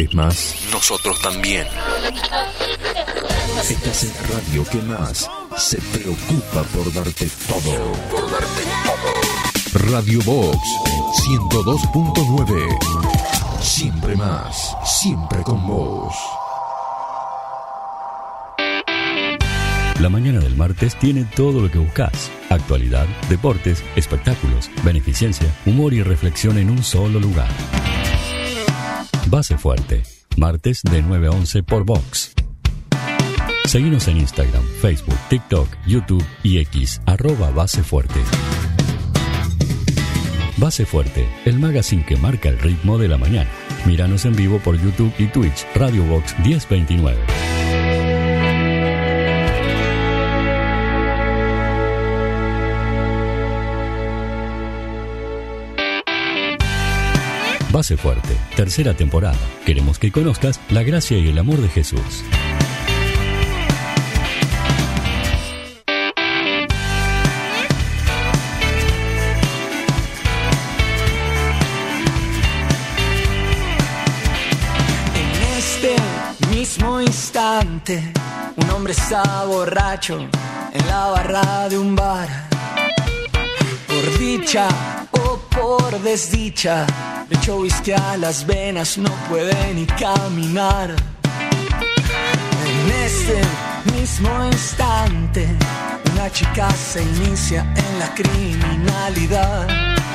¿Querés más? Nosotros también. Estás en la radio que más se preocupa por darte todo. Radio Box 102.9. Siempre más, siempre con vos. La mañana del martes tiene todo lo que buscas. Actualidad, deportes, espectáculos, beneficencia, humor y reflexión en un solo lugar. Base Fuerte, martes de 9 a 11 por Vox. Seguinos en Instagram, Facebook, TikTok, YouTube y X, @Base Fuerte. Base Fuerte, el magazine que marca el ritmo de la mañana. Míranos en vivo por YouTube y Twitch, Radio Vox 1029. Base Fuerte, tercera temporada. Queremos que conozcas la gracia y el amor de Jesús. En este mismo instante, un hombre está borracho en la barra de un bar. Por dicha o por desdicha, le echó whisky a las venas, no puede ni caminar. En este mismo instante, una chica se inicia en la criminalidad.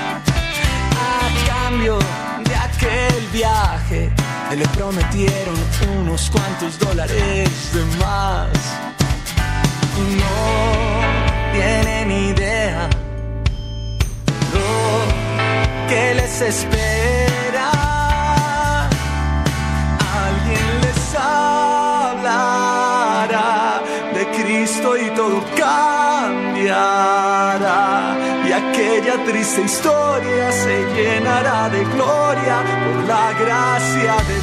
A cambio de aquel viaje, le prometieron unos cuantos dólares de más. No tiene ni idea que les espera. Alguien les hablará de Cristo y todo cambiará, y aquella triste historia se llenará de gloria por la gracia de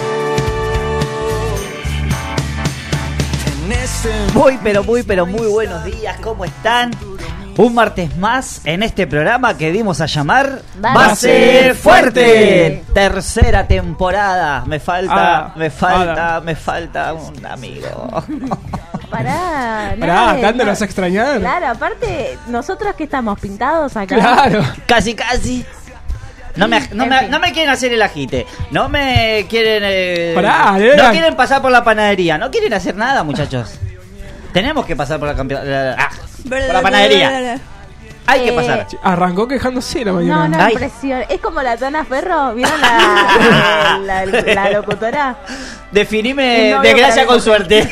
Dios. Muy buenos días, ¿cómo están? Un martes más en este programa que dimos a llamar Base Fuerte. Tercera temporada. Me falta un amigo. Pará, ¿acá te lo vas a extrañar? Claro, aparte, nosotros que estamos pintados acá. Claro. Casi. No me quieren hacer el agite. No me quieren. No quieren pasar por la panadería. No quieren hacer nada, muchachos. Tenemos que pasar por la panadería. Hay que pasar. Arrancó quejándose la mañana. No, impresión. Es como la Tona Ferro. ¿Vieron la locutora? Definime desgracia con suerte.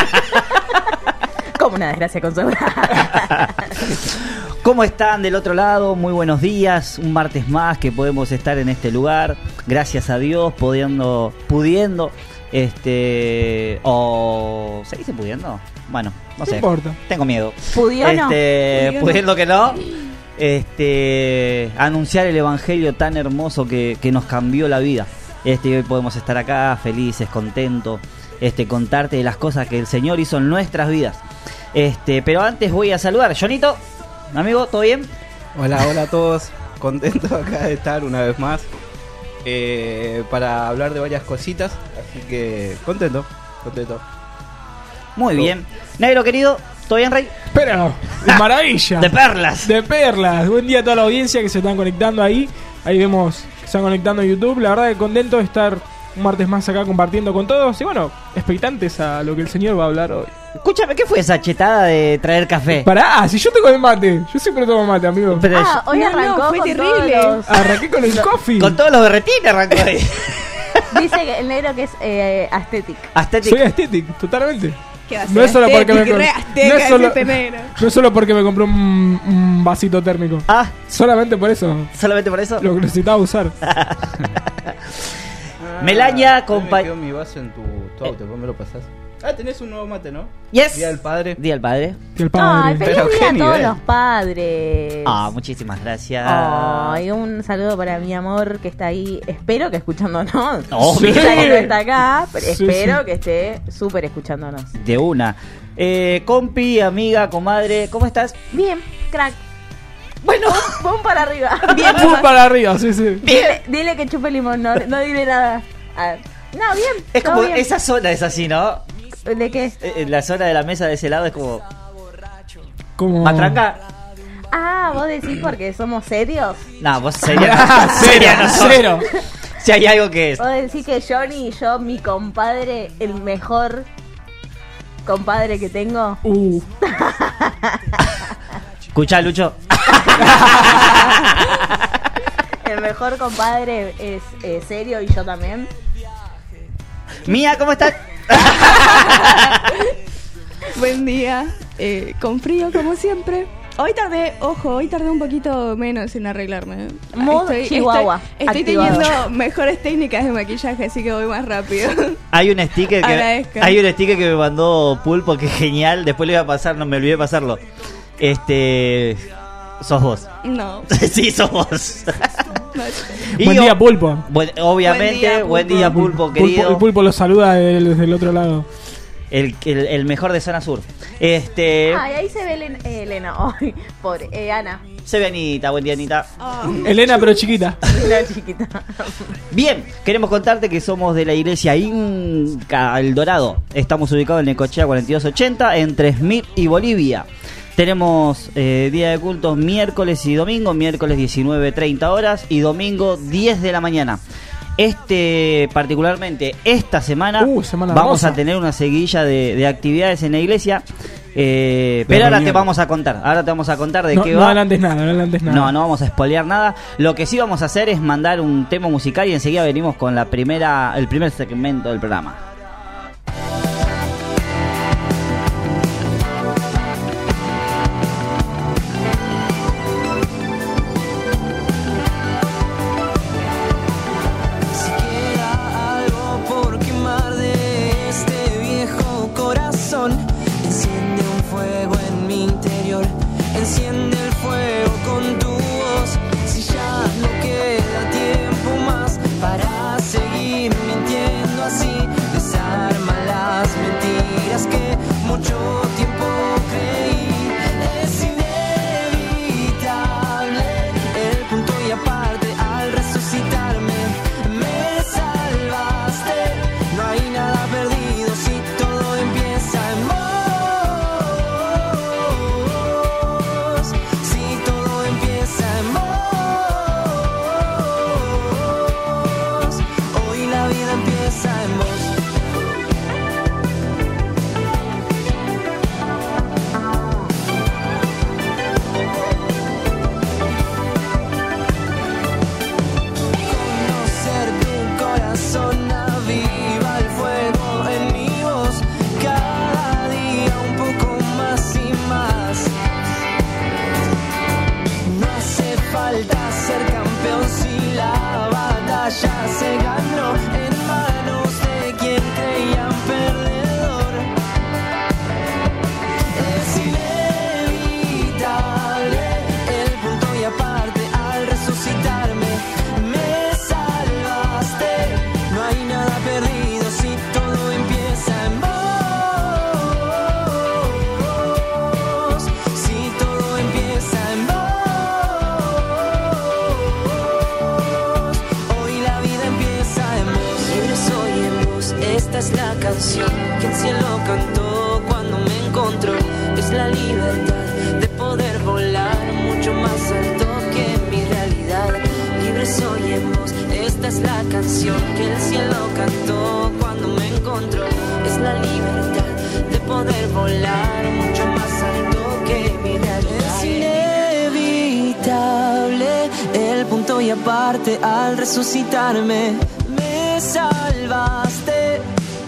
Como una desgracia con suerte. ¿Cómo están del otro lado? Muy buenos días. Un martes más que podemos estar en este lugar. Gracias a Dios, pudiendo. ¿Se dice pudiendo? Bueno, no sé. Importa. Tengo miedo. ¿Pudiendo que no. Anunciar el evangelio tan hermoso que nos cambió la vida. Hoy podemos estar acá felices, contentos, contarte de las cosas que el Señor hizo en nuestras vidas. Pero antes voy a saludar. Jonito, amigo, ¿todo bien? Hola a todos. Contento acá de estar una vez más para hablar de varias cositas. Así que contento. Muy bien. Negro querido, ¿todo bien, Rey? Pero, maravilla. De perlas. Buen día a toda la audiencia que se están conectando ahí. Ahí vemos que se están conectando en YouTube. La verdad que contento de estar un martes más acá compartiendo con todos. Y bueno, expectantes a lo que el señor va a hablar hoy. Escúchame, ¿qué fue esa chetada de traer café? Pará, si yo tengo el mate. Yo siempre tomo mate, amigo. Pero hoy arrancó fue con terrible. Arranqué con el coffee. Con todos los berretines arrancó ahí. Dice que el negro que es aesthetic. Soy aesthetic, totalmente. ¿Qué va a No es solo porque no es solo porque me compré un vasito térmico. Solamente por eso. Lo que necesitaba usar. Melaña, me quedó mi vaso en tu auto, ¿cómo me lo pasás? Tenés un nuevo mate, ¿no? Yes. Día del Padre. Ay, feliz día a todos los padres. Muchísimas gracias. Ay, un saludo para mi amor que está ahí. Espero que escuchándonos. Sí. Quizá que no está acá, pero espero que esté súper escuchándonos. De una. Compi, amiga, comadre, ¿cómo estás? Bien, crack. Bueno, pum para arriba. Bien, pum para arriba, sí. Dile que chupe limón, no dile nada. A ver. No, bien. Es todo como bien. esa zona es así, ¿no? ¿De qué? La zona de la mesa de ese lado es como Como... matranca. Ah, vos decís porque somos serios. No, vos sería no sos. Cero. Si hay algo que es. Vos decís que Johnny y yo, mi compadre, el mejor compadre que tengo. Escuchá, Lucho. El mejor compadre es serio y yo también. Mía, ¿cómo estás? Buen día, con frío como siempre. Hoy tardé un poquito menos en arreglarme. Mood Chihuahua. Estoy activado. teniendo mejores técnicas de maquillaje, así que voy más rápido. Hay un sticker Agradezco. que me mandó Pulpo, que es genial. Después le iba a pasar, no me olvidé de pasarlo. Sos vos. No. Sí, sos vos. Buen día, Pulpo. Obviamente, buen día, Pulpo, querido. El Pulpo lo saluda desde el otro lado. El mejor de zona sur. Ay, ahí se ve Elena. Ay, pobre. Ana. Se ve Anita, buen día, Anita. Elena, pero chiquita. La chiquita. Bien, queremos contarte que somos de la iglesia Inca El Dorado. Estamos ubicados en Necochea 4280, entre Smith y Bolivia. Tenemos día de cultos miércoles y domingo, miércoles 19:30 horas y domingo 10 de la mañana. Esta semana vamos hermosa. a tener una seguidilla de actividades en la iglesia. Pero ahora te vamos a contar. De qué va. No adelantes nada. No vamos a spoilear nada. Lo que sí vamos a hacer es mandar un tema musical y enseguida venimos con el primer segmento del programa. Enciende un fuego en mi interior, enciende el fuego con tu voz. Si ya no queda tiempo más para seguir mintiendo así, desarma las mentiras que mucho tiempo creí. Es inevitable el punto y aparte al resucitarme. Me salvaste, no hay nada perdido si todo empieza en vos. Ya se ganó en manos de quien creían perdedor. Es inevitable el punto y aparte al resucitarme. Me salvaste, no hay nada perdido si todo empieza en vos. Si todo empieza en vos. Esta es la canción que el cielo cantó cuando me encontró. Es la libertad de poder volar mucho más alto que mi realidad. Libre soy en vos. Esta es la canción que el cielo cantó cuando me encontró. Es la libertad de poder volar mucho más alto que mi realidad. Es inevitable el punto y aparte al resucitarme. Me salvaste.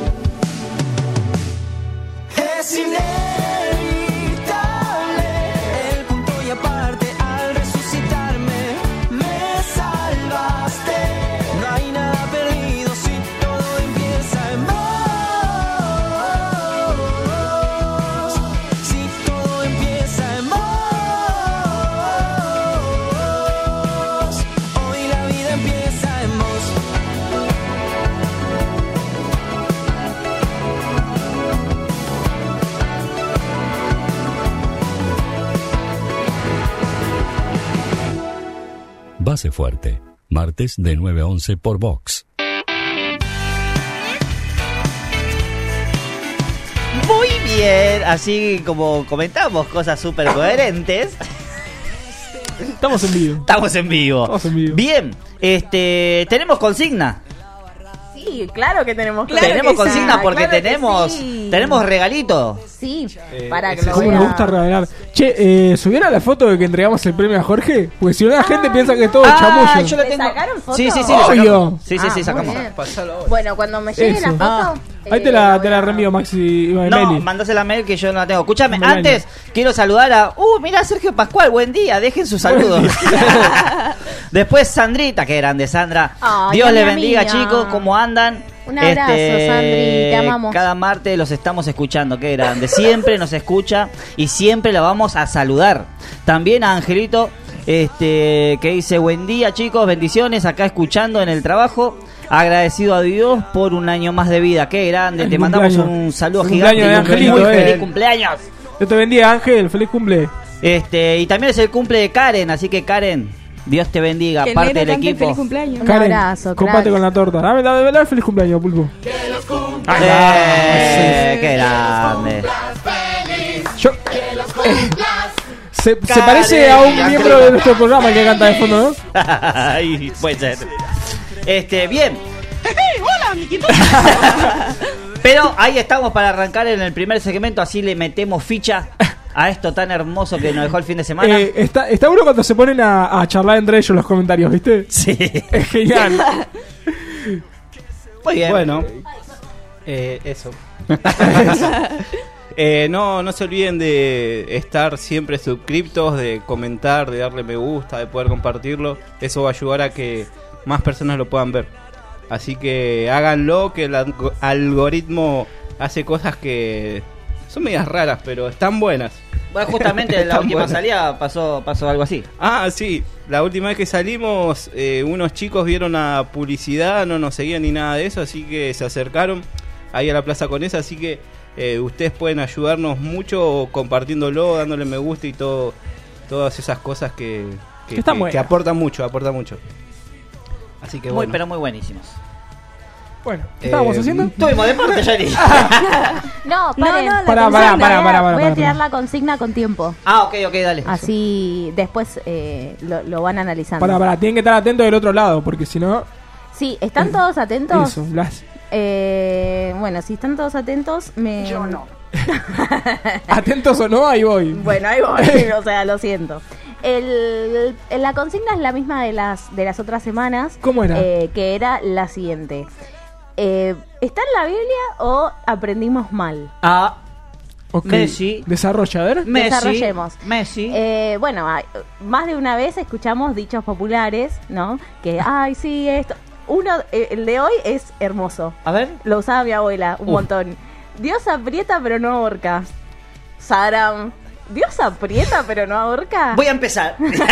Es inevitable el punto y aparte al resucitarme. Me salvaste. No hay nada perdido si todo empieza en vos. Si todo empieza en vos. Hoy la vida empieza en vos. Base Fuerte, martes de 9 a 11 por Vox. también, así como comentamos cosas súper coherentes. Estamos en vivo. Estamos en vivo. Bien, tenemos consigna. Sí, claro que tenemos Tenemos consigna porque claro que tenemos sí. tenemos regalito. Sí, para que lo ¿Cómo vea. nos gusta regalar? Che, ¿subieron la foto de que entregamos el premio a Jorge? Porque si no la gente piensa que es todo chamullo. Yo la ¿Le tengo. sacaron foto? Sí, Obvio. sí, muy sacamos. bien. Bueno, cuando me llegue Eso. la foto... Ahí te la reenvío, Maxi. No, Meli. mandase la mail que yo no la tengo. Escúchame, Melania. antes quiero saludar a... mirá, Sergio Pascual, buen día. Dejen sus saludos. Después Sandrita, qué grande Sandra. Ay, Dios le mi bendiga, amiga. chicos, ¿cómo andan? Un abrazo, Sandri, te amamos. Cada martes los estamos escuchando, qué grande. Siempre nos escucha y siempre la vamos a saludar. También a Angelito, que dice, buen día, chicos, bendiciones, acá escuchando en el trabajo. Agradecido a Dios por un año más de vida, qué grande. El Te mandamos cumpleaños. un saludo El gigante. cumpleaños de Angelito, Muy feliz cumpleaños. Yo te bendiga, Ángel. Feliz cumple. Y también es el cumple de Karen, así que Karen, Dios te bendiga, Que el parte negro del cante equipo. feliz cumpleaños. Un Karen, abrazo, comparte crack. con la torta. Dame feliz cumpleaños, Pulpo. Qué grande. Yo, se parece a un miembro de nuestro programa que canta de fondo, ¿no? Ay, puede ser. Bien. ¡Hola, amiguito! Pero ahí estamos para arrancar en el primer segmento, así le metemos ficha a esto tan hermoso que nos dejó el fin de semana. Está bueno cuando se ponen a charlar entre ellos los comentarios, ¿viste? Sí. Es genial. Muy bien. Bueno, eso. No se olviden de estar siempre suscriptos, de comentar, de darle me gusta, de poder compartirlo. Eso va a ayudar a que más personas lo puedan ver. Así que háganlo, que el algoritmo hace cosas que son medias raras, pero están buenas. Bueno, justamente la Están última buenas. salida pasó algo así. Ah, sí, la última vez que salimos, unos chicos vieron la publicidad, no nos seguían ni nada de eso, así que se acercaron ahí a la Plaza Conesa, así que ustedes pueden ayudarnos mucho compartiéndolo, dándole me gusta y todas esas cosas que están buenas. aportan mucho, Así que bueno. Pero muy buenísimos. Bueno, ¿qué estábamos haciendo? Tuvimos deporte, Yari. No, paren. la Pará, consigna. Voy a tirar la consigna con tiempo. Ok, dale. Así después lo van analizando. Pará, tienen que estar atentos del otro lado, porque si no... Sí, ¿están todos atentos? Eso, Bueno, si están todos atentos, Yo no. Atentos o no, ahí voy. Bueno, ahí voy, o sea, lo siento. La consigna es la misma de las otras semanas. ¿Cómo era? Que era la siguiente. ¿Está en la Biblia o aprendimos mal? Ok. Messi. Desarrolla, a ver. Desarrollemos. Messi. Bueno, más de una vez escuchamos dichos populares, ¿no? Que, ay, sí, esto... el de hoy es hermoso. A ver. Lo usaba mi abuela un montón. Dios aprieta pero no ahorca. Saram. Dios aprieta pero no ahorca. Voy a empezar.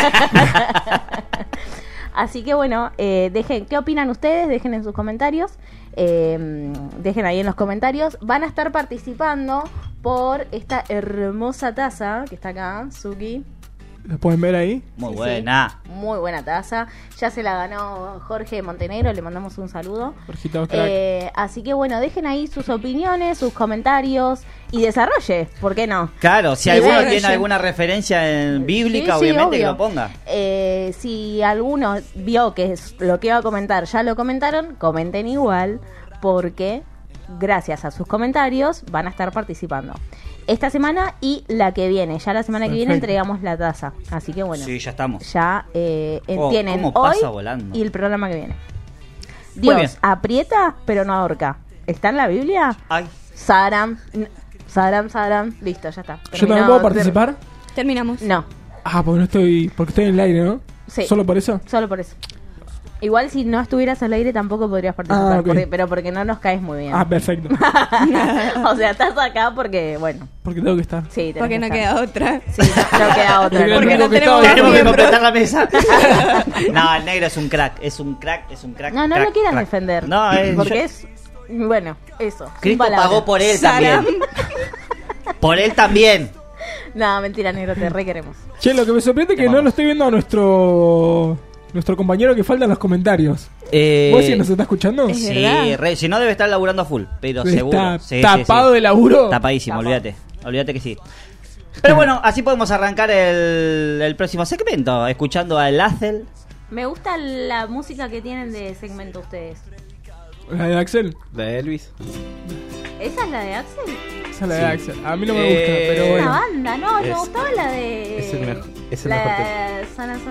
Así que bueno, dejen, ¿qué opinan ustedes? Dejen en sus comentarios. Dejen ahí en los comentarios. Van a estar participando por esta hermosa taza que está acá, Suki. ¿La pueden ver ahí? Muy Sí, buena. sí, muy buena taza. Ya se la ganó Jorge Montenegro, le mandamos un saludo. Jorgito, crack. Así que bueno, dejen ahí sus opiniones, sus comentarios y desarrolle, ¿por qué no? Claro, si Sí, alguno bueno, tiene yo- alguna referencia en bíblica, Sí, sí, obviamente que obvio. lo ponga. Si alguno vio que lo que iba a comentar ya lo comentaron, comenten igual, porque gracias a sus comentarios van a estar participando esta semana y la que viene. Ya la semana que viene Perfecto. entregamos la taza, así que bueno, Sí, ya estamos. ya tienen cómo hoy pasa volando. y el programa que viene. Muy bien. Dios aprieta pero no ahorca. ¿Está en la Biblia? Ay, Saram, listo, ya está. ¿Yo también puedo participar? Terminamos. No, Porque estoy en el aire, ¿no? Sí. ¿Solo por eso? solo por eso. Igual si no estuvieras al aire tampoco podrías participar, ok. pero porque no nos caes muy bien. Perfecto. O sea, estás acá porque, bueno, Porque tengo que estar. sí, tenés Porque que no estar. queda otra. Sí, no queda otra. Porque no Porque queda- no que tenemos estaba- tenemos que miembros. completar la mesa. No, el negro es un crack, es un crack. No, no crack, lo quieran crack. defender. No, porque yo- es, bueno, eso. sin Cristo palabras. pagó por él Saram. también. Por él también. No, mentira, negro, te re queremos. Che, lo que me sorprende es que no lo estoy viendo a nuestro nuestro compañero que falta en los comentarios. ¿Vos sí nos está escuchando? Es Sí, verdad. si no debe estar laburando a full, pero Está seguro. Sí, tapado sí. de laburo. Tapadísimo, olvídate que sí. Pero bueno, así podemos arrancar el próximo segmento, escuchando a Lacel. Me gusta la música que tienen de segmento ustedes. La de Axel. De Elvis. ¿Esa es la de Axel? Esa es la de Axel. A mí no me gusta, pero Una bueno. banda, no, me Es- gustaba la de... es el mejor- es el la mejor de...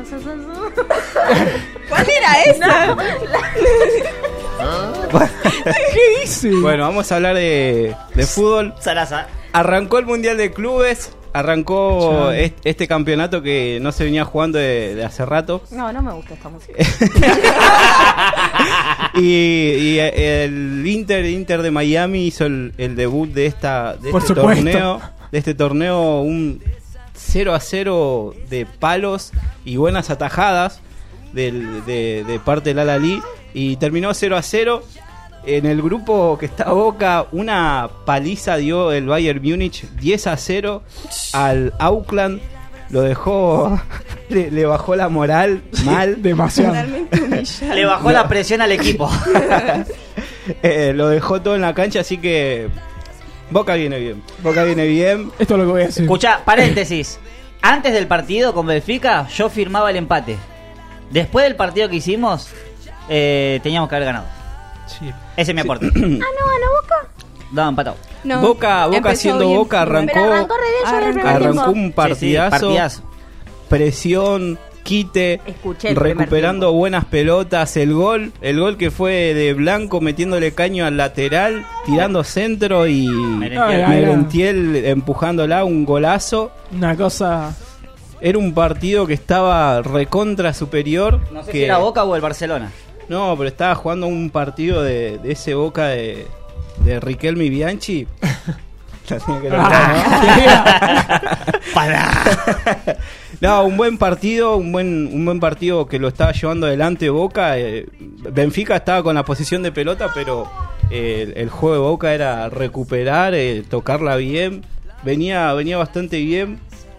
¿Cuál era esa? ¿Qué dice? Bueno, vamos a hablar de fútbol. Sarasa. Arrancó el Mundial de Clubes. Arrancó Chao. este campeonato que no se venía jugando de hace rato. No, no me gusta esta música. Y el Inter de Miami hizo el debut de Por este supuesto. torneo. De este torneo, un 0-0 de palos y buenas atajadas de parte del Al-Ahly. Y terminó 0-0. En el grupo que está Boca, una paliza dio el Bayern Múnich 10-0 al Auckland. Lo dejó, le bajó la moral mal. Demasiado. Totalmente humillante. Le bajó la presión al equipo. Lo dejó todo en la cancha, así que Boca viene bien. Boca viene bien. Esto es lo que voy a decir. Escuchá, paréntesis. Antes del partido con Benfica, yo firmaba el empate. Después del partido que hicimos, teníamos que haber ganado. Sí. Ese es mi aporte. ¿No ganó Boca? No, empatado. No, Boca empezó siendo bien. Boca arrancó, Pero arrancó re bien yo en el primer arrancó tiempo. un partidazo, Sí, partidazo. presión, quite, Escuché el primer recuperando tiempo. buenas pelotas, el gol que fue de Blanco metiéndole caño al lateral, tirando centro y Merentiel. Merentiel empujándola, un golazo. Una cosa. Era un partido que estaba recontra superior. No sé que, si era Boca o el Barcelona. No, pero estaba jugando un partido de ese Boca de Riquelme y Bianchi. La tenía que nombrar, ¿no? No, un buen partido, un buen partido que lo estaba llevando adelante Boca. Benfica estaba con la posición de pelota, pero el juego de Boca era recuperar, tocarla bien. Venía bastante bien.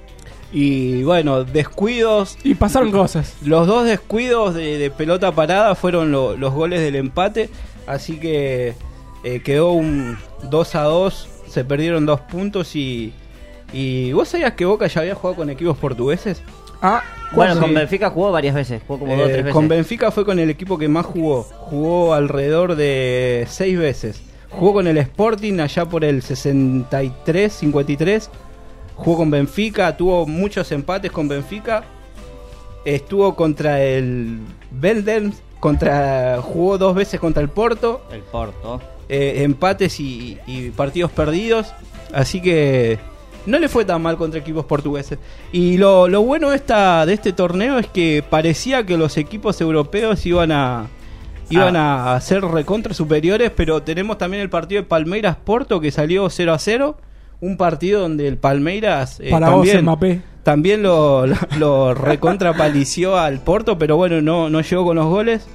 Y bueno, descuidos. Y pasaron cosas. Los dos descuidos de pelota parada fueron los goles del empate. Así que quedó un 2-2. Se perdieron 2 puntos y ¿vos sabías que Boca ya había jugado con equipos portugueses? Ah, Bueno, Sí. con Benfica jugó varias veces. Jugó como 2 o 3 veces. Con Benfica fue con el equipo que más jugó. Jugó alrededor de 6 veces. Jugó con el Sporting allá por el 63, 53. Jugó con Benfica, tuvo muchos empates con Benfica. Estuvo contra el Belden, jugó 2 veces contra el Porto. El Porto. Empates y partidos perdidos. Así que no le fue tan mal contra equipos portugueses. Y lo bueno de este torneo es que parecía que los equipos europeos iban a ser recontra superiores, pero tenemos también el partido de Palmeiras-Porto que salió 0-0. Un partido donde el Palmeiras para vos, Mbappé. también lo recontra palició al Porto, pero bueno, no llegó con los goles.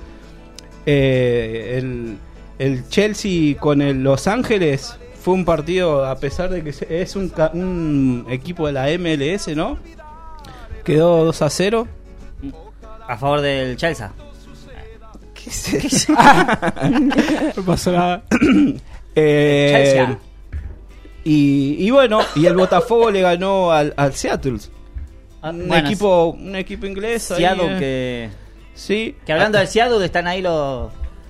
El Chelsea con Los Ángeles fue un partido, a pesar de que es un equipo de la MLS, ¿no? Quedó 2-0. A favor del Chelsea. No pasó nada. Chelsea. Y bueno, y el Botafogo le ganó al Seattle. Un Bueno, equipo inglés. ahí, Seattle Sí. que hablando del Seattle están ahí los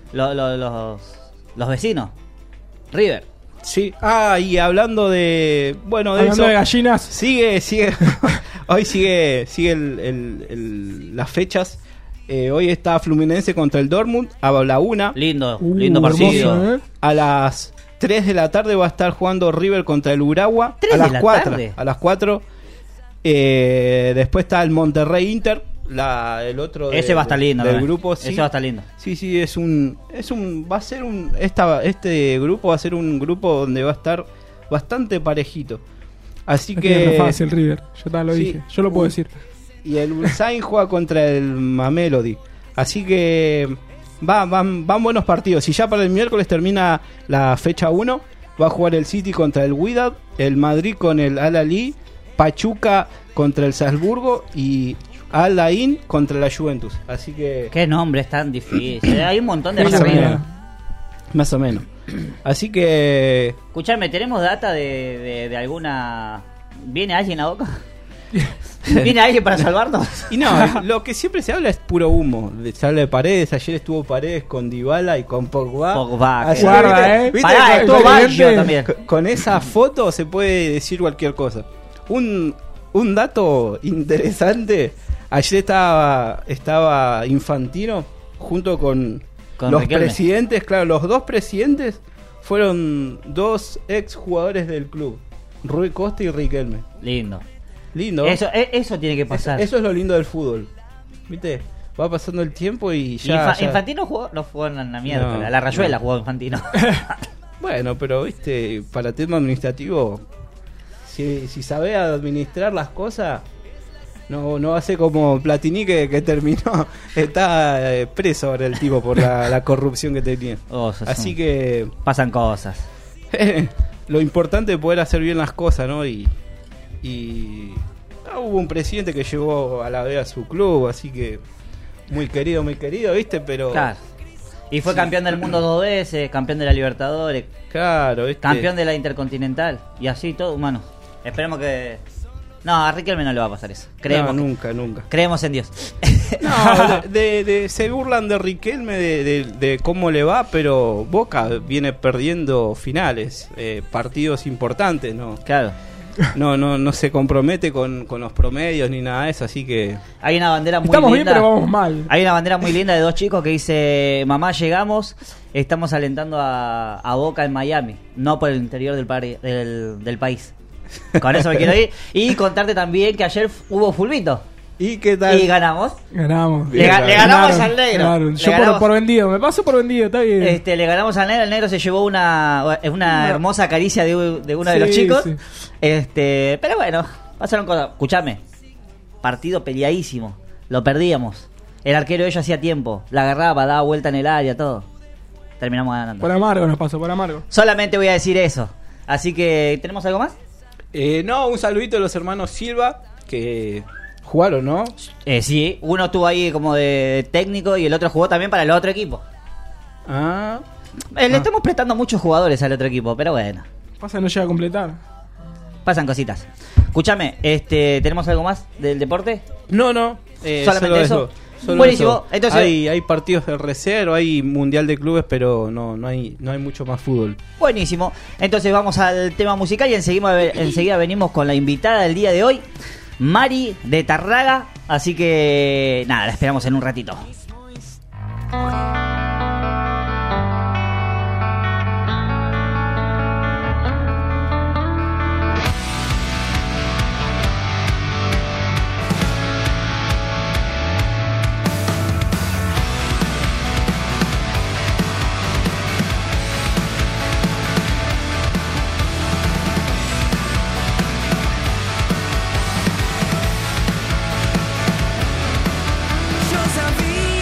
vecinos. River. Sí. Y hablando de... Bueno, de Hablando eso... de gallinas. Sigue. Hoy sigue las fechas. Hoy está Fluminense contra el Dortmund a la 1. Lindo partido. hermoso, ¿eh? A las 3 de la tarde va a estar jugando River contra el Uragua. 3 a de las la 4. tarde. A las 4. Después está el Monterrey Inter. El otro Ese va a estar lindo. del ¿verdad? grupo. Sí. Ese va a estar lindo. Sí, va a ser este grupo va a ser un grupo donde va a estar bastante parejito. Así Es que es que re fácil, River. Yo te lo Sí. dije. Yo lo puedo decir. y el Ulsan juega contra el Mamelodi. Así que van buenos partidos. Y ya para el miércoles termina la fecha 1, va a jugar el City contra el Wydad, el Madrid con el Al-Ahly, Pachuca contra el Salzburgo y Al Ain contra la Juventus. Así que... Qué nombre es tan difícil. Hay un montón de Más o apellidos. menos. Más o menos. Así que... Escuchame, ¿tenemos data de alguna... ¿Viene alguien a Boca? ¿Viene alguien para salvarnos? Y no, lo que siempre se habla es puro humo. Se habla de Paredes. Ayer estuvo Paredes con Dybala y con Pogba. Pogba, Así que- que, Guarda, ¿viste? Pará, estuvo Excelente. Baggio también. Con esa foto se puede decir cualquier cosa. Un dato interesante. Ayer estaba Infantino junto con los Riquelme. presidentes. Claro, los dos presidentes fueron dos ex jugadores del club, Rui Costa y Riquelme. Lindo. Lindo. Eso tiene que pasar. Eso es lo lindo del fútbol. ¿Viste? Va pasando el tiempo y ya. Infantino no jugó en la mierda. No, La Rayuela no. jugó Infantino. Bueno, pero viste, para tema administrativo, si sabe administrar las cosas, no va a ser como Platini que terminó, está preso ahora el tipo por la corrupción que tenía. Así que pasan cosas. lo importante es poder hacer bien las cosas, ¿no? Y hubo un presidente que llevó a la vez a su club, así que muy querido, ¿viste? Pero Claro. Y fue campeón del mundo 2 veces, campeón de la Libertadores, claro, ¿viste? campeón de la Intercontinental. Y así todo, humano. Esperemos que... No, a Riquelme no le va a pasar eso. Creemos, No, nunca. creemos en Dios. No, se burlan de Riquelme de cómo le va, pero Boca viene perdiendo finales, partidos importantes, ¿no? Claro. No se compromete con los promedios ni nada de eso, así que... Hay una bandera muy Estamos bien, linda. pero vamos mal. Hay una bandera muy linda de dos chicos que dice: mamá, llegamos, estamos alentando a Boca en Miami, no por el interior del país. Con eso me quiero ir. Y contarte también que ayer hubo fulbito. ¿Y qué tal? Y ganamos. Ganamos. Le ganamos al negro. Ganaron. Le Yo ganamos. por vendido, me paso por vendido, está bien. Le ganamos al negro. El negro se llevó una hermosa caricia de uno de los Sí, chicos. sí. Pero bueno, pasaron cosas. Escuchame, partido peleadísimo. Lo perdíamos. El arquero de ellos hacía tiempo. La agarraba, daba vuelta en el área, todo. Terminamos ganando. Por amargo nos pasó, por amargo. Solamente voy a decir eso. Así que, ¿tenemos algo más? No, un saludito a los hermanos Silva, que jugaron, ¿no? Sí, uno estuvo ahí como de técnico y el otro jugó también para el otro equipo. Ah, Le estamos prestando muchos jugadores al otro equipo, pero bueno, Pasa que no llega a completar. pasan cositas. Escúchame, ¿tenemos algo más del deporte? no. ¿Solamente solo eso? solo Buenísimo. eso. Entonces- hay partidos de reserva, hay mundial de clubes, pero no hay mucho más fútbol. Buenísimo. Entonces vamos al tema musical y enseguida venimos con la invitada del día de hoy, Mari de Tarraga. Así que nada, la esperamos en un ratito. Yo sabía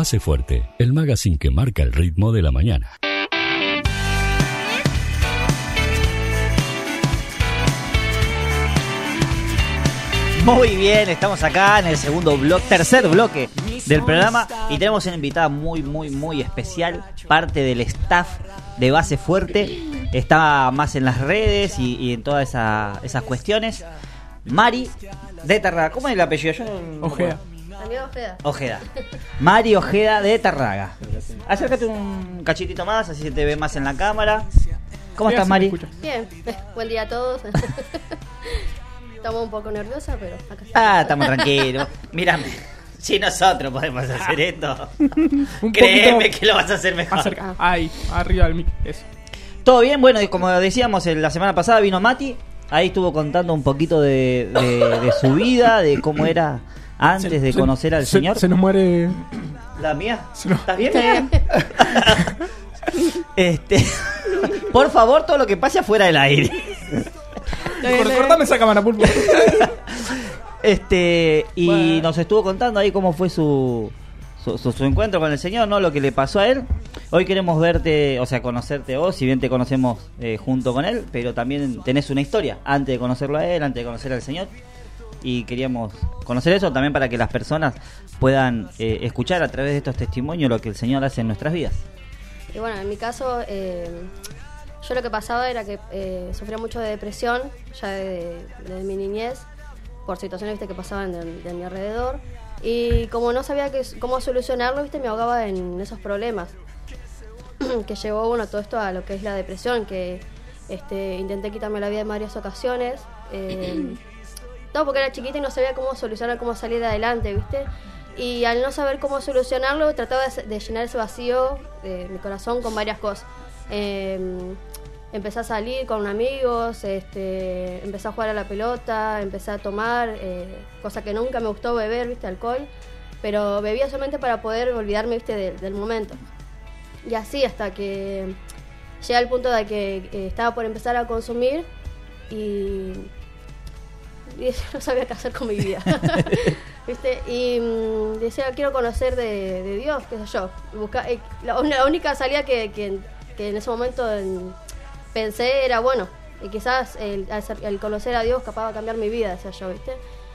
Base Fuerte, el magazine que marca el ritmo de la mañana. Muy bien, estamos acá en el tercer bloque del programa y tenemos una invitada muy especial, parte del staff de Base Fuerte, está más en las redes y en todas esas cuestiones. Mari de Tarraga, ¿cómo es el apellido? Yo no Ojeda. Ojeda. Mari Ojeda de Tarraga. Acércate un cachitito más, así se te ve más en la cámara. ¿Cómo estás, Mari? Bien, buen día a todos. Estamos un poco nerviosas, pero acá estamos. Estamos tranquilos. Mírame, si nosotros podemos hacer esto, Un créeme poquito que lo vas a hacer mejor. más cerca. Ahí, arriba del mic. Eso. Todo bien, bueno, y como decíamos, la semana pasada vino Mati. Ahí estuvo contando un poquito de su vida, de cómo era antes de conocer al Señor. Se nos muere. ¿La mía? No. ¿Estás bien, mía? Por favor, todo lo que pase afuera del aire. Cortame esa cámara, Pulpo. Y Bueno. nos estuvo contando ahí cómo fue su encuentro con el Señor, ¿no? Lo que le pasó a él. Hoy queremos verte, o sea, conocerte vos, si bien te conocemos junto con él, pero también tenés una historia antes de conocerlo a él, antes de conocer al Señor. Y queríamos conocer eso también para que las personas puedan escuchar a través de estos testimonios lo que el Señor hace en nuestras vidas. Y bueno, en mi caso, yo lo que pasaba era que sufría mucho de depresión, ya desde mi niñez, por situaciones, ¿viste?, que pasaban de mi alrededor. Y como no sabía cómo solucionarlo, ¿viste?, me ahogaba en esos problemas. Que llevó, bueno, todo esto a lo que es la depresión, que intenté quitarme la vida en varias ocasiones. Todo porque era chiquita y no sabía cómo solucionar, cómo salir adelante, ¿viste? Y al no saber cómo solucionarlo, trataba de llenar ese vacío de mi corazón con varias cosas. Empecé a salir con amigos, empecé a jugar a la pelota, empecé a tomar, cosa que nunca me gustó beber, ¿viste? Alcohol, pero bebía solamente para poder olvidarme, ¿viste? del momento. Y así hasta que llegué al punto de que estaba por empezar a consumir y no sabía qué hacer con mi vida. ¿Viste? Y decía, quiero conocer de Dios, qué sé yo. La única salida que en ese momento pensé era, bueno, y quizás el conocer a Dios capaz de cambiar mi vida, decía yo, ¿viste?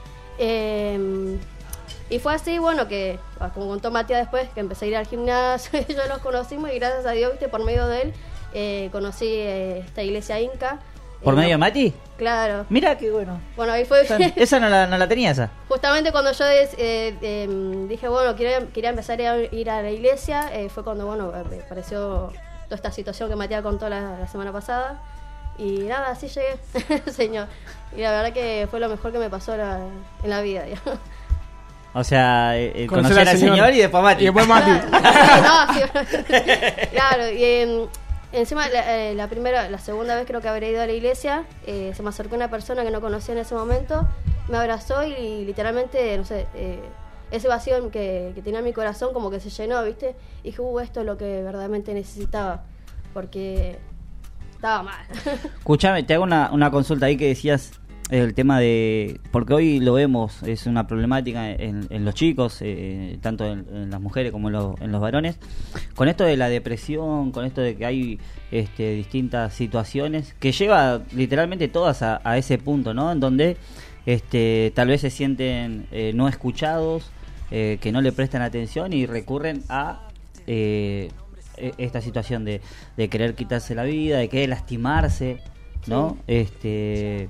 Y fue así, bueno, que como contó Matías después, que empecé a ir al gimnasio, yo los conocimos y gracias a Dios, ¿viste?, por medio de él, conocí esta iglesia Inca. ¿Por medio de Mati? Claro. Mira qué bueno. Bueno, ahí fue. Esa no la tenía esa. Justamente cuando yo dije, bueno, quería empezar a ir a la iglesia, fue cuando, bueno, me pareció toda esta situación que Matías contó la semana pasada. Y nada, así llegué, Señor. Y la verdad que fue lo mejor que me pasó en la vida. Digamos. O sea, conocer al Señor y después Mati. Y después Mati. No, sí, claro, y encima la segunda vez creo que habré ido a la iglesia, se me acercó una persona que no conocía en ese momento, me abrazó y literalmente, no sé, ese vacío que tenía en mi corazón como que se llenó, ¿viste? Y dije, esto es lo que verdaderamente necesitaba, porque estaba mal. Escuchame, te hago una consulta ahí que decías el tema de... Porque hoy lo vemos, es una problemática en los chicos, tanto en las mujeres como en los varones, con esto de la depresión, con esto de que hay distintas situaciones que lleva literalmente todas a ese punto, ¿no? En donde tal vez se sienten no escuchados, que no le prestan atención y recurren a esta situación de querer quitarse la vida, de querer lastimarse, ¿no? Sí.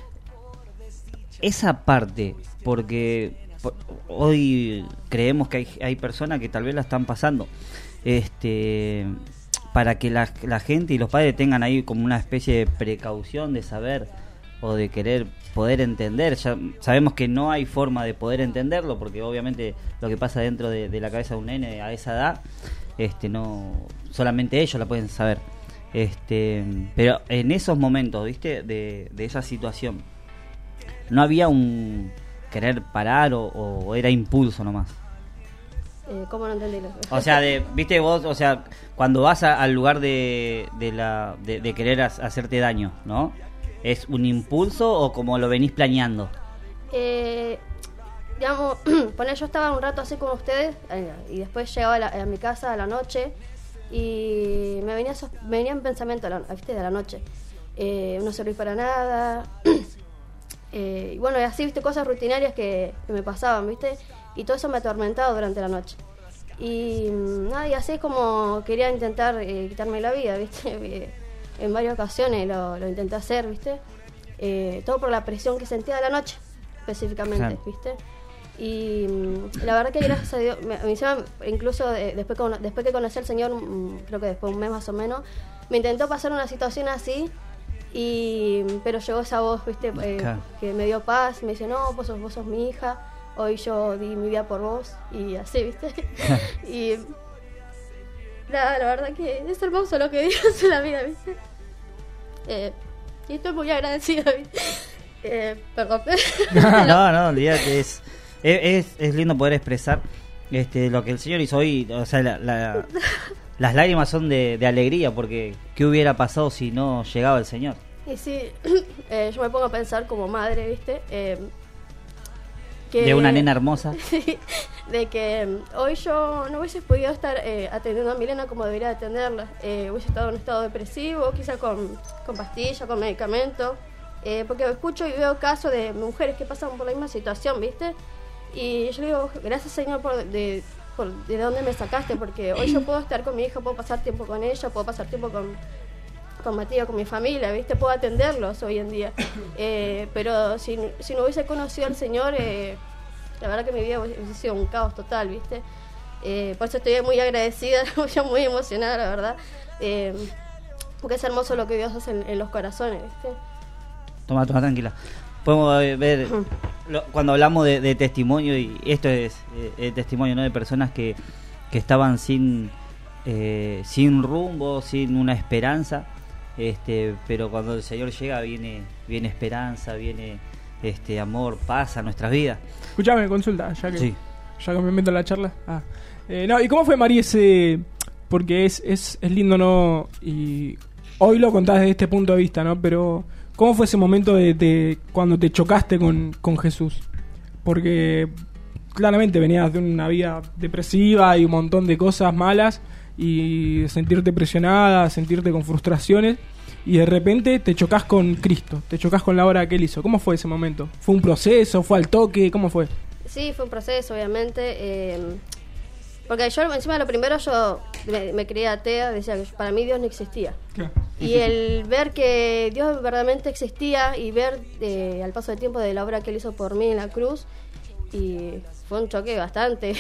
Esa parte, porque hoy creemos que hay personas que tal vez la están pasando, para que la gente y los padres tengan ahí como una especie de precaución de saber o de querer poder entender. Ya sabemos que no hay forma de poder entenderlo, porque obviamente lo que pasa dentro de la cabeza de un nene a esa edad, no solamente ellos la pueden saber. Pero en esos momentos, ¿viste? De esa situación, ¿no había un querer parar o era impulso nomás? ¿Cómo no entendí? O sea, viste vos, o sea, cuando vas al lugar de querer hacerte daño, ¿no? ¿Es un impulso o como lo venís planeando? digamos, yo estaba un rato así con ustedes y después llegaba a mi casa a la noche y me venían pensamientos ¿viste? De la noche. No serví para nada. Y bueno, y así, ¿viste? Cosas rutinarias que me pasaban, ¿viste? Y todo eso me atormentaba durante la noche. Y nada, y así es como quería intentar quitarme la vida, ¿viste? En varias ocasiones lo intenté hacer, ¿viste? Todo por la presión que sentía de la noche, específicamente, ¿viste? Y la verdad que gracias a Dios, incluso después que conocí al Señor, creo que después de un mes más o menos, me intentó pasar una situación así, pero llegó esa voz, ¿viste? Que me dio paz, me dice, no, vos sos mi hija, hoy yo di mi vida por vos, y así, ¿viste? Y nada, la verdad que es hermoso lo que Dios hace en la vida, ¿viste? Y estoy muy agradecida, ¿viste? Perdón. No, olvídate, es lindo poder expresar lo que el Señor hizo hoy. O sea, las lágrimas son de alegría, porque ¿qué hubiera pasado si no llegaba el Señor? Y sí, yo me pongo a pensar como madre, ¿viste? De una nena hermosa. De que hoy yo no hubiese podido estar atendiendo a Milena como debería atenderla. Hubiese estado en un estado depresivo, quizá con pastillas, con medicamentos. Porque escucho y veo casos de mujeres que pasan por la misma situación, ¿viste? Y yo digo, gracias Señor de dónde me sacaste, porque hoy yo puedo estar con mi hija, puedo pasar tiempo con ella, puedo pasar tiempo con Matías, con mi familia, ¿viste? Puedo atenderlos hoy en día. Pero si no hubiese conocido al Señor, la verdad que mi vida hubiese sido un caos total, ¿viste? Por eso estoy muy agradecida, muy emocionada, la verdad. Porque es hermoso lo que Dios hace en los corazones, ¿viste? Toma, tranquila. Podemos ver, cuando hablamos de testimonio, y esto es el testimonio, ¿no? De personas que estaban sin rumbo, sin una esperanza, pero cuando el Señor llega viene esperanza, viene amor, paz a nuestras vidas. Escuchame, consulta, ya que me meto en la charla. ¿Y cómo fue, María, porque es lindo, ¿no? Y hoy lo contás desde este punto de vista, ¿no? Pero ¿cómo fue ese momento de cuando te chocaste con Jesús? Porque claramente venías de una vida depresiva y un montón de cosas malas, y sentirte presionada, sentirte con frustraciones, y de repente te chocas con Cristo, te chocas con la obra que Él hizo. ¿Cómo fue ese momento? ¿Fue un proceso? ¿Fue al toque? ¿Cómo fue? Sí, fue un proceso, obviamente. Porque yo, encima de lo primero, yo me creía atea, decía que para mí Dios no existía. Claro. Y el ver que Dios verdaderamente existía y ver al paso del tiempo de la obra que Él hizo por mí en la cruz, y fue un choque bastante.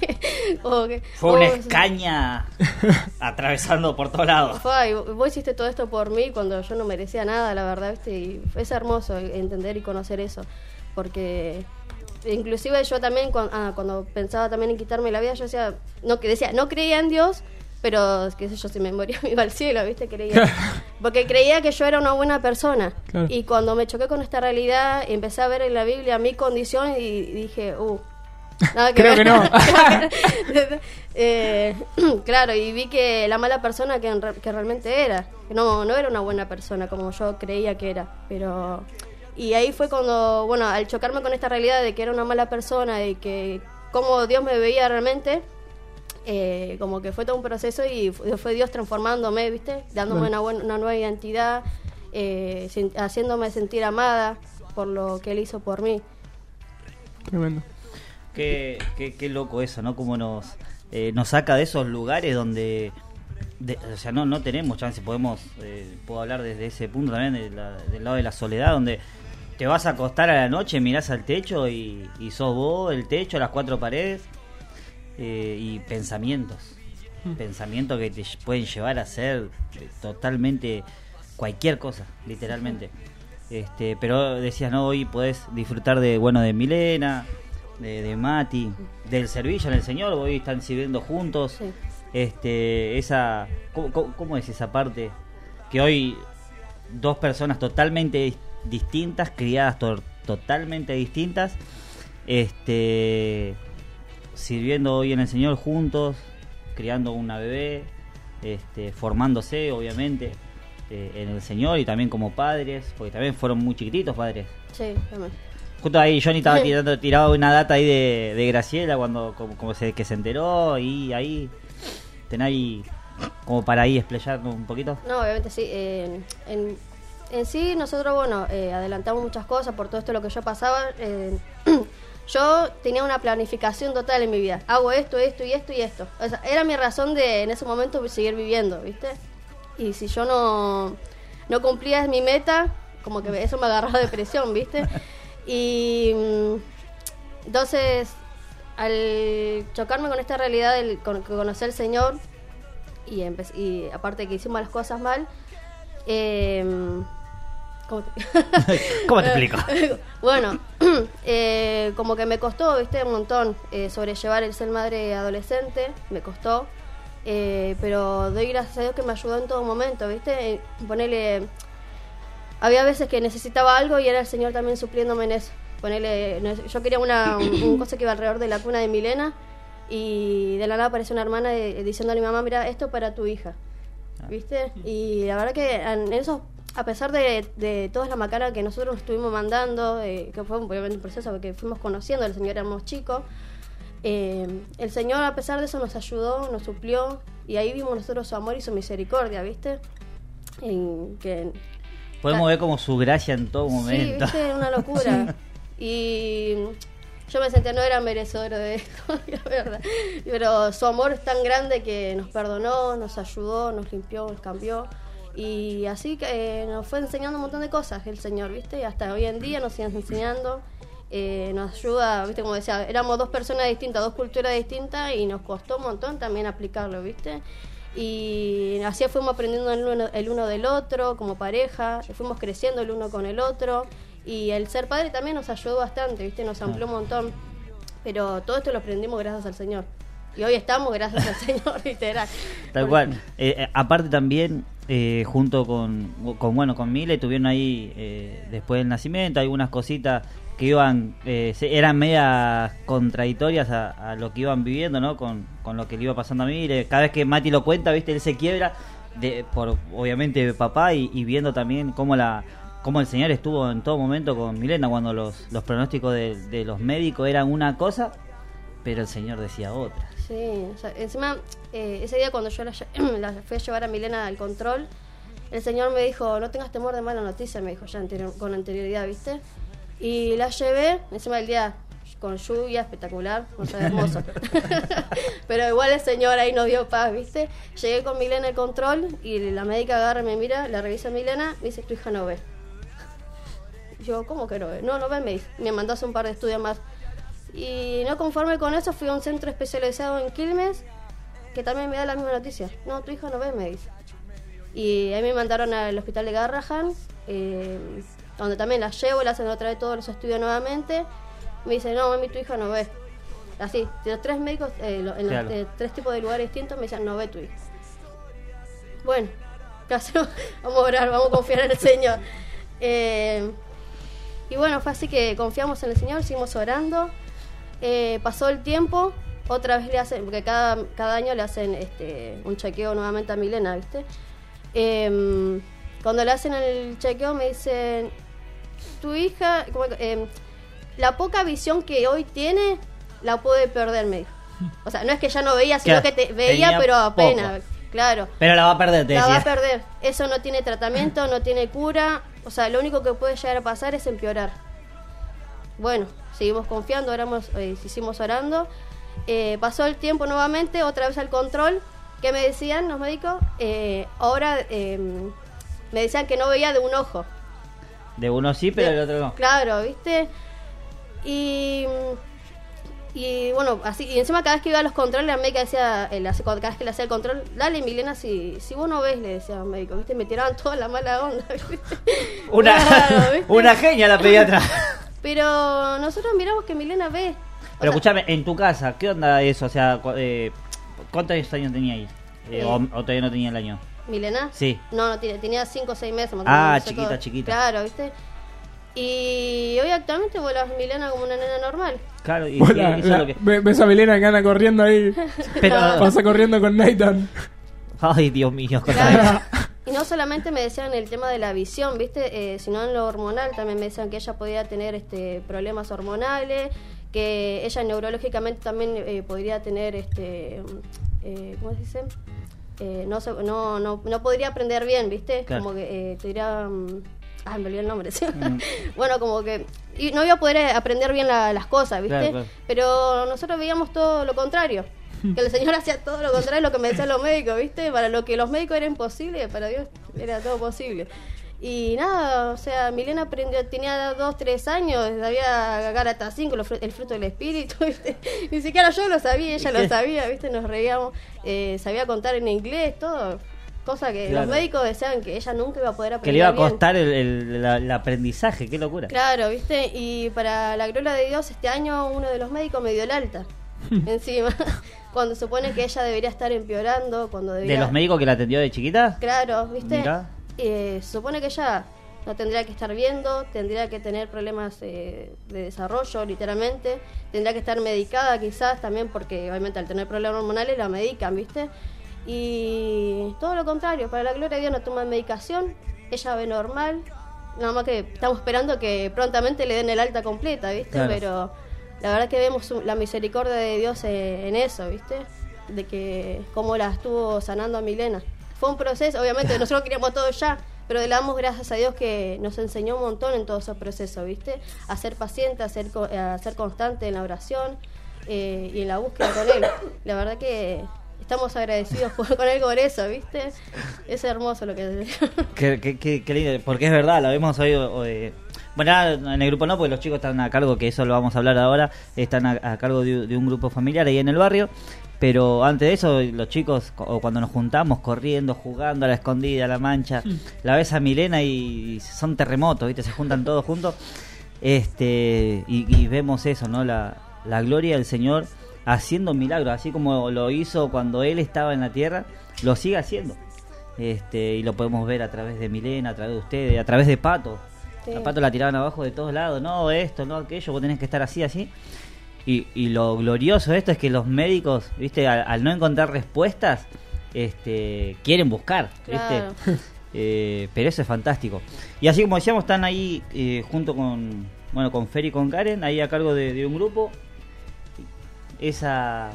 Fue una escaña atravesando por todos lados. Vos hiciste todo esto por mí cuando yo no merecía nada, la verdad, ¿viste? Y es hermoso entender y conocer eso, porque inclusive yo también cuando pensaba también en quitarme la vida, yo decía, no creía en Dios, pero qué sé yo, si me moría me iba al cielo, ¿viste? Porque creía que yo era una buena persona. Claro. Y cuando me choqué con esta realidad, empecé a ver en la Biblia mi condición y dije, nada que creo ver. Que no. Claro, y vi que la mala persona que realmente era, que no era una buena persona como yo creía que era, pero... Y ahí fue cuando, bueno, al chocarme con esta realidad de que era una mala persona y que cómo Dios me veía realmente, como que fue todo un proceso y fue Dios transformándome, ¿viste? Dándome una nueva identidad, haciéndome sentir amada por lo que Él hizo por mí. Tremendo. Qué loco eso, ¿no? Como nos saca de esos lugares donde... o sea, no tenemos chance, puedo hablar desde ese punto también, del lado de la soledad, donde te vas a acostar a la noche, mirás al techo y sos vos, el techo, las cuatro paredes, y pensamientos que te pueden llevar a hacer totalmente cualquier cosa, literalmente. Pero decías, no, hoy podés disfrutar de Milena, de Mati, del servicio en el Señor, hoy están sirviendo juntos. Sí. ¿Cómo es esa parte? Que hoy dos personas totalmente distintas, criadas totalmente distintas, sirviendo hoy en el Señor juntos, criando una bebé, formándose obviamente en el Señor, y también como padres, porque también fueron muy chiquititos padres. Sí, también. Justo ahí Johnny estaba tirado una data ahí de Graciela cuando como que se enteró y ahí tenéis como para ahí explayar un poquito. No, obviamente sí. En sí nosotros, bueno, adelantamos muchas cosas por todo esto lo que yo pasaba. Yo tenía una planificación total en mi vida. Hago esto, esto y esto y esto. O sea, era mi razón de en ese momento seguir viviendo, ¿viste? Y si yo no cumplía mi meta, como que eso me agarraba depresión, ¿viste? Y entonces, al chocarme con esta realidad con conocer al Señor, y aparte que hicimos las cosas mal, ¿Cómo te explico? Bueno, como que me costó, ¿viste? Un montón sobrellevar el ser madre adolescente, me costó, pero doy gracias a Dios que me ayudó en todo momento, ¿viste? Ponerle... Había veces que necesitaba algo y era el Señor también supliéndome en eso. Yo quería un cosa que iba alrededor de la cuna de Milena y de la nada apareció una hermana diciéndole a mi mamá, mira, esto para tu hija, ¿viste? Y la verdad que en eso, a pesar de toda la macana que nosotros nos estuvimos mandando, que fue obviamente un proceso porque fuimos conociendo al Señor, éramos chicos, el Señor a pesar de eso nos ayudó, nos suplió y ahí vimos nosotros su amor y su misericordia, ¿viste? Podemos ver como su gracia en todo momento. Sí, ¿viste? Una locura. Y yo me sentía no era merecedora de esto, la verdad. Pero su amor es tan grande que nos perdonó, nos ayudó, nos limpió, nos cambió. Y así que nos fue enseñando un montón de cosas el Señor, ¿viste? Y hasta hoy en día nos sigue enseñando, nos ayuda, ¿viste? Como decía, éramos dos personas distintas, dos culturas distintas y nos costó un montón también aplicarlo, ¿viste? Y así fuimos aprendiendo el uno del otro como pareja, fuimos creciendo el uno con el otro y el ser padre también nos ayudó bastante, ¿viste? Nos amplió un montón, pero todo esto lo aprendimos gracias al Señor y hoy estamos gracias al Señor, literal. Tal cual. Aparte también junto con Mile tuvieron ahí después del nacimiento algunas cositas que eran medias contradictorias a lo que iban viviendo, ¿no? Con lo que le iba pasando a Mile. Cada vez que Mati lo cuenta, viste, él se quiebra por obviamente papá y viendo también cómo el Señor estuvo en todo momento con Milena cuando los pronósticos de los médicos eran una cosa, pero el Señor decía otra. Sí, o sea, encima ese día cuando yo la fui a llevar a Milena al control, el Señor me dijo, no tengas temor de mala noticia, me dijo ya con anterioridad, ¿viste? Y la llevé, encima del día con lluvia, espectacular, o sea, hermoso. Pero igual el Señor ahí nos dio paz, ¿viste? Llegué con Milena al control y la médica agarra, me mira, la revisa a Milena, me dice, tu hija no ve. Y yo, ¿cómo que no ve? No ve, me dice. Me mandó a hacer un par de estudios más. Y no conforme con eso, fui a un centro especializado en Quilmes, que también me da la misma noticia. No, tu hija no ve, me dice. Y ahí me mandaron al hospital de Garrahan, donde también la llevo, le hacen otra vez todos los estudios nuevamente. Me dice, no, mami, tu hija no ve. Así, de los tres médicos, Claro. los tres tipos de lugares distintos, me dicen, no ve tu hija. Bueno, ¿qué hacemos? Vamos a orar, vamos a confiar en el Señor. Y bueno, fue así que confiamos en el Señor, seguimos orando. Pasó el tiempo, otra vez le hacen, porque cada año le hacen un chequeo nuevamente a Milena, ¿viste? Cuando le hacen el chequeo me dicen, tu hija, la poca visión que hoy tiene, la puede perder, me dijo. O sea, no es que ya no veía, sino Claro, que veía, pero apenas, poco. claro. Pero la va a perder, te La va decía. a perder. Eso no tiene tratamiento, no tiene cura. O sea, lo único que puede llegar a pasar es empeorar. Bueno, seguimos confiando, hicimos orando. Pasó el tiempo nuevamente, otra vez al control. ¿Qué me decían los médicos? Ahora me decían que no veía de un ojo. De uno sí, pero del otro no. Claro, ¿viste? Y bueno, así, y encima cada vez que iba a los controles, la médica decía, cada vez que le hacía el control, dale Milena, si vos no ves, le decía al médico, ¿viste? Me tiraban toda la mala onda, ¿viste? Claro, ¿viste? Una genia la pediatra. Pero nosotros miramos que Milena ve. Pero escúchame, en tu casa, ¿qué onda eso? O sea, ¿cuántos años tenía ahí? O todavía no tenía el año. ¿Milena? Sí. No, tenía 5 o 6 meses. Más o Ah, menos, chiquita, todo. chiquita. Claro, ¿viste? Y hoy actualmente vuelve a Milena como una nena normal. Claro, y Hola, eso es lo que... ves a Milena que anda corriendo ahí. Pero... Pasa corriendo con Nathan. Ay, Dios mío, cosa Claro. Y no solamente me decían el tema de la visión, ¿viste? Sino en lo hormonal también me decían que ella podía tener problemas hormonales, que ella neurológicamente también podría tener, ¿cómo se dice? No podría aprender bien, ¿viste? Claro. Como que te diría... me olvidé el nombre, ¿sí? Bueno, como que y no iba a poder aprender bien las cosas, ¿viste? Claro, claro. Pero nosotros veíamos todo lo contrario. Que el Señor hacía todo lo contrario a lo que me decían los médicos, ¿viste? Para lo que los médicos era imposible, para Dios era todo posible. Y nada, o sea, Milena aprendió, tenía 2, 3 años, sabía cagar hasta 5, el fruto del espíritu, ¿viste? Ni siquiera yo lo sabía, ella lo sabía, ¿viste? Nos reíamos, sabía contar en inglés, todo. Cosa que Claro. los médicos decían que ella nunca iba a poder aprender. Que le iba a bien. costar el aprendizaje, qué locura. Claro, ¿viste? Y para la gloria de Dios, este año uno de los médicos me dio el alta. Encima, cuando supone que ella debería estar empeorando, cuando debería... ¿De los médicos que la atendió de chiquita? Claro, ¿viste? Mirá. Se supone que ella no tendría que estar viendo, tendría que tener problemas de desarrollo, literalmente. Tendría que estar medicada quizás también, porque obviamente al tener problemas hormonales la medican, ¿viste? Y todo lo contrario, para la gloria de Dios no toma medicación, ella ve normal, nada más que estamos esperando que prontamente le den el alta completa, ¿viste? Claro. Pero la verdad que vemos la misericordia de Dios en eso, ¿viste? De que cómo la estuvo sanando a Milena. Fue un proceso, obviamente nosotros queríamos todo ya, pero le damos gracias a Dios que nos enseñó un montón en todo ese proceso, ¿viste? A ser paciente, a ser constante en la oración y en la búsqueda con Él. La verdad que estamos agradecidos con Él por eso, ¿viste? Es hermoso lo que Qué lindo, porque es verdad, lo hemos oído. Bueno, en el grupo no, porque los chicos están a cargo, que eso lo vamos a hablar ahora, están a cargo de un grupo familiar ahí en el barrio. Pero antes de eso, los chicos, o cuando nos juntamos, corriendo, jugando a la escondida, a la mancha, la ves a Milena y son terremotos, ¿viste? Se juntan todos juntos. Y vemos eso, ¿no? La gloria del Señor haciendo milagros, así como lo hizo cuando Él estaba en la tierra, lo sigue haciendo. Y lo podemos ver a través de Milena, a través de ustedes, a través de Pato. Sí. A Pato la tiraban abajo de todos lados, no esto, no aquello, vos tenés que estar así, así. Y lo glorioso de esto es que los médicos, ¿viste? Al no encontrar respuestas, quieren buscar, ¿viste? Claro. Pero eso es fantástico. Y así como decíamos, están ahí junto con Fer y con Karen, ahí a cargo de un grupo. Esa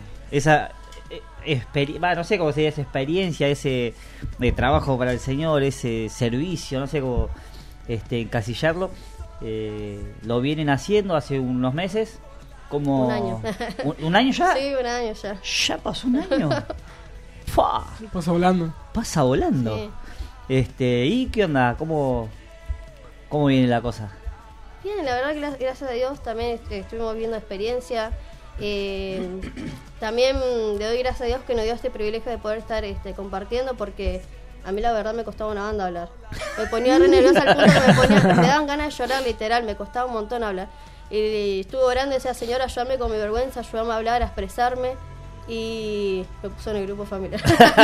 no sé cómo sería esa experiencia, ese trabajo para el Señor, ese servicio, no sé cómo encasillarlo. Lo vienen haciendo hace unos meses. Como Un año. ¿Un año ya? Sí, un año ya. Ya pasó un año. ¡Fua! Pasa volando. Pasa volando. Sí. ¿Y qué onda? ¿Cómo viene la cosa? Bien, la verdad que gracias a Dios también estuvimos viendo experiencia. También le doy gracias a Dios que nos dio este privilegio de poder estar compartiendo, porque a mí la verdad me costaba una banda hablar. Me ponía re nerviosa al punto que me daban ganas de llorar, literal, me costaba un montón hablar. Y estuve orando, decía, Señor, ayúdame con mi vergüenza, ayúdame a hablar, a expresarme. Y me puso en el grupo familiar.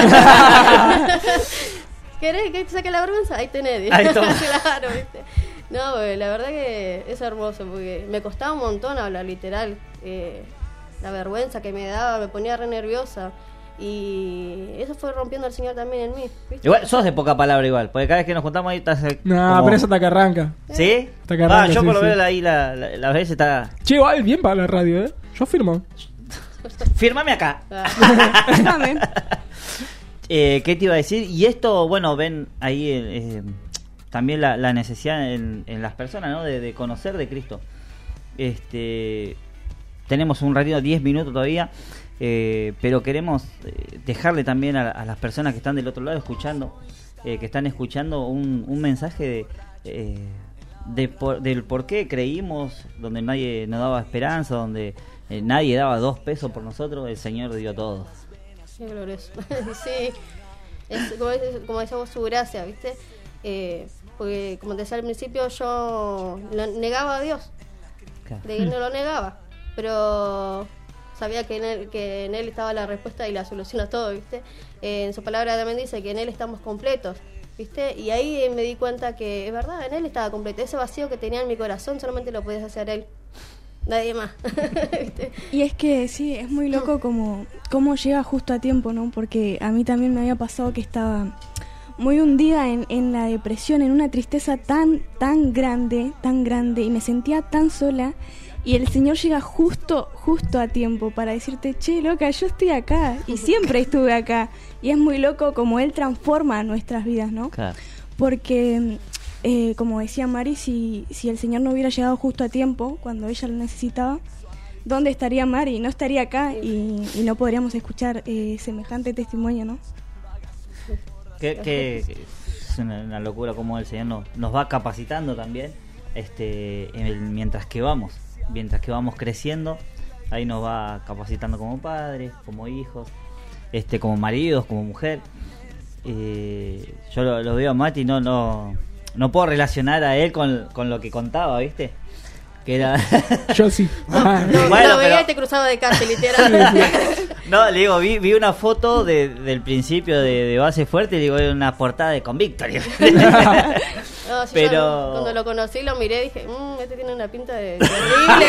¿Querés que te saque la vergüenza? Ahí tenés. Ahí toma. Claro, ¿viste? No, la verdad que es hermoso, porque me costaba un montón hablar, literal. La vergüenza que me daba, me ponía re nerviosa. Y eso fue rompiendo al Señor también en mí, ¿viste? Igual, sos de poca palabra igual, porque cada vez que nos juntamos ahí estás... No, pero eso hasta que arranca. ¿Sí? Hasta que arranca, Yo sí, por lo sí. menos ahí la vez está... Che, igual bien para la radio, ¿eh? Yo firmo. Fírmame acá. Amén. ¿Qué te iba a decir? Y esto, bueno, ven ahí también la necesidad en las personas, ¿no? De conocer de Cristo. Tenemos un ratito, 10 minutos todavía, pero queremos dejarle también a las personas que están del otro lado escuchando, que están escuchando un mensaje del por qué creímos, donde nadie nos daba esperanza, donde nadie daba 2 pesos por nosotros, el Señor dio todo. Qué glorioso. Sí, como decíamos, su gracia, ¿viste? Porque, como te decía al principio, yo negaba a Dios. Claro. De él no lo negaba, pero sabía que en él estaba la respuesta y la solución a todo, ¿viste? En su palabra también dice que en él estamos completos, ¿viste? Y ahí me di cuenta que es verdad, en él estaba completo. Ese vacío que tenía en mi corazón solamente lo podías hacer él, nadie más. ¿Viste? Y es que sí, es muy loco como llega justo a tiempo, ¿no? Porque a mí también me había pasado que estaba muy hundida en la depresión, en una tristeza tan grande, y me sentía tan sola. Y el Señor llega justo a tiempo para decirte, che, loca, yo estoy acá y siempre estuve acá. Y es muy loco como Él transforma nuestras vidas, ¿no? Claro. Porque, como decía Mari, si el Señor no hubiera llegado justo a tiempo, cuando ella lo necesitaba, ¿dónde estaría Mari? No estaría acá y no podríamos escuchar semejante testimonio, ¿no? Que es una locura como el Señor nos va capacitando también, mientras que vamos creciendo, ahí nos va capacitando como padres, como hijos, como maridos, como mujer. Yo lo veo a Mati, no puedo relacionar a él con lo que contaba, ¿viste? Que era... Yo sí. Bueno, lo veía y te cruzaba de casa, literal. No, le digo, vi una foto del principio de Base Fuerte y digo, era una portada de Convictory. No, pero yo cuando lo conocí lo miré y dije, este tiene una pinta de terrible.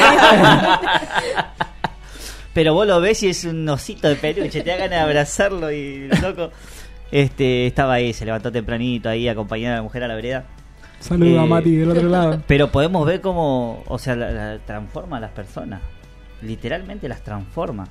Pero vos lo ves y es un osito de peluche, te da ganas de abrazarlo y loco. Estaba ahí, se levantó tempranito ahí acompañando a la mujer a la vereda. Saluda a Mati del otro lado. Pero podemos ver cómo, o sea, la transforma a las personas. Literalmente las transforma.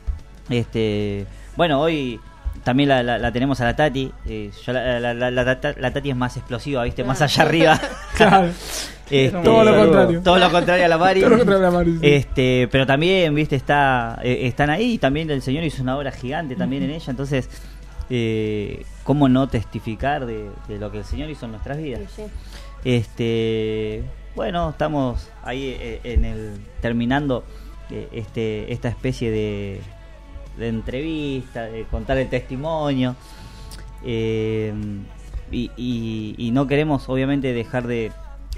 Bueno, hoy también la tenemos a la Tati. La Tati es más explosiva, ¿viste? Más allá arriba. Claro. Todo lo contrario. Todo lo contrario a la Mari. Todo lo contrario a la Mari, sí. Pero también, ¿viste? Están ahí y también el Señor hizo una obra gigante también en ella. Entonces, ¿cómo no testificar de lo que el Señor hizo en nuestras vidas? Sí. Bueno, estamos ahí terminando esta especie de entrevista, de contar el testimonio, y no queremos obviamente dejar de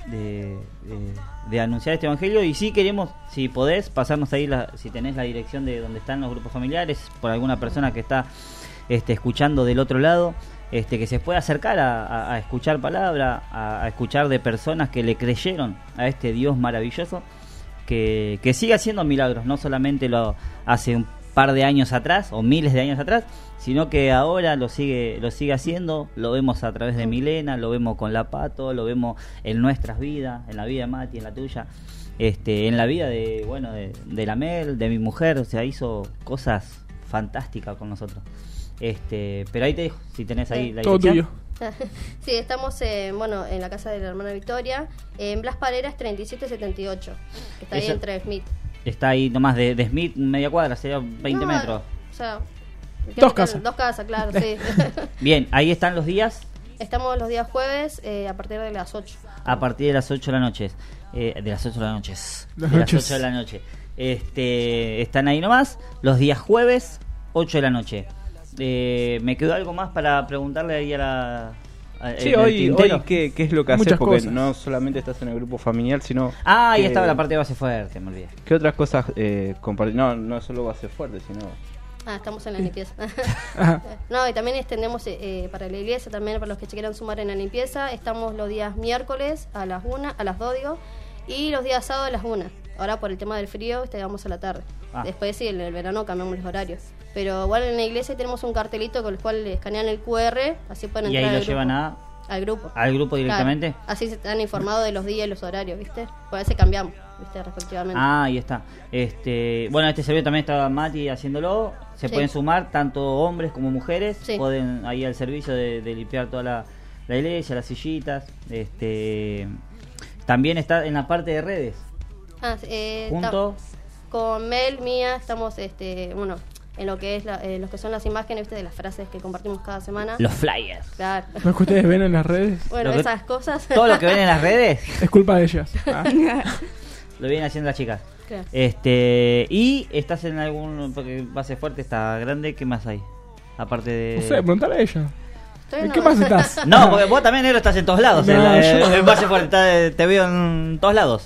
anunciar este evangelio, y sí queremos, si podés, pasarnos ahí si tenés la dirección de donde están los grupos familiares, por alguna persona que está escuchando del otro lado, que se pueda acercar a escuchar palabra, a escuchar de personas que le creyeron a este Dios maravilloso, que sigue haciendo milagros, no solamente lo hace un par de años atrás o miles de años atrás, sino que ahora lo sigue haciendo. Lo vemos a través de Milena, lo vemos con la Pato, lo vemos en nuestras vidas, en la vida de Mati, en la tuya, en la vida de la Mel, de mi mujer. O sea, hizo cosas fantásticas con nosotros. Pero ahí te dejo, si tenés ahí la dirección. Sí, estamos en la casa de la hermana Victoria, en Blas Pareras 3778, que está ahí entre Smith. Está ahí nomás de Smith, media cuadra, sería 20 metros. O sea, dos casas, claro, sí. Bien, ahí están los días. Estamos los días jueves a partir de las 8. A partir de las 8 de la noche. De las 8 de la noche. Las 8 de la noche. Están ahí nomás, los días jueves, 8 de la noche. Me quedó algo más para preguntarle ahí a la... Sí, hoy ¿qué es lo que haces? Porque cosas. No solamente estás en el grupo familiar, sino... ahí estaba la parte de Base Fuerte, me olvidé. ¿Qué otras cosas compartir? No solo Base Fuerte, sino... Estamos en la limpieza. No, y también extendemos para la iglesia, también para los que se quieran sumar en la limpieza. Estamos los días miércoles a las 2 digo, y los días sábados a las 1. Ahora por el tema del frío, vamos a la tarde. Después sí, en el verano cambiamos los horarios. Pero igual en la iglesia tenemos un cartelito con el cual escanean el QR, así pueden entrar. Y ahí lo llevan al grupo. ¿Al grupo directamente? Claro, así se están informados de los días y los horarios, ¿viste? Por eso cambiamos, ¿viste? Respectivamente. Ahí está. Bueno, servicio también estaba Mati haciéndolo. Se pueden sumar tanto hombres como mujeres. Sí. Pueden ahí al servicio de limpiar toda la iglesia, las sillitas. También está en la parte de redes. Junto con Mel, Mía, estamos en lo que es lo que son las imágenes, ¿viste? De las frases que compartimos cada semana. Los flyers. Claro. ¿Lo que ustedes ven en las redes? Bueno, esas cosas. Todo lo que ven en las redes es culpa de ellas. Lo vienen haciendo las chicas. Claro. Y estás en algún, porque Base Fuerte está grande, ¿qué más hay? Aparte de... No sé, preguntale a ella. ¿En qué más estás? No, porque vos también, negro, estás en todos lados. En Base Fuerte te veo en todos lados.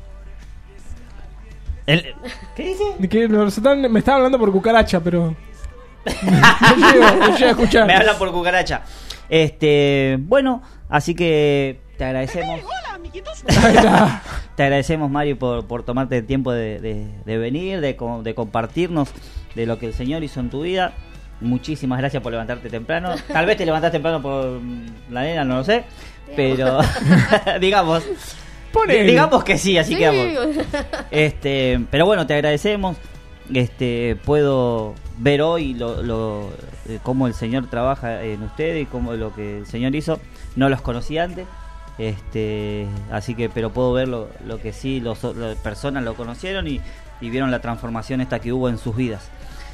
¿Qué dice? Que me estaba hablando por cucaracha, pero no llego a escuchar. Me hablan por cucaracha. Bueno, así que te agradecemos. Hola, amiguitos. Te agradecemos, Mario, por tomarte el tiempo de venir, de compartirnos de lo que el Señor hizo en tu vida. muchísimas gracias por levantarte temprano. Tal vez te levantaste temprano por la nena, no lo sé. Pero, digamos que sí, así quedamos. Pero bueno, te agradecemos. Puedo ver hoy cómo el Señor trabaja en ustedes y cómo lo que el Señor hizo. No los conocí antes. Así que, pero puedo ver lo que sí las personas lo conocieron y vieron la transformación esta que hubo en sus vidas.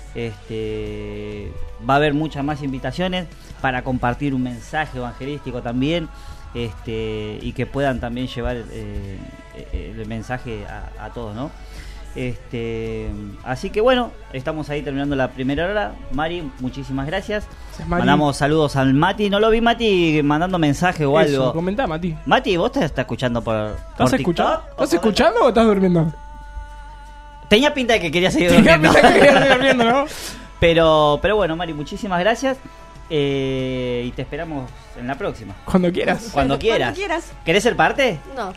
Va a haber muchas más invitaciones para compartir un mensaje evangelístico también, y que puedan también llevar el mensaje a todos, ¿no? Así que bueno, estamos ahí terminando la primera hora. Mari, muchísimas gracias. Mari. Mandamos saludos al Mati. No lo vi, Mati, mandando mensaje o Eso, algo. Comentá, Mati. Mati, ¿vos te estás escuchando por ¿Estás escuchando? ¿Estás escuchando o estás durmiendo? Tenía pinta de que quería seguir Tenía durmiendo. pinta de que querías seguir durmiendo, ¿no? Pero bueno, Mari, muchísimas gracias. Y te esperamos en la próxima. Cuando quieras. Cuando quieras. ¿Querés ser parte? No.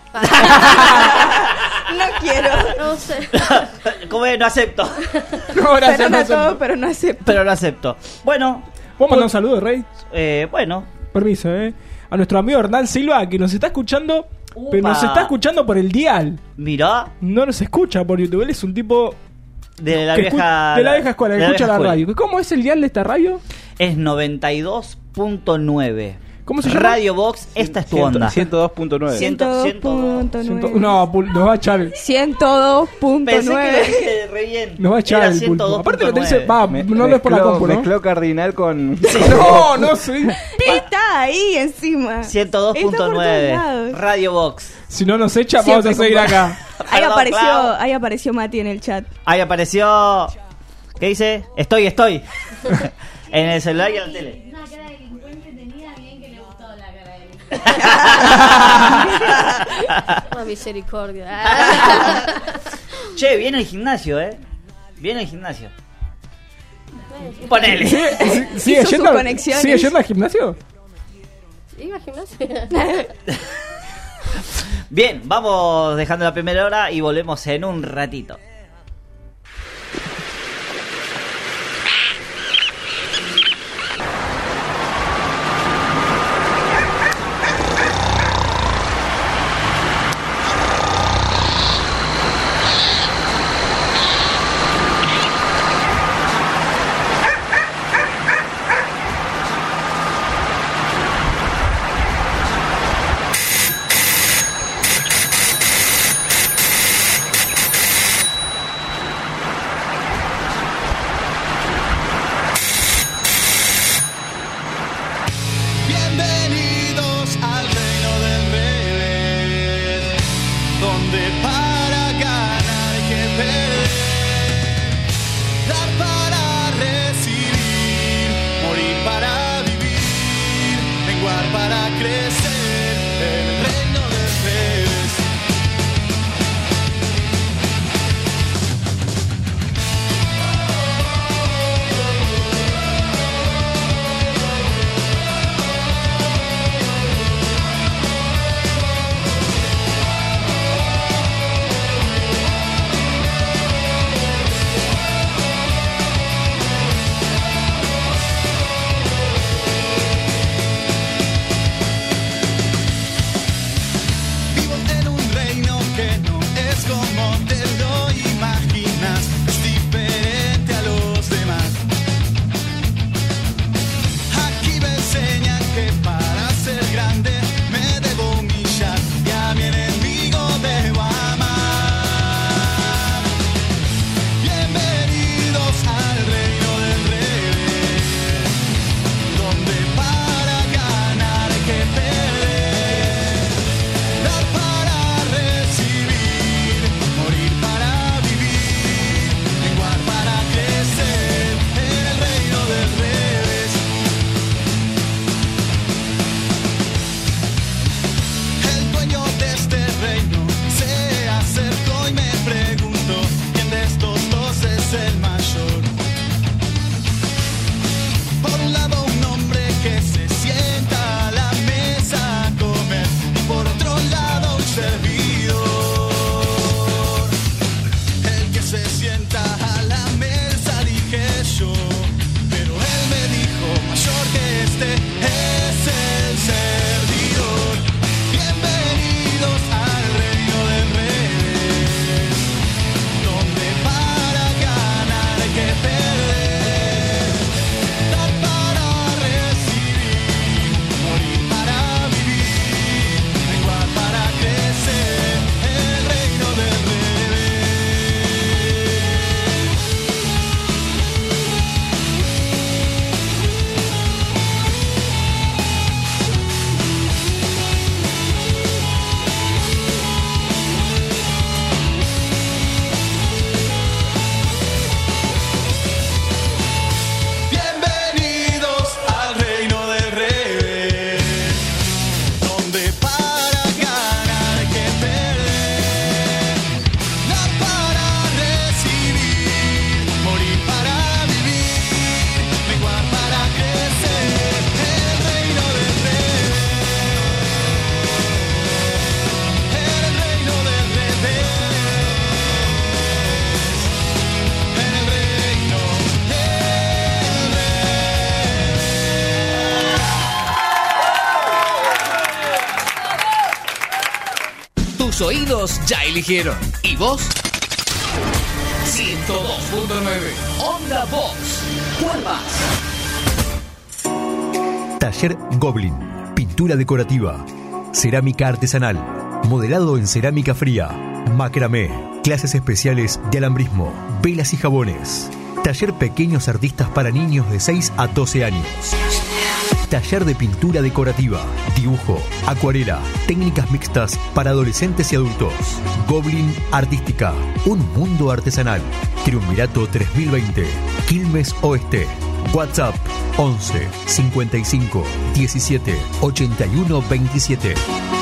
No quiero. No sé. ¿Cómo es? No acepto. No, gracias, Perdona no acepto. todo, pero no acepto. Pero no acepto. Bueno. ¿Puedo mandar un saludo, Rey? Bueno. Permiso, a nuestro amigo Hernán Silva, que nos está escuchando, pero nos está escuchando por el dial. Mirá. No nos escucha por YouTube. Él es un tipo De la que vieja... de la vieja escuela, que de escucha vieja la escuela. radio. ¿Cómo es el dial de esta radio? Es 92.9. ¿Cómo se llama? Radio Box, esta es tu onda. 102.9. 102.9. No, nos va a echar. 102.9. Pensé que lo dije re bien. Nos va a echar Era el pulpo. 102.9. Aparte lo te dice, no lo es por la compu, ¿no? Mezcló cardinal con... No, sí. Está ahí encima. Está por todos 102.9. lados. Radio Box. Si no nos echa, Siempre vamos a seguir con- acá. Perdón, Clau. Ahí apareció Mati en el chat. Ahí apareció... ¿Qué dice? Estoy. En el celular y en la tele. Una cara de delincuente tenía, bien que le gustó la cara de delincuente. Oh, misericordia. Che, viene el gimnasio, Viene el gimnasio. Ponele. ¿Sigue Hizo sus yendo conexiones. al gimnasio? Iba al gimnasio. Bien, vamos dejando la primera hora y volvemos en un ratito. Bienvenidos al reino del revés, donde para ganar hay que perder, dar para recibir, morir para vivir, menguar para crecer, el reino del revés. Tus oídos ya eligieron. ¿Y vos? 102.9 Onda Vox. ¿Cuál más? Taller Goblin. Pintura decorativa. Cerámica artesanal. Modelado en cerámica fría. Macramé. Clases especiales de alambrismo. Velas y jabones. Taller Pequeños Artistas para niños de 6 a 12 años. Taller de pintura decorativa, dibujo, acuarela, técnicas mixtas para adolescentes y adultos. Goblin Artística, un mundo artesanal. Triunvirato 3020, Quilmes Oeste. WhatsApp 11 55 17 81 27.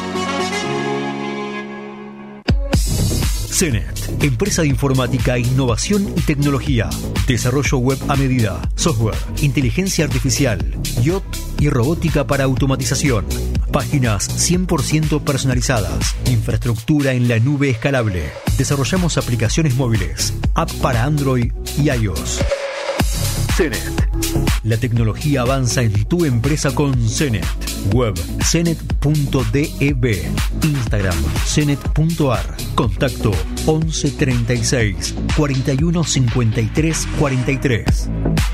CENET, empresa de informática, innovación y tecnología. Desarrollo web a medida, software, inteligencia artificial, IoT y robótica para automatización. Páginas 100% personalizadas. Infraestructura en la nube escalable. Desarrollamos aplicaciones móviles, app para Android y iOS. CENET. La tecnología avanza en tu empresa con CENET. Web cenet.dev. Instagram cenet.ar. Contacto 11 36 41 53 43.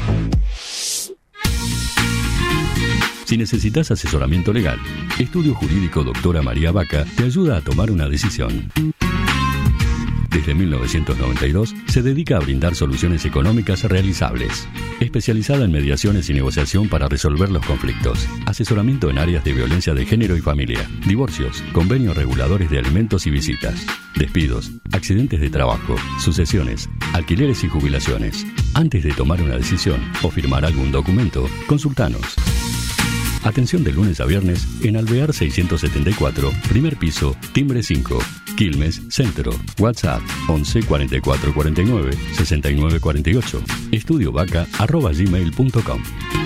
Si necesitas asesoramiento legal, Estudio Jurídico Doctora María Vaca te ayuda a tomar una decisión. Desde 1992 se dedica a brindar soluciones económicas realizables. Especializada en mediaciones y negociación para resolver los conflictos. Asesoramiento en áreas de violencia de género y familia. Divorcios, convenios reguladores de alimentos y visitas. Despidos, accidentes de trabajo, sucesiones, alquileres y jubilaciones. Antes de tomar una decisión o firmar algún documento, consultanos. Atención de lunes a viernes en Alvear 674, primer piso, timbre 5, Quilmes, Centro. WhatsApp 11 44 49 69 48. estudiovaca@gmail.com.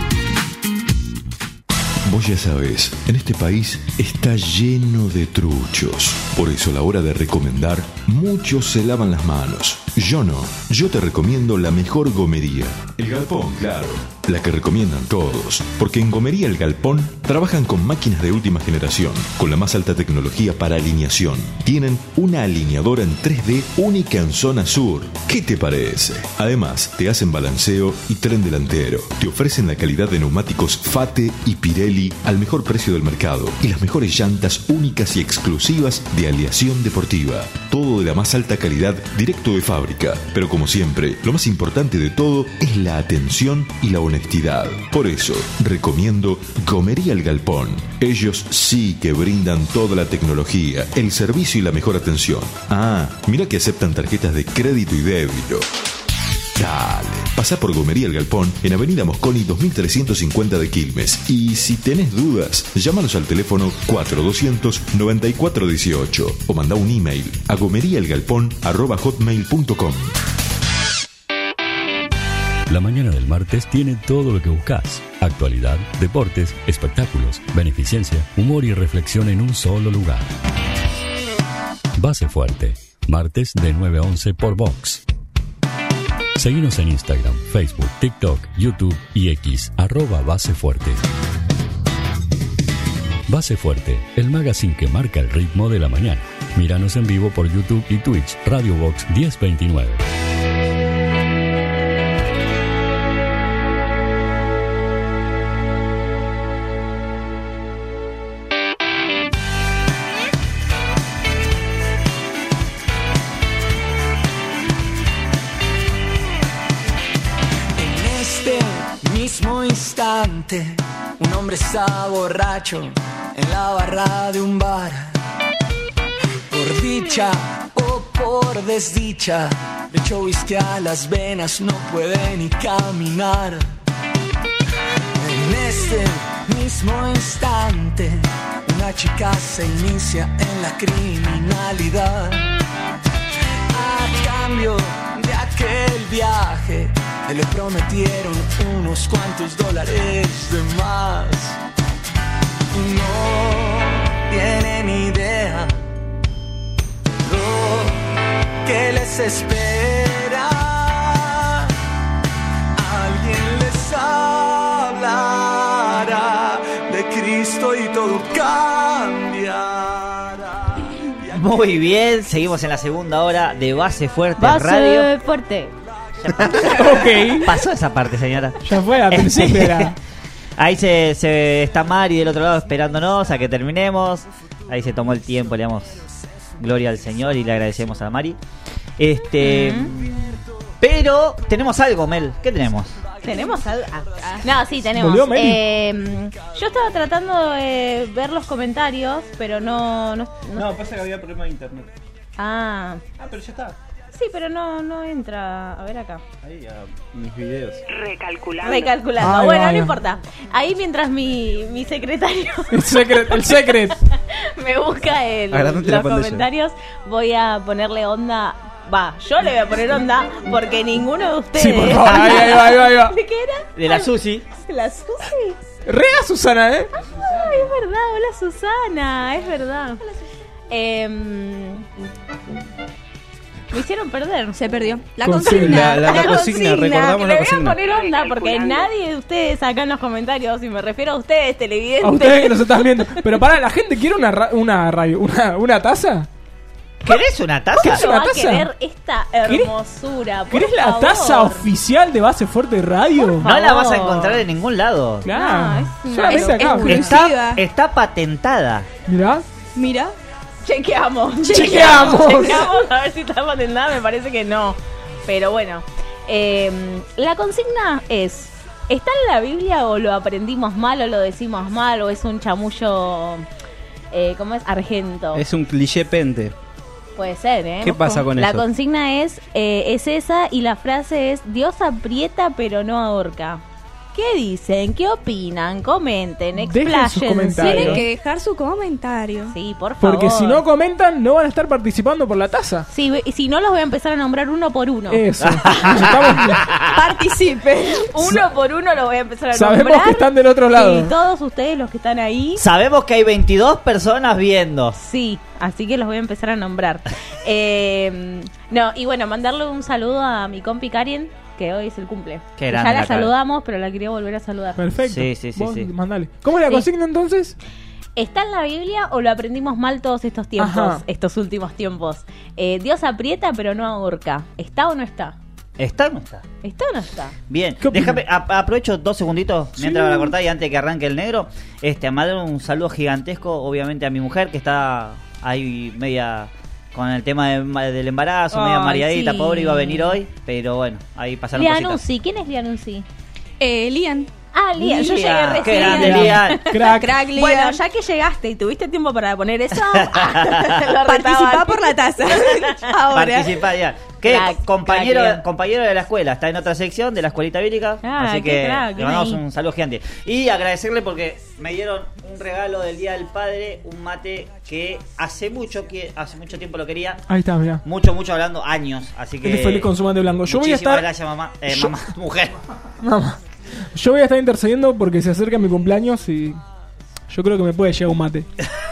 Vos ya sabés, en este país está lleno de truchos. Por eso a la hora de recomendar, muchos se lavan las manos. Yo no. Yo te recomiendo la mejor gomería. El Galpón, claro. La que recomiendan todos. Porque en Gomería El Galpón trabajan con máquinas de última generación, con la más alta tecnología para alineación. Tienen una alineadora en 3D única en zona sur. ¿Qué te parece? Además, te hacen balanceo y tren delantero. Te ofrecen la calidad de neumáticos Fate y Pirelli al mejor precio del mercado y las mejores llantas únicas y exclusivas de aleación deportiva. Todo de la más alta calidad, directo de fábrica. Pero como siempre, lo más importante de todo es la atención y la honestidad. Por eso, recomiendo Gomería El Galpón. Ellos sí que brindan toda la tecnología, el servicio y la mejor atención. Ah, mira que aceptan tarjetas de crédito y débito. Dale, pasá por Gomería El Galpón en Avenida Mosconi 2350 de Quilmes. Y si tenés dudas, llámanos al teléfono 4200-9418 o mandá un email a gomeriaelgalpón@hotmail.com. La mañana del martes tiene todo lo que buscas. Actualidad, deportes, espectáculos, beneficencia, humor y reflexión en un solo lugar. Base Fuerte, martes de 9 a 11 por Vox. Seguinos en Instagram, Facebook, TikTok, YouTube y X, @Base Fuerte. Base Fuerte, el magazine que marca el ritmo de la mañana. Míranos en vivo por YouTube y Twitch, Radio Vox 1029. Instante, un hombre está borracho en la barra de un bar. Por dicha o por desdicha, le echó whisky a las venas, no puede ni caminar. En este mismo instante, una chica se inicia en la criminalidad. A cambio de aquel viaje, le prometieron unos cuantos dólares de más. No tienen idea lo que les espera. Alguien les hablará de Cristo y todo cambiará. Muy bien, seguimos en la segunda hora de Base Fuerte Base Radio. Fuerte. Ok. Pasó esa parte, señora. Ya fue, al principio era. Ahí se está Mari del otro lado esperándonos a que terminemos. Ahí se tomó el tiempo, le damos gloria al Señor y le agradecemos a Mari. Pero tenemos algo, Mel. ¿Qué tenemos? ¿Tenemos algo? No, sí, tenemos. Yo estaba tratando de ver los comentarios, pero no. No, pasa que había problema de internet. Ah, pero ya está. sí, pero no entra. A ver acá. Ahí a mis videos. Recalculando. Ay, Bueno, vaya. no importa. Ahí mientras mi secretario El secret. me busca Agrandate la los pantalla. comentarios, voy a ponerle onda. Yo le voy a poner onda porque ninguno de ustedes. Sí, por favor. Ahí va. ¿De qué era? De la Susi. La Susi. Rea Susana, Ay, es verdad, hola Susana, es verdad. Me hicieron perder. Se perdió. La Consigna. consigna. La consigna, recordamos la Le consigna. voy a poner onda porque nadie de ustedes acá en los comentarios, y me refiero a ustedes, televidentes. A ustedes que nos están viendo. Pero la gente quiere una taza. ¿Querés una taza? ¿Querés ¿Cómo una va a taza? querer esta hermosura? Por ¿Querés la favor. taza oficial de Base Fuerte Radio? No la vas a encontrar en ningún lado. Claro. No, es Solamente una- acá. es- Está, está patentada. Mirá. Mira. Chequeamos a ver si está patentada. Me parece que no. Pero bueno, la consigna es: ¿está en la Biblia o lo aprendimos mal o lo decimos mal o es un chamullo, ¿cómo es? Argento. Es un cliché pente. Puede ser, ¿eh? ¿Qué pasa con la eso? consigna es esa y la frase es: Dios aprieta pero no ahorca. ¿Qué dicen? ¿Qué opinan? Comenten, Dejen sus expláyense. comentarios. Tienen que dejar su comentario. Sí, por favor. Porque si no comentan, no van a estar participando por la taza. Sí, y si no, los voy a empezar a nombrar uno por uno. Eso. Participen. Uno por uno los voy a empezar a Sabemos nombrar. que están del otro lado. Y todos ustedes los que están ahí. Sabemos que hay 22 personas viendo. Sí, así que los voy a empezar a nombrar. No, y bueno, mandarle un saludo a mi compi Karen, que hoy es el cumple. Qué Ya grande la la Karen. saludamos, pero la quería volver a saludar. Perfecto. Sí. Vos mandale. ¿Cómo es la Sí. consigna entonces? ¿Está en la Biblia o lo aprendimos mal todos estos tiempos? Ajá. Estos últimos tiempos. Dios aprieta pero no ahorca. ¿Está o no está? ¿Está o no está? ¿Está o no está? Bien, ¿Qué opinan? déjame, aprovecho 2 segunditos mientras la cortar y antes de que arranque el negro. A mandar un saludo gigantesco, obviamente, a mi mujer que está ahí media con el tema del embarazo, media Ay, mareadita, sí. pobre, iba a venir hoy, pero bueno, ahí pasaron cositas. Lianuzzi, ¿quién es Lianuzzi? Lian. Ah, Lian, yo llegué Lian, qué recién. grande, Lian. Crack. Lian. Bueno, ya que llegaste y tuviste tiempo para poner eso, Participá por la taza. Ahora. Participa, Lian. ¿Qué? Crack, compañero, crack, Lian. compañero de la escuela, está en otra sección de la escuelita bíblica, Ah, así qué que crack, le mandamos bien ahí. un saludo gigante. Y agradecerle porque me dieron un regalo del Día del Padre, un mate que hace mucho tiempo lo quería. Ahí está, mirá. Mucho hablando, años, así que... Él es feliz con su mate blanco. Yo voy a muchísimas estar. gracias, mamá. Yo- Mamá, mujer. Mamá. Yo voy a estar intercediendo porque se acerca mi cumpleaños y yo creo que me puede llegar un mate.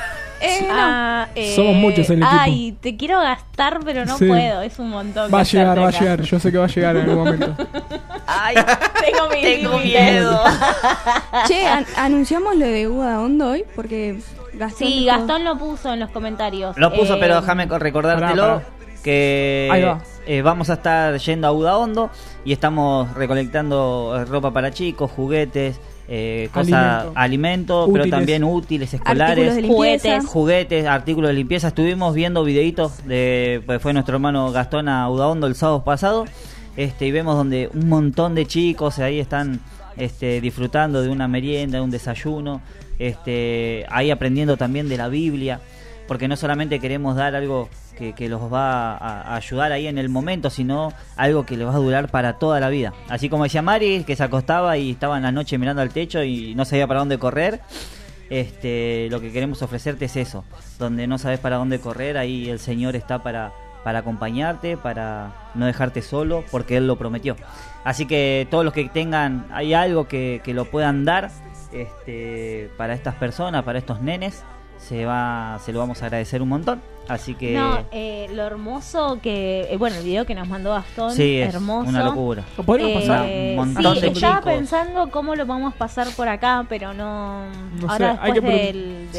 Somos muchos en el equipo. Ay, te quiero gastar, pero no Sí. puedo. Es un montón. Va a que llegar, hacerte va a acá. llegar. Yo sé que va a llegar en algún momento. Ay, tengo Tengo límites. miedo. Che, anunciamos lo de Uda Hondo hoy porque Gastón. Sí, dijo- Gastón lo puso en los comentarios. Lo puso, pero déjame recordártelo. Pará. Ahí Que va. vamos a estar yendo a Udaondo y estamos recolectando ropa para chicos, juguetes, cosas, alimento, pero Útiles. también útiles, Artículos escolares, de limpieza. juguetes. juguetes, artículos de limpieza. Estuvimos viendo videitos pues fue nuestro hermano Gastón a Udaondo el sábado pasado, y vemos donde un montón de chicos ahí están disfrutando de una merienda, de un desayuno, ahí aprendiendo también de la Biblia, porque no solamente queremos dar algo que los va a ayudar ahí en el momento, sino algo que les va a durar para toda la vida. Así como decía Mari, que se acostaba y estaba en la noche mirando al techo y no sabía para dónde correr. Lo que queremos ofrecerte es eso, donde no sabes para dónde correr, ahí el Señor está para acompañarte, para no dejarte solo, porque Él lo prometió. Así que todos los que tengan, hay algo que lo puedan dar para estas personas, para estos nenes, se lo vamos a agradecer un montón. Así que No, lo hermoso que... bueno, el video que nos mandó Gastón, sí, es hermoso. una locura. ¿Lo podemos pasar? Un montón sí, de estaba chicos. pensando cómo lo vamos a pasar por acá, pero no... No ahora sé, hay que después sí.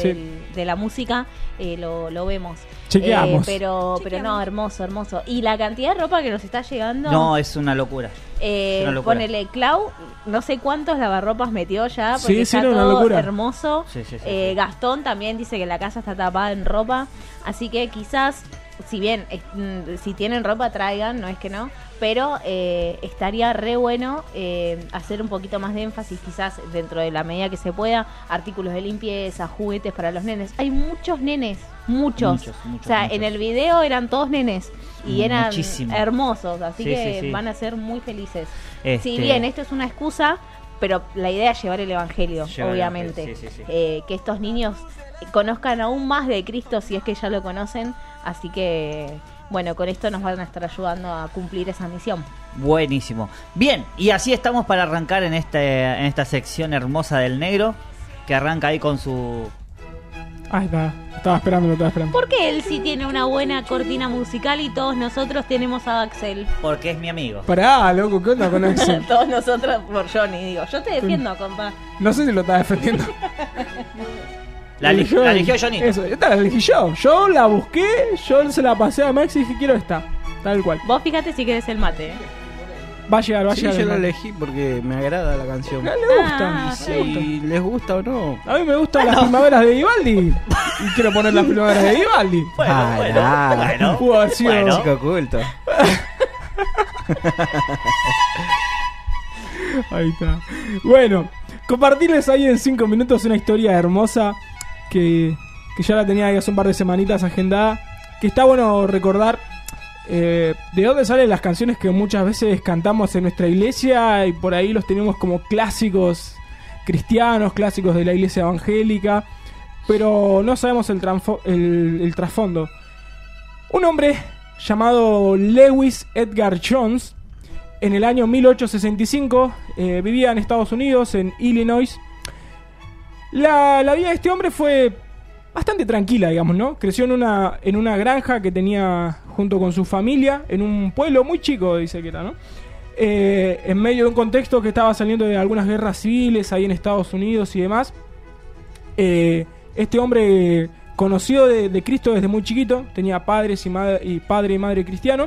de la música, lo vemos. Chequeamos. Pero no, hermoso. Y la cantidad de ropa que nos está llegando... No, es una locura. Ponele Clau, no sé cuántos lavarropas metió ya, porque Sí, está no, una todo locura. hermoso. Sí. Gastón también dice que la casa está tapada en ropa, así que quizás, si bien si tienen ropa traigan, no es que no, pero estaría re bueno hacer un poquito más de énfasis, quizás dentro de la medida que se pueda, artículos de limpieza, juguetes para los nenes. Hay muchos nenes, muchos. O sea, en el video eran todos nenes y eran Muchísimo. hermosos, así Sí, que sí. van a ser muy felices. Este- Si bien esto es una excusa, pero la idea es llevar el evangelio, Llevar el obviamente. evangelio, sí. Que estos niños conozcan aún más de Cristo si es que ya lo conocen, así que bueno, con esto nos van a estar ayudando a cumplir esa misión. Buenísimo. Bien, y así estamos para arrancar en esta sección hermosa del negro, que arranca ahí con su... Ahí está. Estaba esperando. ¿Por qué él sí tiene una buena cortina musical y todos nosotros tenemos a Axel? Porque es mi amigo. Pará, loco, ¿qué onda con Axel? Todos nosotros por Johnny, digo. Yo te defiendo, compa. No sé si lo estaba defendiendo. La eligió Johnny. Eso, esta la elegí yo. Yo la busqué, yo se la pasé a Max y dije, quiero esta. Tal cual. Vos fíjate si querés el mate. Va a llegar. Sí, yo la elegí porque me agrada la canción. No le gusta. Ah, Si les gusta o no. A mí me gustan las primaveras de Vivaldi. Y quiero poner las primaveras de Vivaldi. Bueno. Pudo haber sido- Bueno. Chico oculto. Ahí está. Bueno, compartirles ahí en 5 minutos una historia hermosa que ya la tenía ahí hace un par de semanitas agendada. Que está bueno recordar de dónde salen las canciones que muchas veces cantamos en nuestra iglesia y por ahí los tenemos como clásicos cristianos, clásicos de la iglesia evangélica, pero no sabemos el trasfondo. Un hombre llamado Lewis Edgar Jones, en el año 1865, vivía en Estados Unidos, en Illinois. La vida de este hombre fue bastante tranquila, digamos, ¿no? Creció en una granja que tenía junto con su familia, en un pueblo muy chico, dice que era, ¿no? En medio de un contexto que estaba saliendo de algunas guerras civiles ahí en Estados Unidos y demás. Este hombre conoció de Cristo desde muy chiquito, tenía padre y madre cristiano,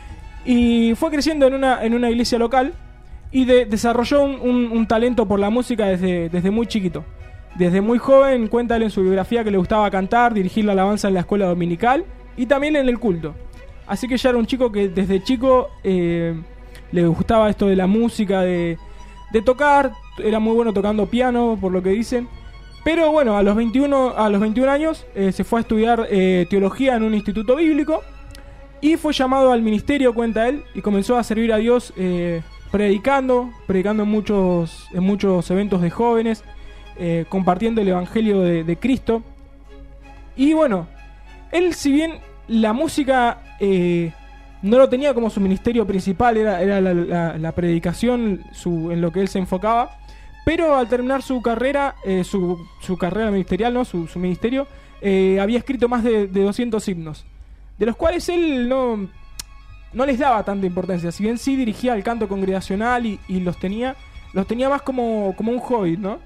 y fue creciendo en una iglesia local y desarrolló un talento por la música desde muy chiquito. Desde muy joven cuenta él en su biografía que le gustaba cantar, dirigir la alabanza en la escuela dominical y también en el culto. Así que ya era un chico que desde chico le gustaba esto de la música, de tocar, era muy bueno tocando piano, por lo que dicen. Pero bueno, a los 21 años se fue a estudiar teología en un instituto bíblico y fue llamado al ministerio, cuenta él, y comenzó a servir a Dios predicando en muchos eventos de jóvenes, compartiendo el evangelio de Cristo. Y bueno, él, si bien la música no lo tenía como su ministerio principal, era la predicación en lo que él se enfocaba, pero al terminar su carrera, su carrera ministerial, ¿no? su ministerio, había escrito más de 200 himnos, de los cuales él no les daba tanta importancia, si bien sí dirigía el canto congregacional y los tenía más como un hobby, ¿no?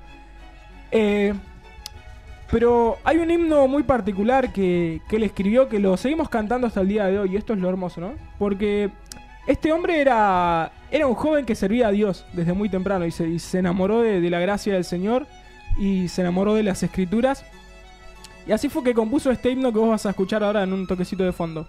Pero hay un himno muy particular que él escribió, que lo seguimos cantando hasta el día de hoy, y esto es lo hermoso, ¿no? Porque este hombre era un joven que servía a Dios desde muy temprano y se enamoró de la gracia del Señor y se enamoró de las Escrituras, y así fue que compuso este himno que vos vas a escuchar ahora en un toquecito de fondo.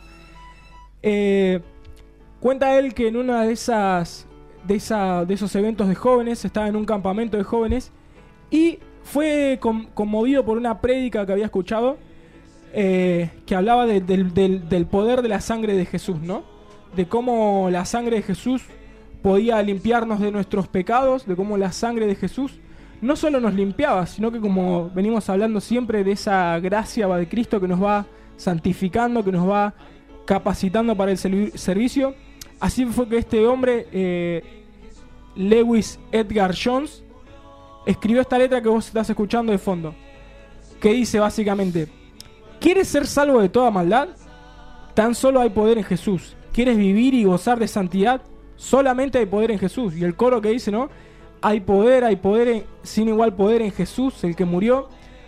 Cuenta él que en una de esos eventos de jóvenes, estaba en un campamento de jóvenes y fue conmovido por una prédica que había escuchado, que hablaba del poder de la sangre de Jesús, ¿no? De cómo la sangre de Jesús podía limpiarnos de nuestros pecados, de cómo la sangre de Jesús no solo nos limpiaba, sino que, como venimos hablando siempre, de esa gracia de Cristo que nos va santificando, que nos va capacitando para el servicio. Así fue que este hombre, Lewis Edgar Jones, escribió esta letra que vos estás escuchando de fondo, que dice básicamente: ¿quieres ser salvo de toda maldad? Tan solo hay poder en Jesús. ¿Quieres vivir y gozar de santidad? Solamente hay poder en Jesús. Y el coro que dice, ¿no? Hay poder sin igual poder en Jesús, el que murió.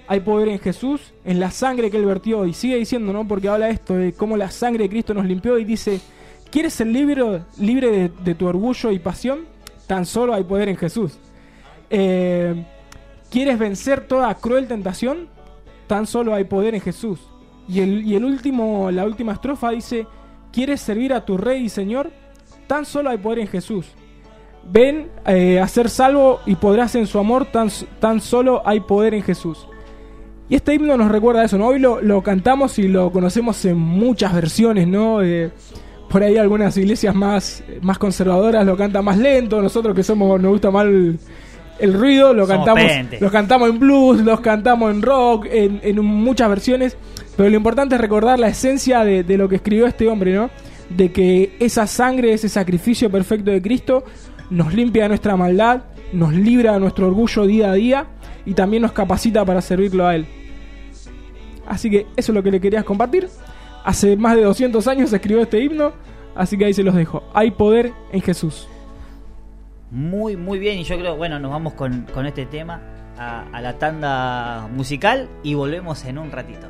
hay poder en Jesús, en la sangre que Él vertió. Y sigue diciendo, ¿no? Porque habla esto de cómo la sangre de Cristo nos limpió. Y dice, ¿quieres ser libre de tu orgullo y pasión? Tan solo hay poder en Jesús. ¿Quieres vencer toda cruel tentación? Tan solo hay poder en Jesús. Y la última estrofa dice, ¿quieres servir a tu Rey y Señor? Tan solo hay poder en Jesús. Ven a ser salvo y podrás en su amor, tan solo hay poder en Jesús. Y este himno nos recuerda eso, ¿no? Hoy lo cantamos y lo conocemos en muchas versiones, ¿no? Por ahí algunas iglesias más conservadoras lo cantan más lento. Nosotros que nos gusta más el ruido, lo cantamos en blues, los cantamos en rock, en muchas versiones. Pero lo importante es recordar la esencia de lo que escribió este hombre, ¿no? De que esa sangre, ese sacrificio perfecto de Cristo nos limpia de nuestra maldad, nos libra de nuestro orgullo día a día y también nos capacita para servirlo a Él. Así que eso es lo que le querías compartir. Hace más de 200 años se escribió este himno, así que ahí se los dejo. Hay poder en Jesús. Muy, muy bien, y yo creo, bueno, nos vamos con este tema a la tanda musical y volvemos en un ratito.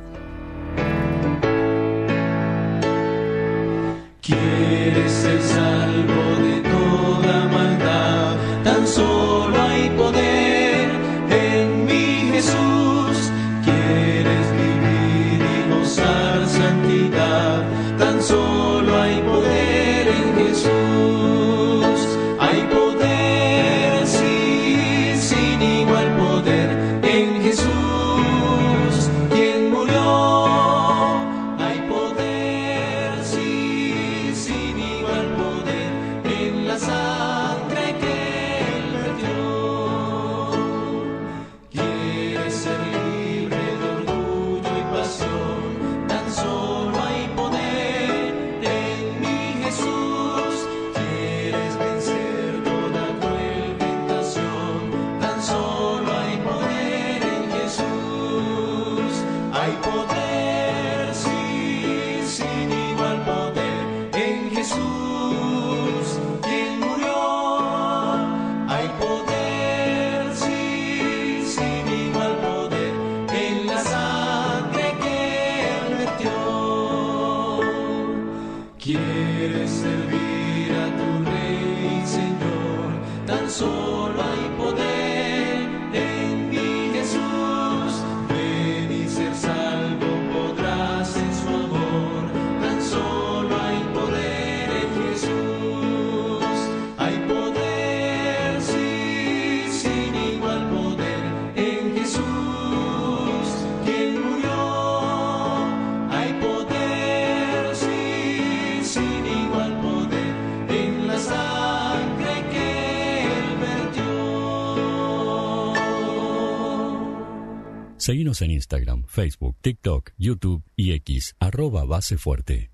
Quieres ser salvo de toda maldad, tan solo hay poder en mi Jesús. Quieres vivir y gozar santidad, tan solo hay poder en Jesús. Hay poder, sí, sin igual poder en Jesús, quien murió. Hay poder, sí, sin igual poder en la sangre que Él vertió. Quieres ser libre de orgullo y pasión, tan solo hay poder en mi Jesús. Quieres vencer toda cruel tentación, tan solo hay poder en Jesús. Hay poder, sí, sin igual poder en Jesús, quien murió. Hay poder, sí, sin igual poder en la sangre que Él vertió. Quieres servir a tu Rey y Señor, tan solo hay poder en mi Jesús. Ven y ser salvo podrás en su amor, tan solo hay poder en Jesús. Hay poder, sí, sin igual poder en Jesús, quien murió. Hay poder, sí, sin igual poder en la sangre que Él vertió. Seguinos en Instagram, Facebook, TikTok, YouTube y X, @basefuerte.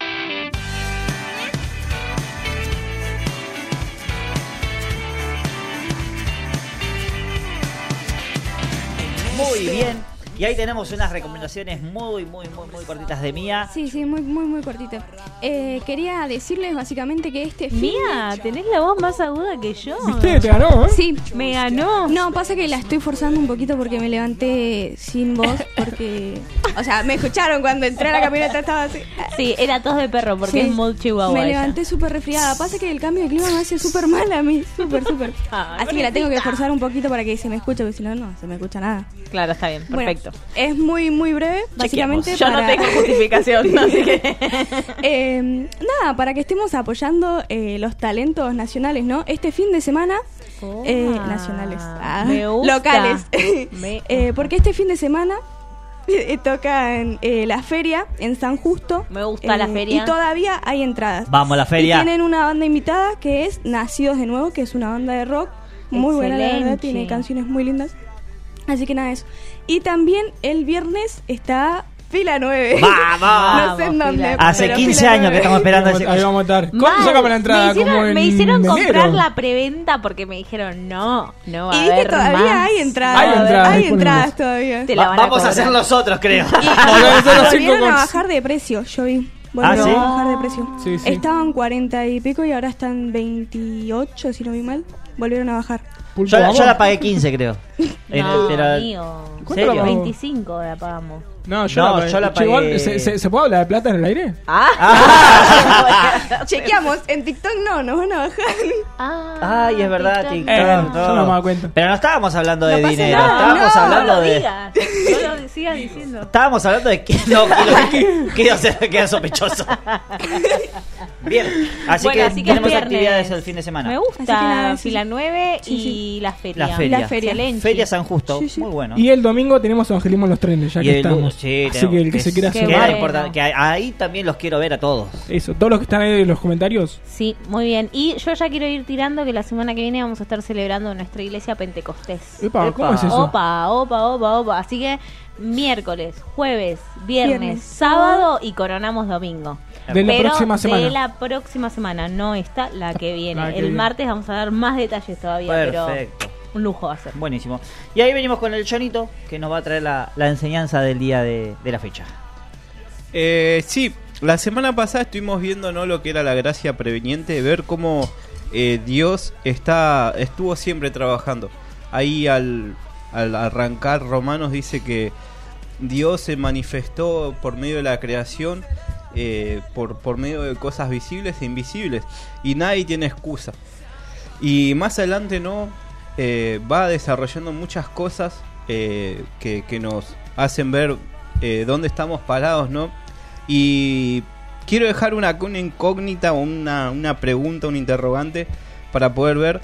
Muy bien. Y ahí tenemos unas recomendaciones muy cortitas de Mía. Sí, muy cortito. Quería decirles básicamente que este fin Mía, tenés la voz más aguda que yo. ¿Viste? Te ganó, ¿eh? Sí. Me ganó. No, pasa que la estoy forzando un poquito porque me levanté sin voz, porque... O sea, me escucharon cuando entré a la camioneta, estaba así. Sí, era tos de perro porque Sí. es muy chihuahua. Me ella. levanté súper resfriada. Pasa que el cambio de clima me hace súper mal a mí. Súper. Así que la tengo que forzar un poquito para que se me escuche, porque si no, no se me escucha nada. Claro, está bien, perfecto. Bueno, es muy breve, básicamente. Yo no tengo justificación, así que... nada, para que estemos apoyando los talentos nacionales, ¿no? Este fin de semana... nacionales. Me gusta. Locales. Porque este fin de semana... toca en la feria en San Justo. Me gusta la feria. Y todavía hay entradas. Vamos a la feria. Y tienen una banda invitada que es Nacidos de Nuevo, que es una banda de rock muy buena, la verdad. Tiene canciones muy lindas. Así que nada, eso. Y también el viernes está Fila 9. ¡Vamos! No sé en dónde. Hace 15 años que estamos esperando ese. Ahí vamos a estar. ¿Cuánto sacamos la entrada? Me hicieron enero. comprar la preventa porque me dijeron no va a Y haber todavía más. hay entradas. Hay entradas todavía. Te la van a Vamos a cobrar. hacer nosotros, creo. Volvieron a bajar de precio, yo vi. Volvieron ¿sí? a bajar de precio. Sí. Estaban 40 y pico y ahora están 28, si no vi mal. Volvieron a bajar. Pulpo, Yo ¿vamos? la pagué 15, creo. No, Pero- amigo. ¿Cuánto ¿Serio? la pagó? 25 la pagamos. No, No, yo la Che, igual, pagué- ¿se puede hablar de plata en el aire? Chequeamos, en TikTok no, nos van a bajar. Ay, es verdad, TikTok. Yo no me daba cuenta. Pero no estábamos hablando de No pasa dinero, nada, estábamos no, hablando de. No lo sigas diciendo. Estábamos hablando de que no, queda sospechoso. Bien, así Bueno, que así que tenemos viernes. actividades el fin de semana. Me Así que gusta nada, sí. Fila 9 Sí, y sí. la feria. La feria. La feria. Excelente. Feria San Justo, Sí, sí. muy bueno. Y el domingo tenemos Evangelismo en los trenes, ya Y que el- estamos. sí, Así que el que se quiera Qué que sumar. era bueno. importante, que ahí también los quiero ver a todos. Eso, todos los que están ahí en los comentarios. Sí, muy bien. Y yo ya quiero ir tirando que la semana que viene vamos a estar celebrando en nuestra iglesia Pentecostés. Epa, ¿cómo es eso? Opa. Así que miércoles, jueves, viernes, sábado y coronamos domingo. De la Pero próxima semana. de la próxima semana, no esta, la que viene. La que el viene. martes vamos a dar más detalles todavía, Perfecto. pero un lujo va a ser. Buenísimo. Y ahí venimos con el Chonito, que nos va a traer la enseñanza del día de la fecha. Sí, la semana pasada estuvimos viendo, ¿no?, lo que era la gracia preveniente, ver cómo Dios estuvo siempre trabajando. Ahí al arrancar Romanos dice que Dios se manifestó por medio de la creación, por medio de cosas visibles e invisibles, y nadie tiene excusa. Y más adelante no va desarrollando muchas cosas que nos hacen ver dónde estamos parados, ¿no? Y quiero dejar una incógnita, una pregunta, un interrogante para poder ver.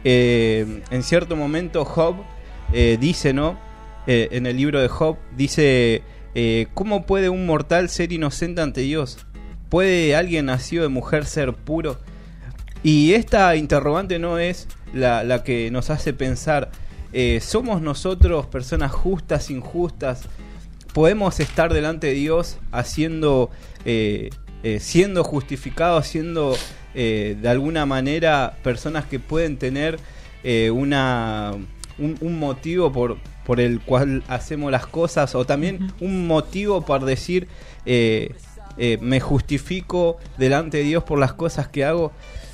En cierto momento Job dice, ¿no?, en el libro de Job dice, ¿cómo puede un mortal ser inocente ante Dios? ¿Puede alguien nacido de mujer ser puro? Y esta interrogante no es la que nos hace pensar, ¿somos nosotros personas justas, injustas? ¿Podemos estar delante de Dios haciendo, siendo justificados, siendo de alguna manera personas que pueden tener un motivo por el cual hacemos las cosas, o también un motivo para decir me justifico delante de Dios por las cosas que hago?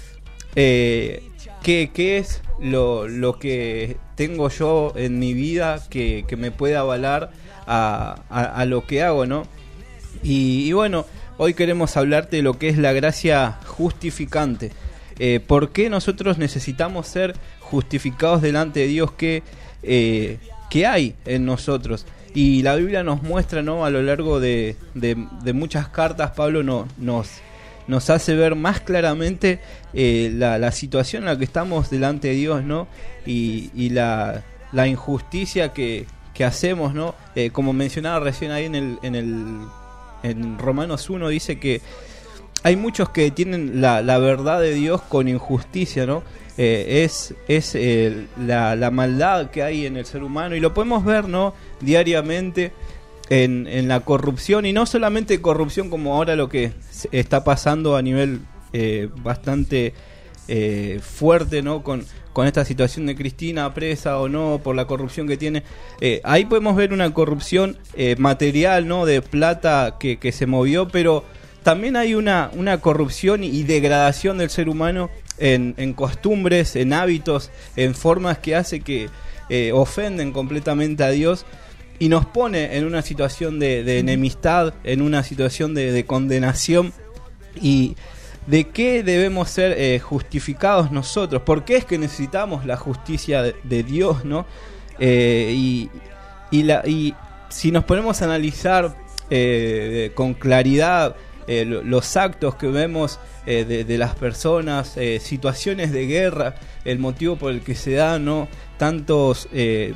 ¿Qué es lo que tengo yo en mi vida que me pueda avalar a lo que hago, ¿no? Y bueno, hoy queremos hablarte de lo que es la gracia justificante. ¿Por qué nosotros necesitamos ser justificados delante de Dios? ¿Qué hay en nosotros? Y la Biblia nos muestra, ¿no?, a lo largo de muchas cartas. Pablo nos hace ver más claramente la situación en la que estamos delante de Dios, ¿no? Y la injusticia que hacemos, ¿no? Como mencionaba recién ahí en Romanos 1, dice que hay muchos que tienen la verdad de Dios con injusticia, ¿no? Es la maldad que hay en el ser humano, y lo podemos ver, ¿no?, diariamente en la corrupción, y no solamente corrupción como ahora lo que está pasando a nivel bastante fuerte, ¿no?, con esta situación de Cristina presa o no por la corrupción que tiene. Ahí podemos ver una corrupción material, ¿no?, de plata que se movió, pero también hay una corrupción y degradación del ser humano en costumbres, en hábitos, en formas que hace que ofenden completamente a Dios y nos pone en una situación de enemistad, en una situación de condenación. Y ¿de qué debemos ser justificados nosotros? ¿Por qué es que necesitamos la justicia de Dios, ¿no? Y si nos ponemos a analizar con claridad los actos que vemos de las personas, situaciones de guerra, el motivo por el que se dan, ¿no?, tantos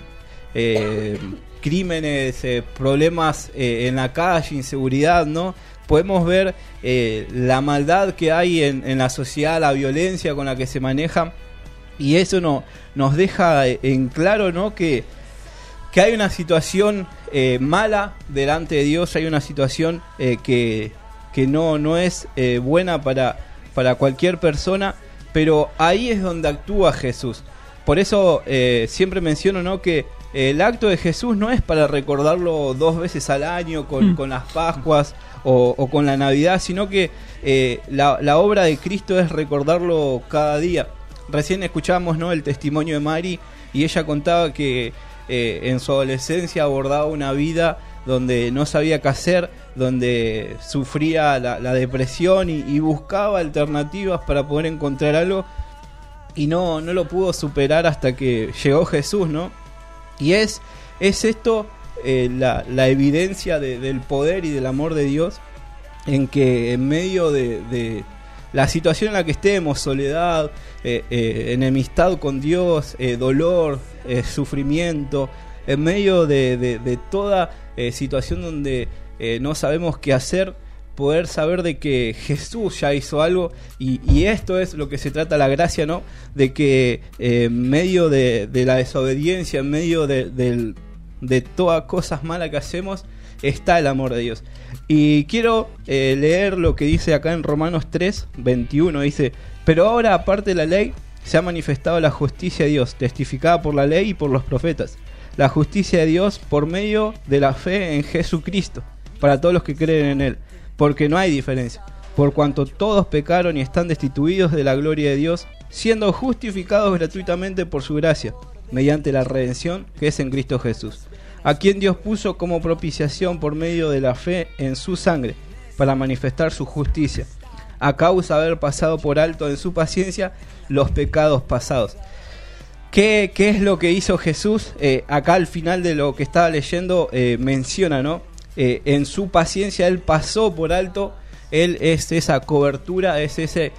crímenes, problemas en la calle, inseguridad, ¿no? Podemos ver la maldad que hay en la sociedad, la violencia con la que se maneja, y eso nos deja en claro, ¿no?, que hay una situación mala delante de Dios, hay una situación que no es buena para cualquier persona, pero ahí es donde actúa Jesús. Por eso siempre menciono, ¿no?, que el acto de Jesús no es para recordarlo 2 veces al año con las Pascuas o con la Navidad, sino que la obra de Cristo es recordarlo cada día. recién escuchábamos, ¿no?, el testimonio de Mari, y ella contaba que en su adolescencia abordaba una vida donde no sabía qué hacer, donde sufría la depresión y buscaba alternativas para poder encontrar algo, y no lo pudo superar hasta que llegó Jesús, ¿no? Y es esto la evidencia del poder y del amor de Dios, en que en medio de la situación en la que estemos, soledad, enemistad con Dios, dolor, sufrimiento, en medio de toda situación donde no sabemos qué hacer, poder saber de que Jesús ya hizo algo, y esto es lo que se trata la gracia, ¿no? De que en medio de la desobediencia, en medio de todas cosas malas que hacemos, está el amor de Dios. Y quiero leer lo que dice acá en Romanos 3:21, dice: pero ahora, aparte de la ley, se ha manifestado la justicia de Dios, testificada por la ley y por los profetas, la justicia de Dios por medio de la fe en Jesucristo, para todos los que creen en Él, porque no hay diferencia, por cuanto todos pecaron y están destituidos de la gloria de Dios, siendo justificados gratuitamente por su gracia, mediante la redención que es en Cristo Jesús, a quien Dios puso como propiciación por medio de la fe en su sangre, para manifestar su justicia, a causa de haber pasado por alto en su paciencia los pecados pasados. ¿Qué es lo que hizo Jesús? Acá al final de lo que estaba leyendo menciona, ¿no? En su paciencia Él pasó por alto, Él es esa cobertura, es ese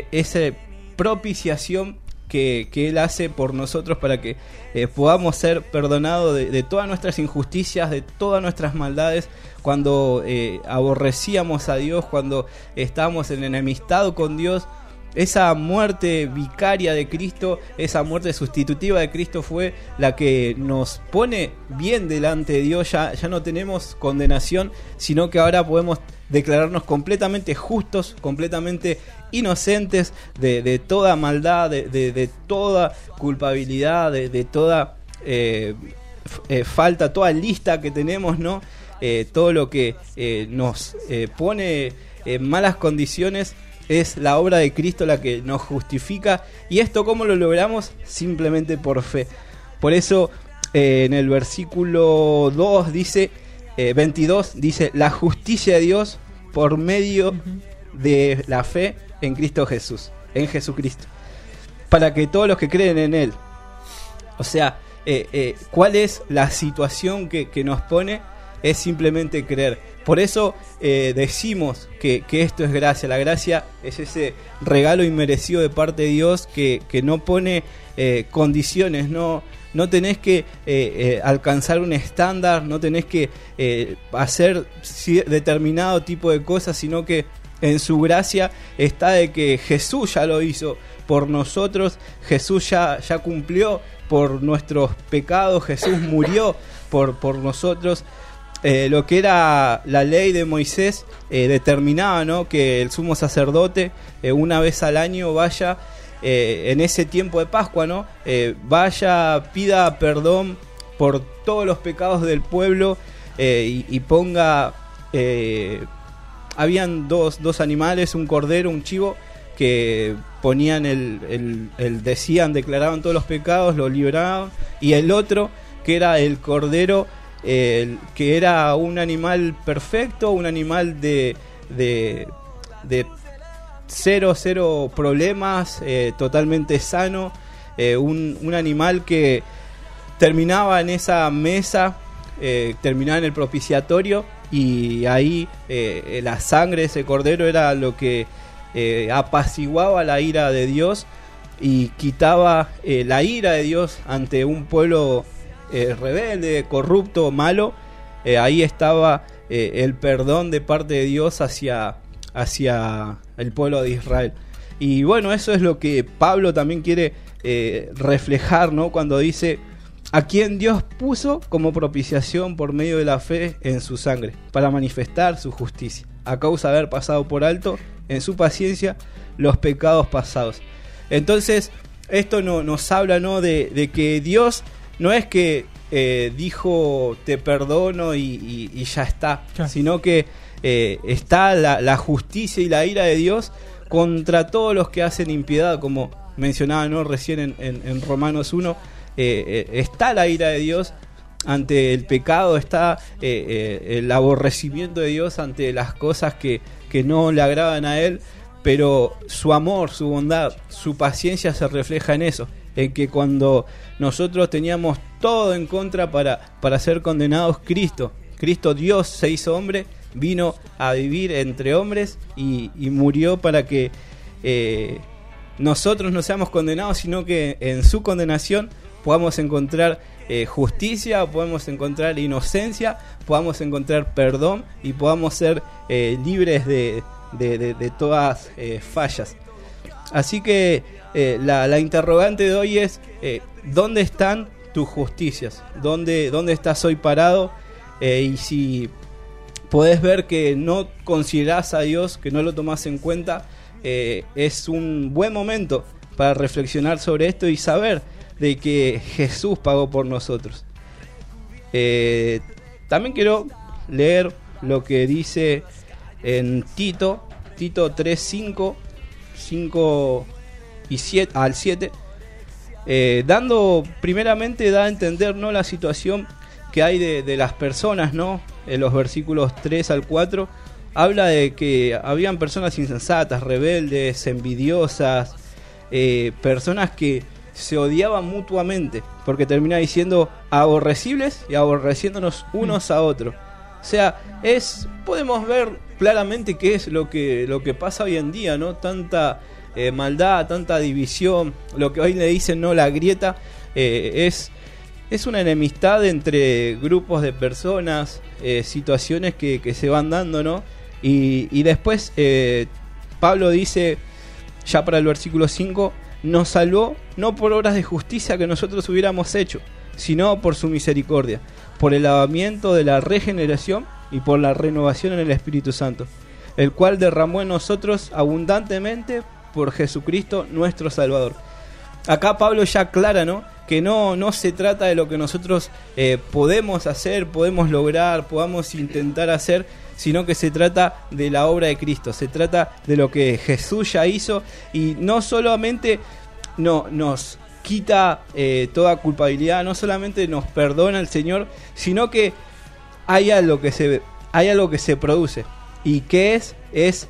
propiciación que Él hace por nosotros, para que podamos ser perdonados de todas nuestras injusticias, de todas nuestras maldades, cuando aborrecíamos a Dios, cuando estábamos en enemistad con Dios. Esa muerte vicaria de Cristo, esa muerte sustitutiva de Cristo fue la que nos pone bien delante de Dios. Ya no tenemos condenación, sino que ahora podemos declararnos completamente justos, completamente inocentes de toda maldad, de toda culpabilidad, de toda falta, toda lista que tenemos, ¿no? Todo lo que nos pone en malas condiciones. Es la obra de Cristo la que nos justifica. ¿Y esto cómo lo logramos? Simplemente por fe. Por eso en el versículo 2 dice, 22 dice: la justicia de Dios por medio de la fe en Cristo Jesús, en Jesucristo, para que todos los que creen en Él. O sea, ¿cuál es la situación que nos pone? Es simplemente creer. Por eso decimos que esto es gracia. La gracia es ese regalo inmerecido de parte de Dios que no pone condiciones. No tenés que alcanzar un estándar, no tenés que hacer determinado tipo de cosas, sino que en su gracia está de que Jesús ya lo hizo por nosotros. Jesús ya cumplió por nuestros pecados. Jesús murió por nosotros. Lo que era la ley de Moisés determinaba, ¿no?, que el sumo sacerdote una vez al año vaya en ese tiempo de Pascua, ¿no? Vaya, pida perdón por todos los pecados del pueblo y ponga... habían dos animales, un cordero, un chivo, que ponían declaraban todos los pecados, lo libraban, y el otro, que era el cordero, que era un animal perfecto, un animal de cero problemas, totalmente sano, un animal que terminaba en esa mesa, terminaba en el propiciatorio, y ahí la sangre de ese cordero era lo que apaciguaba la ira de Dios y quitaba la ira de Dios ante un pueblo rebelde, corrupto, malo. Ahí estaba el perdón de parte de Dios hacia el pueblo de Israel. Y bueno, eso es lo que Pablo también quiere reflejar, ¿no?, cuando dice: a quien Dios puso como propiciación por medio de la fe en su sangre, para manifestar su justicia, a causa de haber pasado por alto en su paciencia los pecados pasados. Entonces esto nos habla, ¿no?, de que Dios no es que dijo te perdono y ya está, claro, sino que está la justicia y la ira de Dios contra todos los que hacen impiedad, como mencionaba, ¿no?, recién en Romanos 1, está la ira de Dios ante el pecado, está el aborrecimiento de Dios ante las cosas que no le agradan a Él, pero su amor, su bondad, su paciencia se refleja en eso, en que cuando nosotros teníamos todo en contra para ser condenados, Cristo Dios se hizo hombre, vino a vivir entre hombres y murió para que nosotros no seamos condenados, sino que en su condenación podamos encontrar justicia, podamos encontrar inocencia, podamos encontrar perdón y podamos ser libres de todas fallas. Así que la interrogante de hoy es ¿dónde están tus justicias? ¿Dónde estás hoy parado? Y si podés ver que no considerás a Dios, que no lo tomás en cuenta, es un buen momento para reflexionar sobre esto y saber de que Jesús pagó por nosotros. También quiero leer lo que dice en Tito 3:5 y 7 al 7, primeramente da a entender, ¿no?, la situación que hay de las personas, ¿no? En los versículos 3 al 4 habla de que habían personas insensatas, rebeldes, envidiosas, personas que se odiaban mutuamente, porque termina diciendo aborrecibles y aborreciéndonos unos a otros. O sea, podemos ver claramente qué es lo que pasa hoy en día, ¿no? Tanta maldad, tanta división, lo que hoy le dicen, ¿no?, la grieta, es una enemistad entre grupos de personas, situaciones que se van dando, ¿no? Y después Pablo dice, ya para el versículo 5, nos salvó no por obras de justicia que nosotros hubiéramos hecho, sino por su misericordia, por el lavamiento de la regeneración y por la renovación en el Espíritu Santo, el cual derramó en nosotros abundantemente por Jesucristo nuestro Salvador. Acá Pablo ya aclara, ¿no?, que no se trata de lo que nosotros podemos hacer, podemos lograr, podamos intentar hacer, sino que se trata de la obra de Cristo, se trata de lo que Jesús ya hizo, y no solamente nos quita toda culpabilidad, no solamente nos perdona el Señor, sino que hay algo que se produce, y que es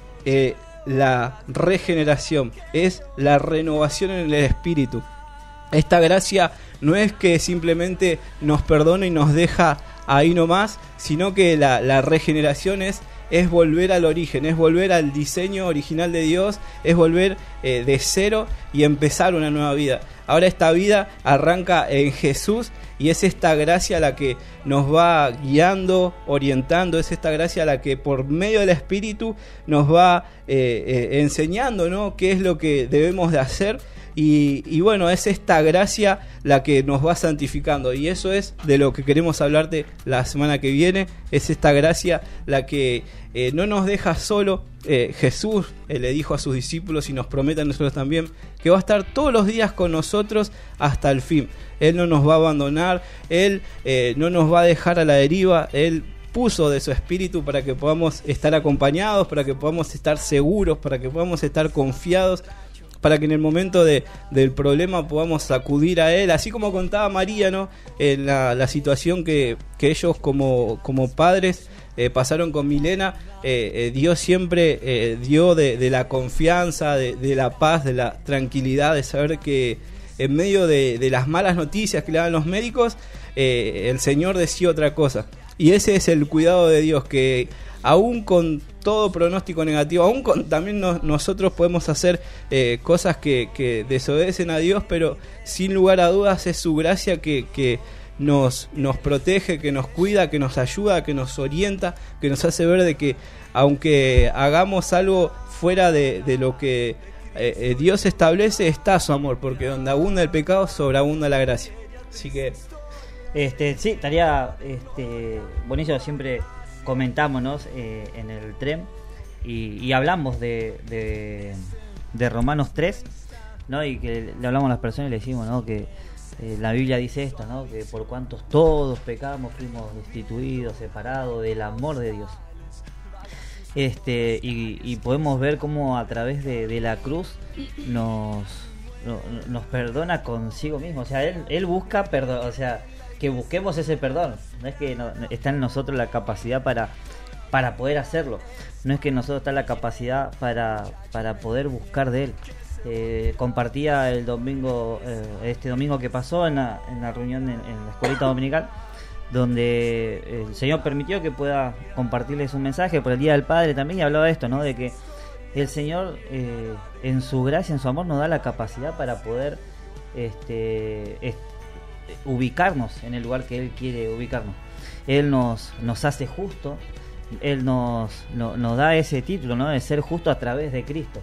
la regeneración, es la renovación en el Espíritu. Esta gracia no es que simplemente nos perdona y nos deja ahí nomás, sino que la regeneración es volver al origen, es volver al diseño original de Dios, es volver de cero y empezar una nueva vida. Ahora esta vida arranca en Jesús, y es esta gracia la que nos va guiando, orientando, es esta gracia la que por medio del Espíritu nos va enseñando, ¿no?, qué es lo que debemos de hacer. Y bueno, es esta gracia la que nos va santificando, y eso es de lo que queremos hablarte la semana que viene. Es esta gracia la que no nos deja solo. Jesús le dijo a sus discípulos, y nos promete a nosotros también, que va a estar todos los días con nosotros hasta el fin. Él no nos va a abandonar, Él no nos va a dejar a la deriva. Él puso de su espíritu para que podamos estar acompañados, para que podamos estar seguros, para que podamos estar confiados, para que en el momento del problema podamos acudir a Él, así como contaba María, ¿no?, en la situación que ellos como padres pasaron con Milena. Dios siempre dio de la confianza, de la paz, de la tranquilidad, de saber que en medio de las malas noticias que le dan los médicos, el Señor decía otra cosa. Y ese es el cuidado de Dios, que aún con todo pronóstico negativo, aún con también nosotros podemos hacer cosas que desobedecen a Dios, pero sin lugar a dudas es su gracia que nos protege, que nos cuida, que nos ayuda, que nos orienta, que nos hace ver de que aunque hagamos algo fuera de lo que Dios establece, está su amor, porque donde abunda el pecado, sobreabunda la gracia. Así que sí, estaría buenísimo. Siempre comentamos, ¿no?, en el tren y hablamos de Romanos 3, ¿no?, y que le hablamos a las personas y le decimos, ¿no?, que la Biblia dice esto, ¿no?, que por cuantos todos pecamos fuimos destituidos, separados del amor de Dios. Y podemos ver cómo a través de la cruz nos perdona consigo mismo. O sea, él busca perdón, o sea, que busquemos ese perdón. No es que está en nosotros la capacidad para poder hacerlo. No es que en nosotros está la capacidad para poder buscar de él. Compartía el domingo, este domingo que pasó en la reunión en la escuelita dominical, donde el Señor permitió que pueda compartirles un mensaje por el Día del Padre también, y hablaba de esto, ¿no? De que el Señor en su gracia, en su amor, nos da la capacidad para poder ubicarnos en el lugar que Él quiere ubicarnos. Él nos hace justo, Él nos da ese título, ¿no? De ser justo a través de Cristo.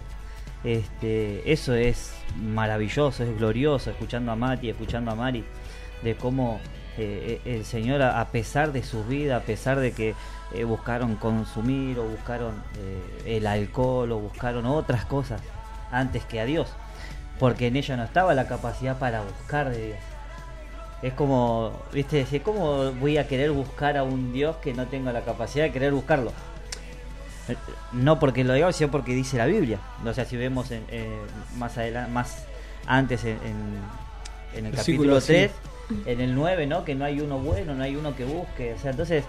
Eso es maravilloso, es glorioso, escuchando a Mati, escuchando a Mari, de cómo el Señor, a pesar de su vida, a pesar de que buscaron consumir o buscaron el alcohol o buscaron otras cosas antes que a Dios, porque en ella no estaba la capacidad para buscar de Dios. Es como, ¿viste? ¿Cómo voy a querer buscar a un Dios que no tenga la capacidad de querer buscarlo? No porque lo diga, sino porque dice la Biblia. O sea, si vemos más adelante, más antes en el capítulo 3, en el 9, ¿no? Que no hay uno bueno, no hay uno que busque. O sea, entonces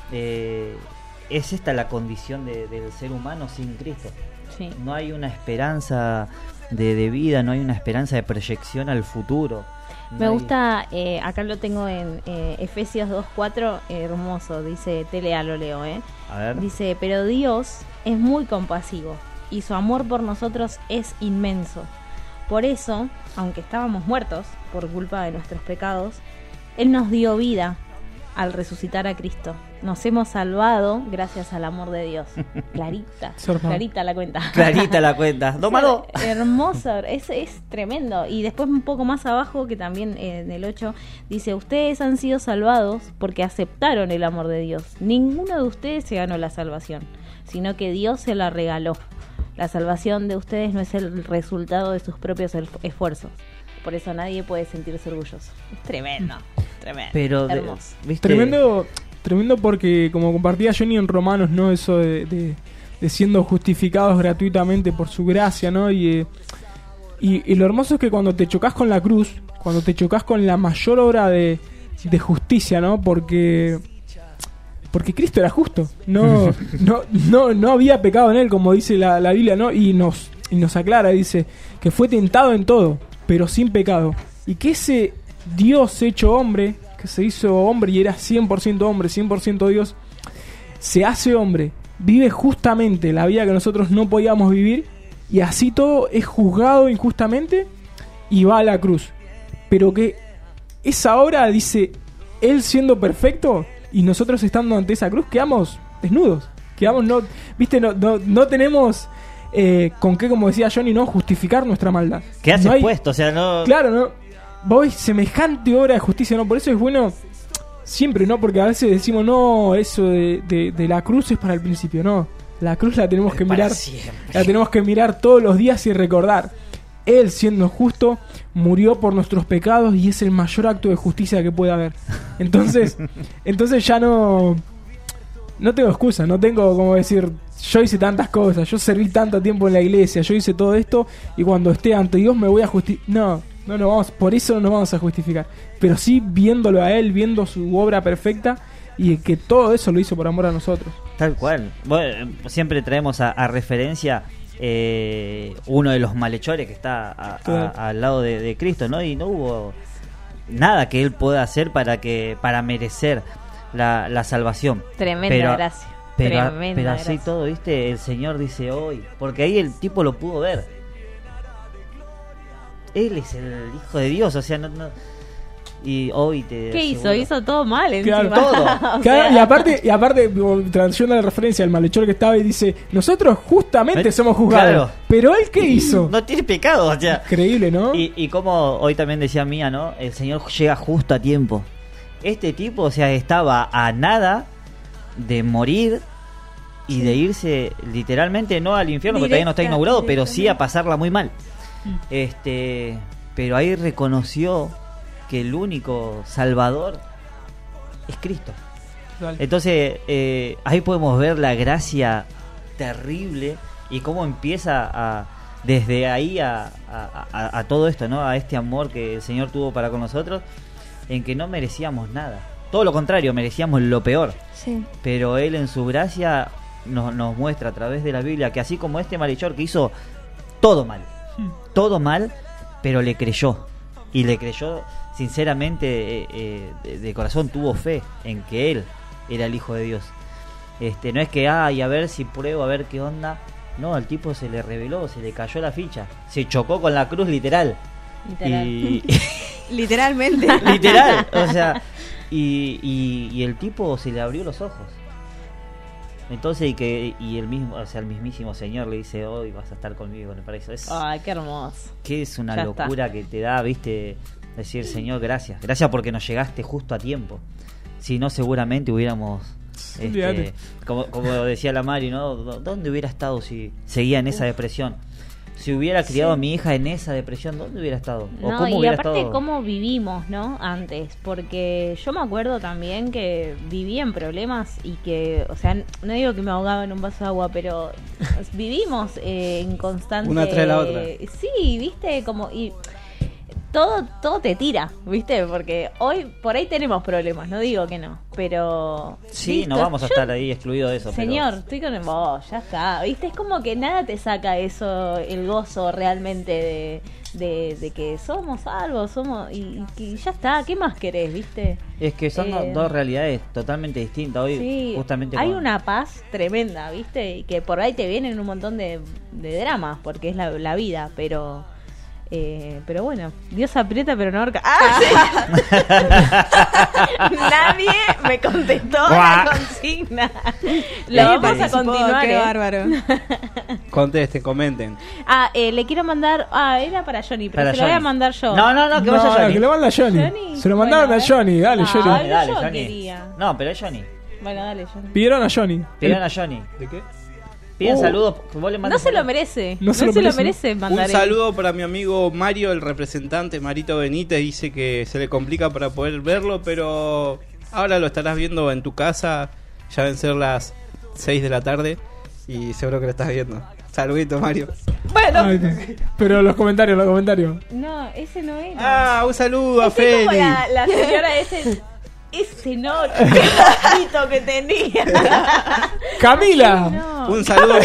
es esta la condición del ser humano sin Cristo. Sí. No hay una esperanza de vida, no hay una esperanza de proyección al futuro. Me gusta, acá lo tengo en Efesios 2:4, hermoso, dice, lo leo, A ver. Dice, pero Dios es muy compasivo y su amor por nosotros es inmenso. Por eso, aunque estábamos muertos por culpa de nuestros pecados, Él nos dio vida al resucitar a Cristo. Nos hemos salvado gracias al amor de Dios. Clarita la cuenta. Clarita la cuenta. Tómalo. Hermoso, es tremendo. Y después un poco más abajo, que también en el 8, dice, ustedes han sido salvados porque aceptaron el amor de Dios. Ninguno de ustedes se ganó la salvación, sino que Dios se la regaló. La salvación de ustedes no es el resultado de sus propios esfuerzos. Por eso nadie puede sentirse orgulloso. Es tremendo. Pero hermoso. Tremendo porque, como compartía Johnny en Romanos, ¿no? Eso de siendo justificados gratuitamente por su gracia, ¿no? Y lo hermoso es que cuando te chocas con la cruz, cuando te chocas con la mayor obra de justicia, ¿no? Porque Cristo era justo, no había pecado en él, como dice la Biblia, ¿no? Y nos aclara, dice que fue tentado en todo, pero sin pecado. Y que ese Dios hecho hombre, que se hizo hombre y era 100% hombre, 100% Dios, se hace hombre, vive justamente la vida que nosotros no podíamos vivir, y así todo es juzgado injustamente y va a la cruz. Pero que esa obra, dice, Él siendo perfecto y nosotros estando ante esa cruz, quedamos desnudos, no tenemos con qué, como decía Johnny, no justificar nuestra maldad. Quedas expuesto, o sea, no... Claro, no. Voy, semejante obra de justicia, ¿no? Por eso es bueno siempre, ¿no? Porque a veces decimos, no, eso de la cruz es para el principio, no. La cruz la tenemos que mirar siempre. La tenemos que mirar todos los días y recordar. Él, siendo justo, murió por nuestros pecados y es el mayor acto de justicia que puede haber. Entonces ya no tengo excusa, no tengo como decir, yo hice tantas cosas, yo serví tanto tiempo en la iglesia, yo hice todo esto y cuando esté ante Dios me voy a justificar. No vamos, por eso no nos vamos a justificar, pero sí viéndolo a Él, viendo su obra perfecta y que todo eso lo hizo por amor a nosotros. Tal cual. Bueno, siempre traemos a referencia uno de los malhechores que está al lado de Cristo, ¿no? Y no hubo nada que Él pueda hacer para merecer la salvación. Tremenda gracia. Pero así gracia. Todo, ¿viste? El Señor dice hoy, porque ahí el tipo lo pudo ver. Él es el Hijo de Dios, o sea, no y hoy te ¿qué hizo? Hizo todo mal encima. Claro, todo. Claro, y aparte traducción a la referencia al malhechor que estaba y dice, nosotros justamente somos juzgados. Claro. Pero él, ¿qué hizo? No tiene pecado, o sea. Increíble, ¿no? Y como hoy también decía Mía, ¿no? El Señor llega justo a tiempo. Este tipo, o sea, estaba a nada de morir y de irse literalmente no al infierno, porque todavía no está inaugurado, pero sí a pasarla muy mal. Pero ahí reconoció que el único salvador es Cristo. Vale. Entonces ahí podemos ver la gracia terrible y cómo empieza desde ahí a todo esto, ¿no? A este amor que el Señor tuvo para con nosotros, en que no merecíamos nada. Todo lo contrario, merecíamos lo peor. Sí. Pero Él en su gracia nos muestra a través de la Biblia que así como este malhechor que hizo todo mal, pero le creyó. Y le creyó sinceramente, de corazón, tuvo fe en que Él era el Hijo de Dios. No es que, y a ver si pruebo, a ver qué onda. No, al tipo se le reveló, se le cayó la ficha. Se chocó con la cruz literal. Y Literalmente. literal, o sea, y el tipo se le abrió los ojos. Entonces, y el mismo, o sea, el mismísimo Señor le dice, hoy vas a estar conmigo en el paraíso. Ay, qué hermoso. Que es una Ya locura está. que te da, viste, decir, Señor, gracias. Gracias porque nos llegaste justo a tiempo. Si no, seguramente hubiéramos... Olvídate. como decía la Mari, ¿no? ¿Dónde hubiera estado si seguía en esa depresión? Si hubiera criado a mi hija en esa depresión, ¿dónde hubiera estado? ¿O No, cómo y hubiera aparte estado? cómo vivimos, ¿no? Antes, porque yo me acuerdo también que vivía en problemas y que, o sea, no digo que me ahogaba en un vaso de agua, pero vivimos en constante... Una tras la otra. Sí, viste, como... y todo te tira, ¿viste? Porque hoy por ahí tenemos problemas, no digo que no, pero... Sí, listo, no vamos a yo- estar ahí excluidos de eso. Señor, estoy con vos, ya está, ¿viste? Es como que nada te saca eso, el gozo realmente de que somos salvos, y que ya está, ¿qué más querés, viste? Es que son dos realidades totalmente distintas. Hoy, Sí, justamente hay con- una paz tremenda, ¿viste? Y que por ahí te vienen un montón de dramas, porque es la vida, pero bueno, Dios aprieta pero no ahorca. ¡Ah, sí! Nadie me contestó la consigna. Lo vamos a continuar. Qué bárbaro. Contesten, comenten. Le quiero mandar... era para Johnny, pero Para se lo voy a Johnny. mandar yo. No, que vaya Johnny. que lo manda Johnny. Johnny, Se lo mandaron bueno, a Johnny, dale, no, Johnny. Dale, yo Johnny. quería. No, pero es Johnny. Bueno, dale, Johnny. Pidieron a Johnny. Pidieron a Johnny. ¿De qué? Piden saludos. que vos le No mandes se lo saludos. merece. No No se se lo lo merece. merece mandar Un saludo para mi amigo Mario, el representante Marito Benítez. Dice que se le complica para poder verlo, pero ahora lo estarás viendo en tu casa. Ya deben ser las 6 de la tarde y seguro que lo estás viendo. Saludito, Mario. Bueno. Ay, pero los comentarios. No, ese no era. Un saludo a Ese como Feli. la señora ese no, qué gatito que tenía. Camila. No. Un saludo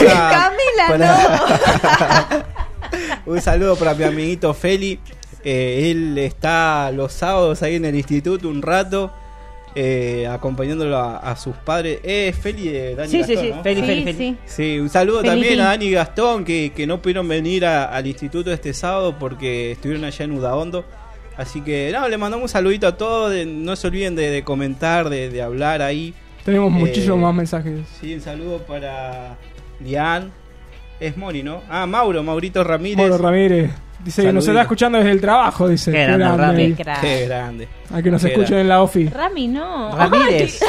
Camila, Un saludo para mi amiguito Feli. Él está los sábados ahí en el instituto un rato, acompañándolo a sus padres. Feli de Dani Sí, Gastón, sí, sí. ¿no? Feli, Sí, Feli, Feli. sí. Sí, un saludo Felipe. también a Dani y Gastón que no pudieron venir al instituto este sábado porque estuvieron allá en Udaondo. Así que le mandamos un saludito a todos. No se olviden de comentar, de hablar ahí. Tenemos muchísimos más mensajes. Sí, un saludo para Lian. Es Mori, ¿no? Maurito Ramírez. Mauro Ramírez. Dice que nos Saludito. está escuchando desde el trabajo, dice. Qué grande, Rami. Qué crack. Qué grande. A que nos Qué escuchen en la OFI. Rami, no. Ramírez.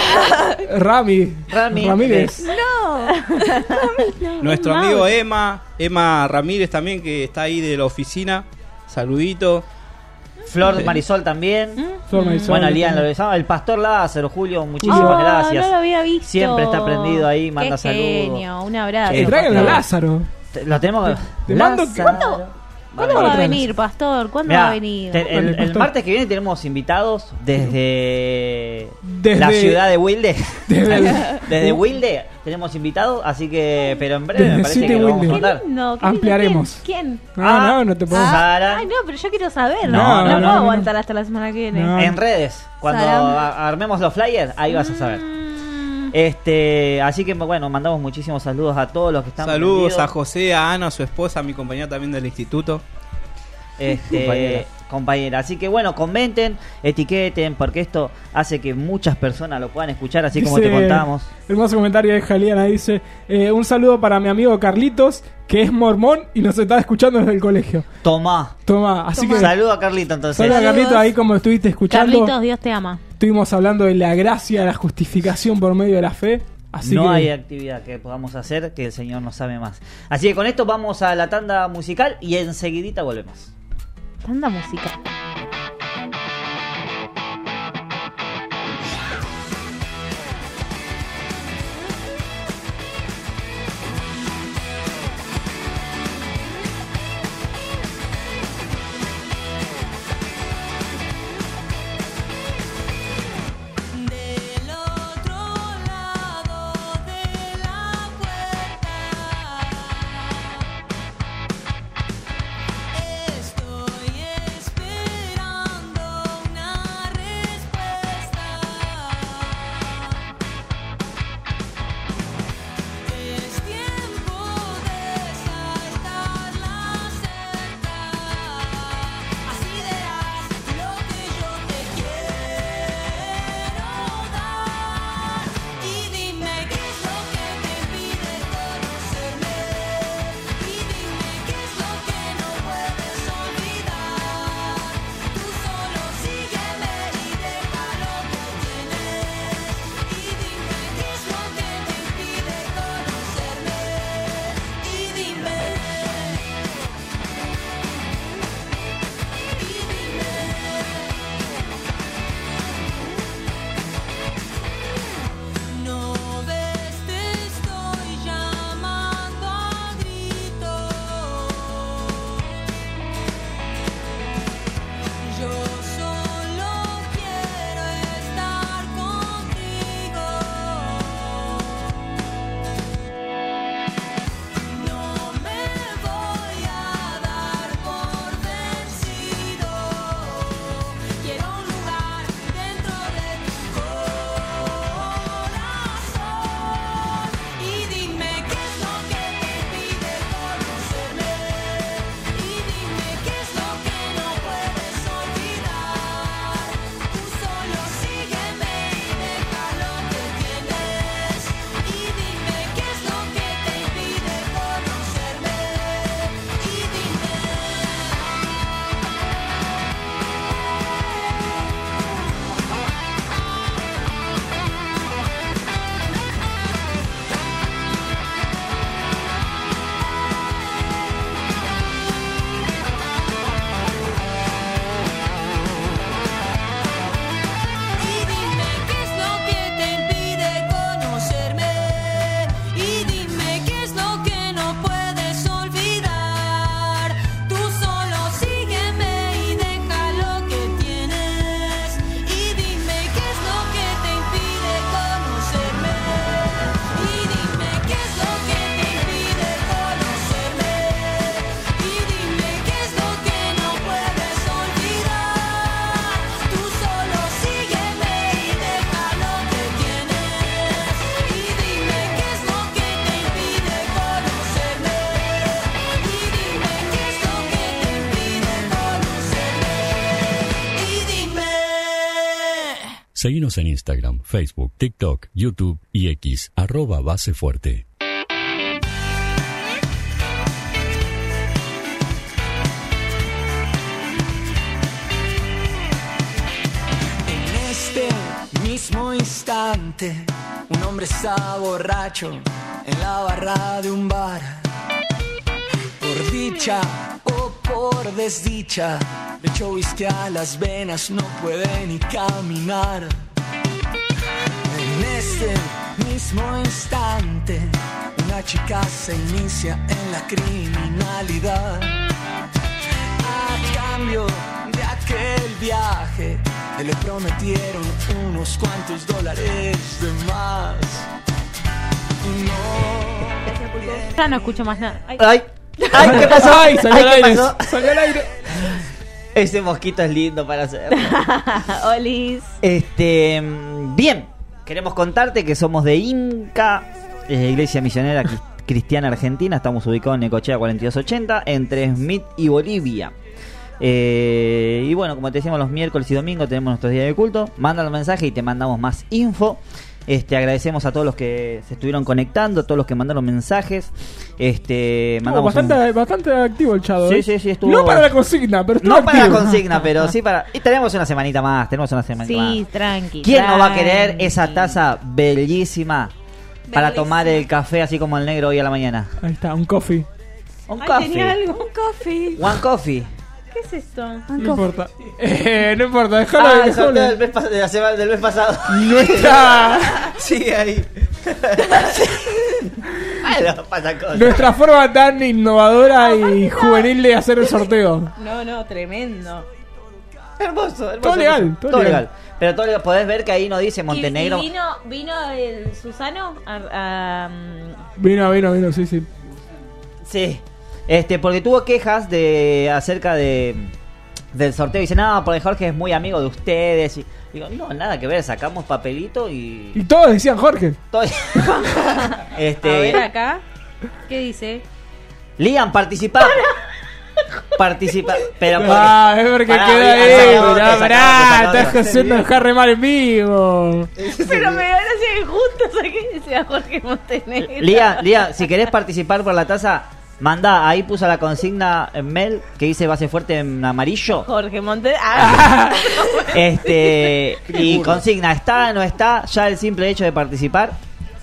Ramírez. Nuestro amigo Emma Ramírez también, que está ahí de la oficina. Saludito. Flor Marisol también. Flor Marisol. Bueno, Lian lo besaba. El pastor Lázaro, Julio, muchísimas Oh, gracias. no lo había visto. Siempre está prendido ahí, manda Qué saludos. genio, un abrazo. Traigan a pastor. Lázaro. Lo tenemos que... Te mando que- ¿Cuándo va a venir, pastor? ¿Cuándo Mirá, va a venir? el pastor. martes que viene tenemos invitados desde Desde- la ciudad de Wilde. Desde- Desde Wilde tenemos invitados, así que, pero en breve Desde me parece City que lo vamos a Wilde. Qué mandar. lindo, qué Ampliaremos. lindo. ¿Quién? No te puedo. Sara, Ay, no, pero yo quiero saber. No, No, no, puedo no, aguantar hasta la semana que viene. No. en redes, cuando Sara. armemos los flyers, ahí vas a saber. Así que bueno, mandamos muchísimos saludos a todos los que están Saludos a prendidos. José, a Ana, a su esposa, a mi compañera también del instituto. Compañera. Así que bueno, comenten, etiqueten, porque esto hace que muchas personas lo puedan escuchar, así como Dice- te contamos. Hermoso comentario de Jaliana. Dice: un saludo para mi amigo Carlitos, que es mormón y nos está escuchando desde el colegio. Toma. Así que Saludo a Carlito entonces. saludos a Carlitos ahí, como estuviste escuchando. Carlitos, Dios te ama. Estuvimos hablando de la gracia, la justificación por medio de la fe. Así No que hay actividad que podamos hacer que el Señor no sabe más. Así que con esto vamos a la tanda musical y enseguidita volvemos. Tanta música. Seguinos en Instagram, Facebook, TikTok, YouTube y X, @basefuerte. En este mismo instante, un hombre está borracho en la barra de un bar. Por dicha o por desdicha, le echó whisky a las venas, no puede ni caminar. En este mismo instante, una chica se inicia en la criminalidad. A cambio de aquel viaje, le prometieron unos cuantos dólares de más. No. Ya no escucho más nada. Ay. ¡Ay! ¡Ay! ¿Qué pasó? ¡Ay! Salió Ay, al ¿qué aire. pasó? Salió al aire. Ese mosquito es lindo para hacer. Olis. Bien, queremos contarte que somos de Inca, Iglesia Misionera Cristiana Argentina. Estamos ubicados en Necochea 4280, entre Smith y Bolivia. Y bueno, como te decíamos, los miércoles y domingos tenemos nuestros días de culto. Manda el mensaje y te mandamos más info. Agradecemos a todos los que se estuvieron conectando, a todos los que mandaron mensajes. Mandamos bastante activo el Chado. Sí, estuvo. No para la consigna, pero estuvo no para la activo. consigna, pero sí para. Y tenemos una semanita más. Sí, tranqui. ¿Quién no va a querer esa taza bellísima para tomar el café así como el negro hoy a la mañana? Ahí está, un coffee. Un coffee. Tenía algo. Un coffee. One coffee. ¿Qué es esto? No importa. No importa, déjalo. El sorteo del mes pasado. No está. Sigue ahí. Bueno, pasa cosas. Nuestra forma tan innovadora y juvenil de hacer el sorteo. No, tremendo. Hermoso. Todo legal. Pero todo legal. Podés ver que ahí no dice Montenegro. ¿Y vino el Susano? Vino, sí. Sí. Porque tuvo quejas acerca del sorteo. Dice, no, porque Jorge es muy amigo de ustedes. Y digo, no, nada que ver, sacamos papelito y... Y todos decían Jorge. A ver acá. ¿Qué dice? Liam, participa. Participa. Pero es porque queda ahí. Pará, estás haciendo dejar mal en vivo. Pero me da gracia que justo saqué y decía Jorge Montenegro. Liam, si querés participar por la taza... Manda, ahí puso la consigna en mail que dice base fuerte en amarillo. Jorge Montenegro. Y consigna, ¿está no está? Ya el simple hecho de participar,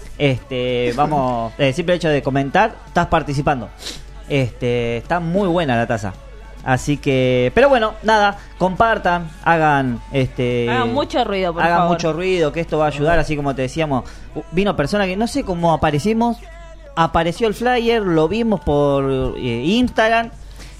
el simple hecho de comentar, estás participando. Está muy buena la taza. Así que, pero bueno, nada, compartan, hagan mucho ruido, por favor. Hagan mucho ruido, que esto va a ayudar, así como te decíamos. Vino persona que no sé cómo apareció el flyer, lo vimos por Instagram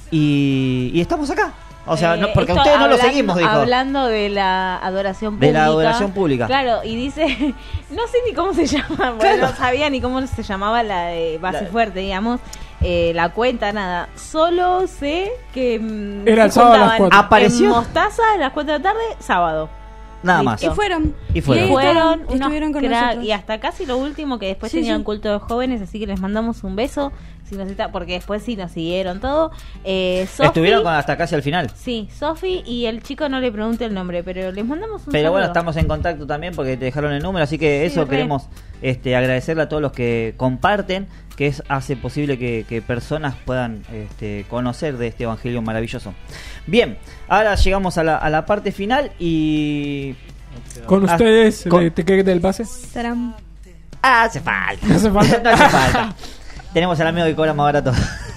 y estamos acá. O sea, no, porque a ustedes no lo seguimos, dijo. Hablando de la adoración pública. De la adoración pública. Claro, y dice, no sé ni cómo se llama, bueno, no sabía ni cómo se llamaba la de Base Fuerte, digamos. La cuenta, nada. Solo sé que era el sábado a las 4. Apareció en Mostaza a las 4 de la tarde, sábado. Nada más. Y fueron Fueron estuvieron con crack, nosotros. y hasta casi lo último, que después tenían culto de jóvenes, así que les mandamos un beso, porque después sí nos siguieron todo. Estuvieron hasta casi al final. Sí, Sofi y el chico, no le pregunté el nombre, pero les mandamos un Pero saludo. bueno, estamos en contacto también porque te dejaron el número, así que eso queremos agradecerle a todos los que comparten, que hace posible que personas puedan conocer de este evangelio maravilloso. Bien, ahora llegamos a la parte final y... Con ustedes, ¿te querés del pase? Tarán. Hace falta. No hace falta. No hace falta. Tenemos al amigo que cobra más barato.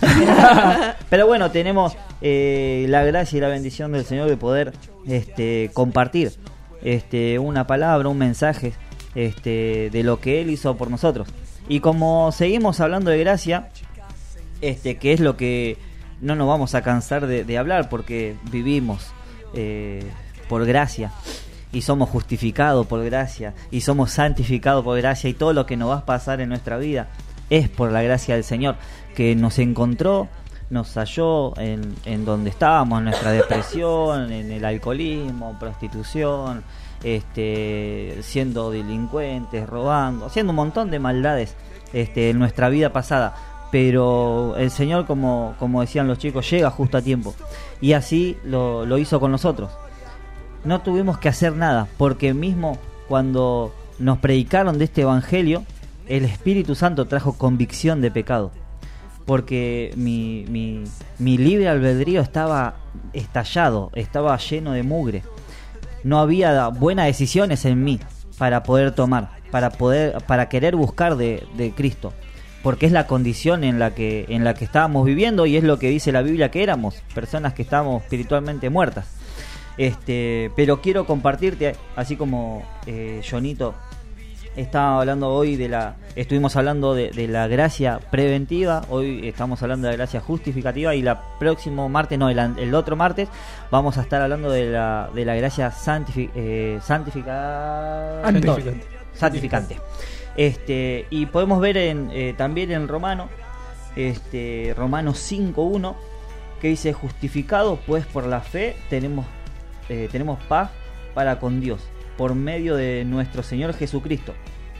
Pero bueno, tenemos la gracia y la bendición del Señor de poder compartir una palabra, un mensaje de lo que Él hizo por nosotros. Y como seguimos hablando de gracia, que es lo que no nos vamos a cansar de hablar, porque vivimos por gracia y somos justificados por gracia y somos santificados por gracia, y todo lo que nos va a pasar en nuestra vida es por la gracia del Señor, que nos encontró, nos halló en donde estábamos, en nuestra depresión, en el alcoholismo, prostitución, siendo delincuentes, robando, haciendo un montón de maldades en nuestra vida pasada. Pero el Señor, como decían los chicos, llega justo a tiempo, y así lo hizo con nosotros. no tuvimos que hacer nada, porque mismo cuando nos predicaron de este evangelio, el Espíritu Santo trajo convicción de pecado, porque mi libre albedrío estaba estallado, estaba lleno de mugre. No había buenas decisiones en mí para poder tomar, para querer buscar de Cristo, porque es la condición en la que estábamos viviendo, y es lo que dice la Biblia, que éramos personas que estábamos espiritualmente muertas. Pero quiero compartirte, así como Jonito estaba hablando hoy estuvimos hablando de la gracia preventiva, hoy estamos hablando de la gracia justificativa, y la próximo martes, el otro martes, vamos a estar hablando de la gracia santificante. Y podemos ver también en Romanos 5:1, que dice: justificados pues por la fe tenemos paz para con Dios por medio de nuestro Señor Jesucristo.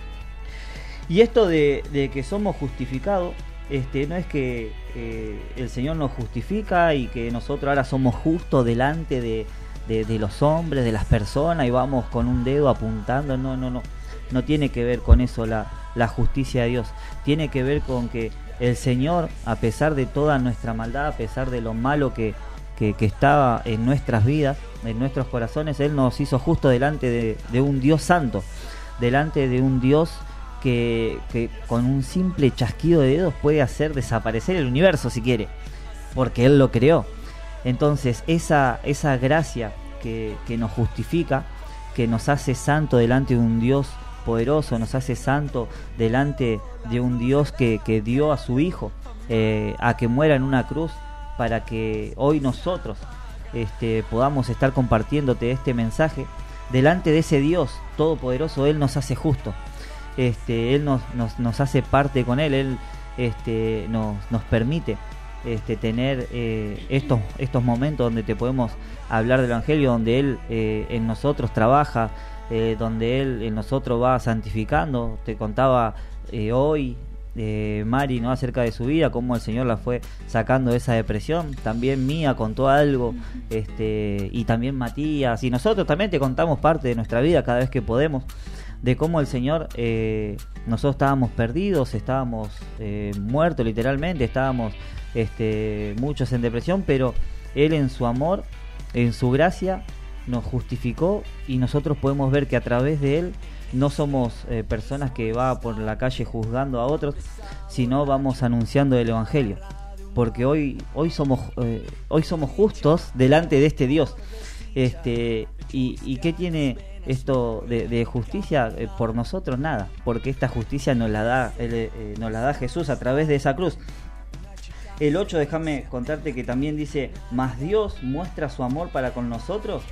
Y esto de que somos justificados, no es que el Señor nos justifica y que nosotros ahora somos justos delante de los hombres, de las personas, y vamos con un dedo apuntando. No tiene que ver con eso la justicia de Dios. Tiene que ver con que el Señor, a pesar de toda nuestra maldad, a pesar de lo malo que estaba en nuestras vidas, en nuestros corazones, Él nos hizo justo delante de un Dios santo, delante de un Dios que con un simple chasquido de dedos puede hacer desaparecer el universo si quiere, porque Él lo creó. Entonces esa gracia que nos justifica, que nos hace santo delante de un Dios poderoso, nos hace santo delante de un Dios que dio a su Hijo a que muera en una cruz, para que hoy nosotros podamos estar compartiéndote este mensaje. Delante de ese Dios todopoderoso, Él nos hace justo. Él nos hace parte con Él. Él nos permite tener estos momentos donde te podemos hablar del Evangelio, donde Él en nosotros trabaja, donde Él en nosotros va santificando. Te contaba hoy Mari, ¿no?, acerca de su vida, cómo el Señor la fue sacando de esa depresión. También Mía contó algo, y también Matías, y nosotros también te contamos parte de nuestra vida cada vez que podemos, de cómo el Señor, nosotros estábamos perdidos, estábamos muertos literalmente, estábamos muchos en depresión, pero Él en su amor, en su gracia, nos justificó, y nosotros podemos ver que a través de Él no somos personas que va por la calle juzgando a otros, sino vamos anunciando el Evangelio, porque hoy somos justos delante de este Dios. ¿Y qué tiene esto de justicia por nosotros? Nada, porque esta justicia nos la da Jesús a través de esa cruz. El 8, déjame contarte que también dice: mas Dios muestra su amor para con nosotros,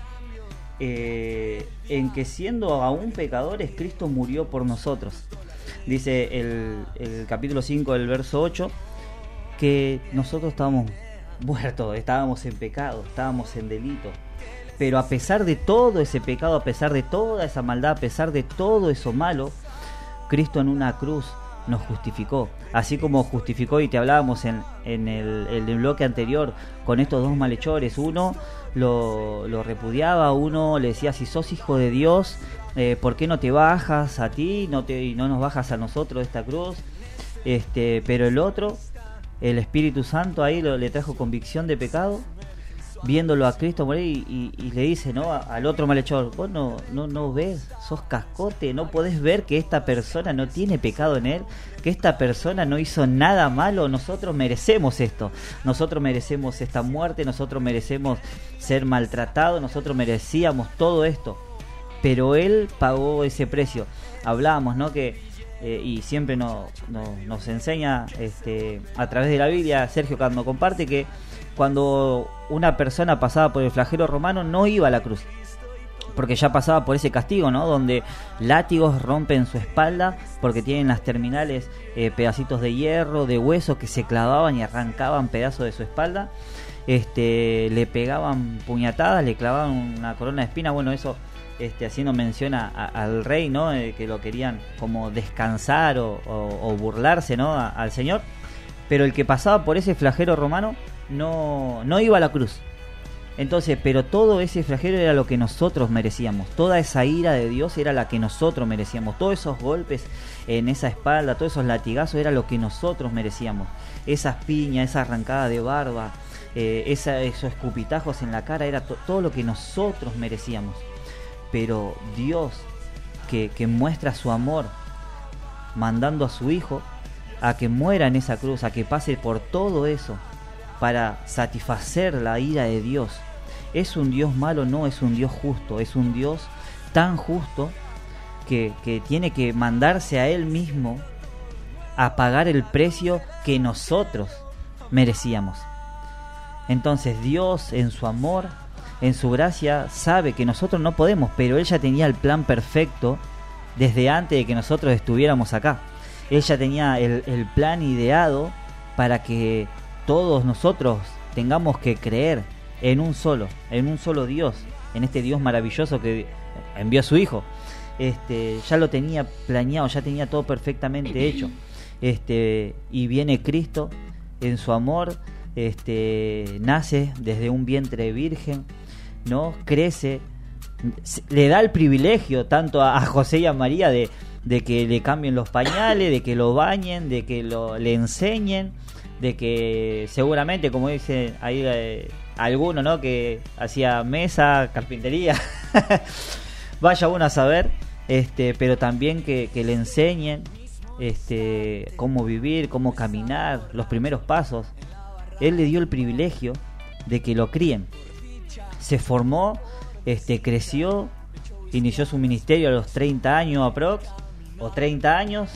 en que siendo aún pecadores, Cristo murió por nosotros. Dice el capítulo 5 del verso 8, que nosotros estábamos muertos, estábamos en pecado, estábamos en delito, pero a pesar de todo ese pecado, a pesar de toda esa maldad, a pesar de todo eso malo, Cristo en una cruz nos justificó, así como justificó, y te hablábamos en el bloque anterior con estos dos malhechores. Uno lo repudiaba, uno le decía: si sos hijo de Dios, ¿por qué no te bajas a ti y no nos bajas a nosotros de esta cruz? Pero el otro, el Espíritu Santo, ahí le trajo convicción de pecado, viéndolo a Cristo morir, y le dice, ¿no?, al otro malhechor: vos no ves, sos cascote, no podés ver que esta persona no tiene pecado en él, que esta persona no hizo nada malo. Nosotros merecemos esto, nosotros merecemos esta muerte, nosotros merecemos ser maltratados, nosotros merecíamos todo esto, pero Él pagó ese precio. Hablábamos, ¿no?, que y siempre nos enseña a través de la Biblia Sergio cuando comparte, que cuando una persona pasaba por el flagelo romano no iba a la cruz, porque ya pasaba por ese castigo, ¿no?, donde látigos rompen su espalda, porque tienen las terminales pedacitos de hierro, de hueso, que se clavaban y arrancaban pedazos de su espalda. Le pegaban puñatadas, le clavaban una corona de espina. Bueno, eso haciendo mención al rey, ¿no?, que lo querían como descansar o burlarse, ¿no?, al Señor. Pero el que pasaba por ese flagelo romano no iba a la cruz. Entonces, pero todo ese flagelo era lo que nosotros merecíamos. Toda esa ira de Dios era la que nosotros merecíamos. Todos esos golpes en esa espalda, todos esos latigazos era lo que nosotros merecíamos. Esas piñas, esa arrancada de barba, esos escupitajos en la cara, era todo lo que nosotros merecíamos. Pero Dios, que muestra su amor, mandando a su Hijo a que muera en esa cruz, a que pase por todo eso, para satisfacer la ira de Dios. ¿Es un Dios malo? No, es un Dios justo. Es un Dios tan justo que tiene que mandarse a Él mismo a pagar el precio que nosotros merecíamos. Entonces Dios, en su amor, en su gracia, sabe que nosotros no podemos, pero Él ya tenía el plan perfecto desde antes de que nosotros estuviéramos acá. Él ya tenía el plan ideado para que todos nosotros tengamos que creer en un solo Dios, en este Dios maravilloso que envió a su Hijo. Ya lo tenía planeado, ya tenía todo perfectamente hecho. Y viene Cristo en su amor, nace desde un vientre virgen, ¿no? Crece, le da el privilegio tanto a José y a María de que le cambien los pañales, de que lo bañen, de que le enseñen, de que seguramente, como dice ahí alguno, ¿no?, que hacía mesa, carpintería, vaya uno a saber, pero también que le enseñen cómo vivir, cómo caminar, los primeros pasos. Él le dio el privilegio de que lo críen. Se formó, creció, inició su ministerio a los 30 años aprox, o 30 años,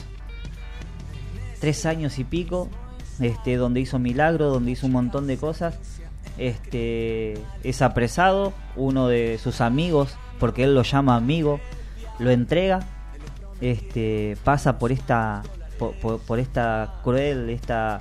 3 años y pico, donde hizo milagros, donde hizo un montón de cosas. Es apresado, uno de sus amigos, porque él lo llama amigo, lo entrega, pasa por esta cruel,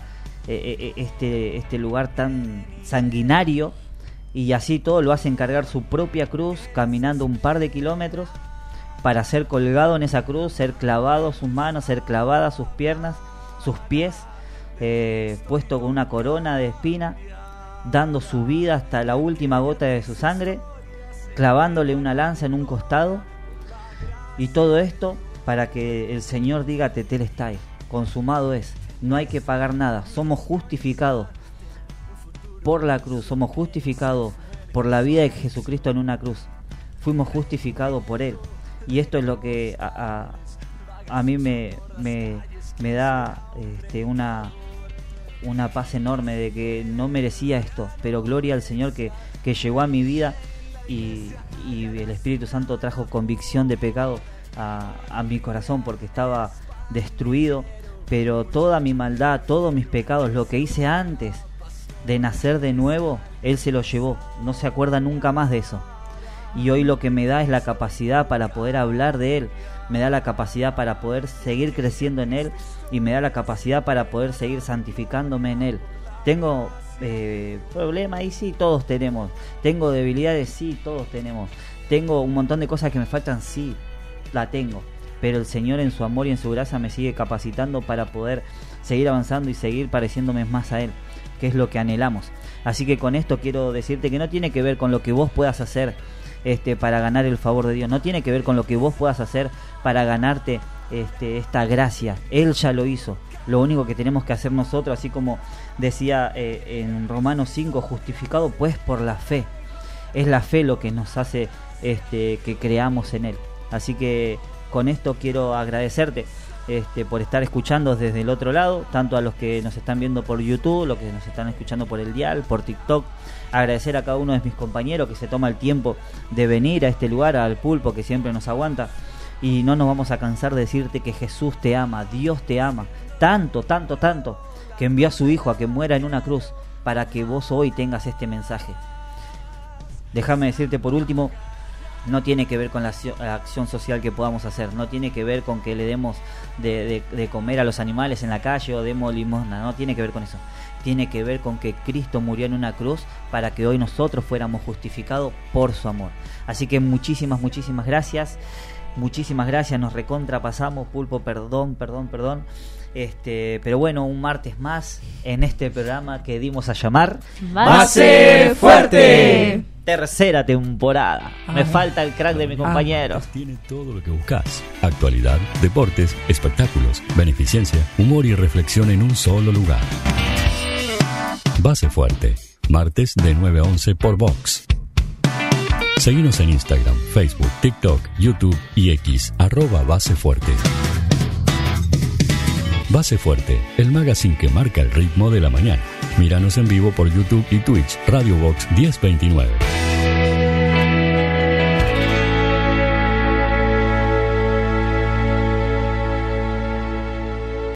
este lugar tan sanguinario, y así todo lo hace cargar su propia cruz, caminando un par de kilómetros para ser colgado en esa cruz, ser clavado sus manos, ser clavadas sus piernas, sus pies, puesto con una corona de espina, dando su vida hasta la última gota de su sangre, clavándole una lanza en un costado, y todo esto para que el Señor diga: tetelestai, consumado es. No hay que pagar nada, somos justificados por la cruz, somos justificados por la vida de Jesucristo en una cruz, fuimos justificados por Él. Y esto es lo que a mí me da una paz enorme, de que no merecía esto, pero gloria al Señor que llegó a mi vida, y el Espíritu Santo trajo convicción de pecado a mi corazón, porque estaba destruido. Pero toda mi maldad, todos mis pecados, lo que hice antes de nacer de nuevo, Él se lo llevó, no se acuerda nunca más de eso. Y hoy lo que me da es la capacidad para poder hablar de Él, me da la capacidad para poder seguir creciendo en Él, y me da la capacidad para poder seguir santificándome en Él. Tengo problemas, y sí, todos tenemos. Tengo debilidades, sí, todos tenemos. Tengo un montón de cosas que me faltan, sí, la tengo. Pero el Señor, en su amor y en su gracia, me sigue capacitando para poder seguir avanzando y seguir pareciéndome más a Él, que es lo que anhelamos. Así que con esto quiero decirte que no tiene que ver con lo que vos puedas hacer para ganar el favor de Dios, no tiene que ver con lo que vos puedas hacer para ganarte esta gracia. Él ya lo hizo. Lo único que tenemos que hacer nosotros, así como decía en Romanos 5, justificado pues por la fe. Es la fe lo que nos hace que creamos en Él. Así que con esto quiero agradecerte por estar escuchando desde el otro lado, tanto a los que nos están viendo por YouTube, los que nos están escuchando por el dial, por TikTok. Agradecer a cada uno de mis compañeros que se toma el tiempo de venir a este lugar, al Pulpo, que siempre nos aguanta. Y no nos vamos a cansar de decirte que Jesús te ama, Dios te ama, tanto, tanto, tanto, que envió a su Hijo a que muera en una cruz para que vos hoy tengas este mensaje. Déjame decirte por último, no tiene que ver con la acción social que podamos hacer, no tiene que ver con que le demos de comer a los animales en la calle o demos limosna, no tiene que ver con eso. Tiene que ver con que Cristo murió en una cruz para que hoy nosotros fuéramos justificados por su amor. Así que muchísimas gracias. Muchísimas gracias, nos recontrapasamos, Pulpo, perdón. Pero bueno, un martes más en este programa que dimos a llamar Base Fuerte. tercera temporada. Me falta el crack de mi compañero. Tiene todo lo que buscas: actualidad, deportes, espectáculos, beneficencia, humor y reflexión en un solo lugar. Base Fuerte, martes de 9 a 11 por Vox. Seguinos en Instagram, Facebook, TikTok, YouTube y X, @Base Fuerte. Base Fuerte, el magazine que marca el ritmo de la mañana. Míranos en vivo por YouTube y Twitch, Radio Vox 1029.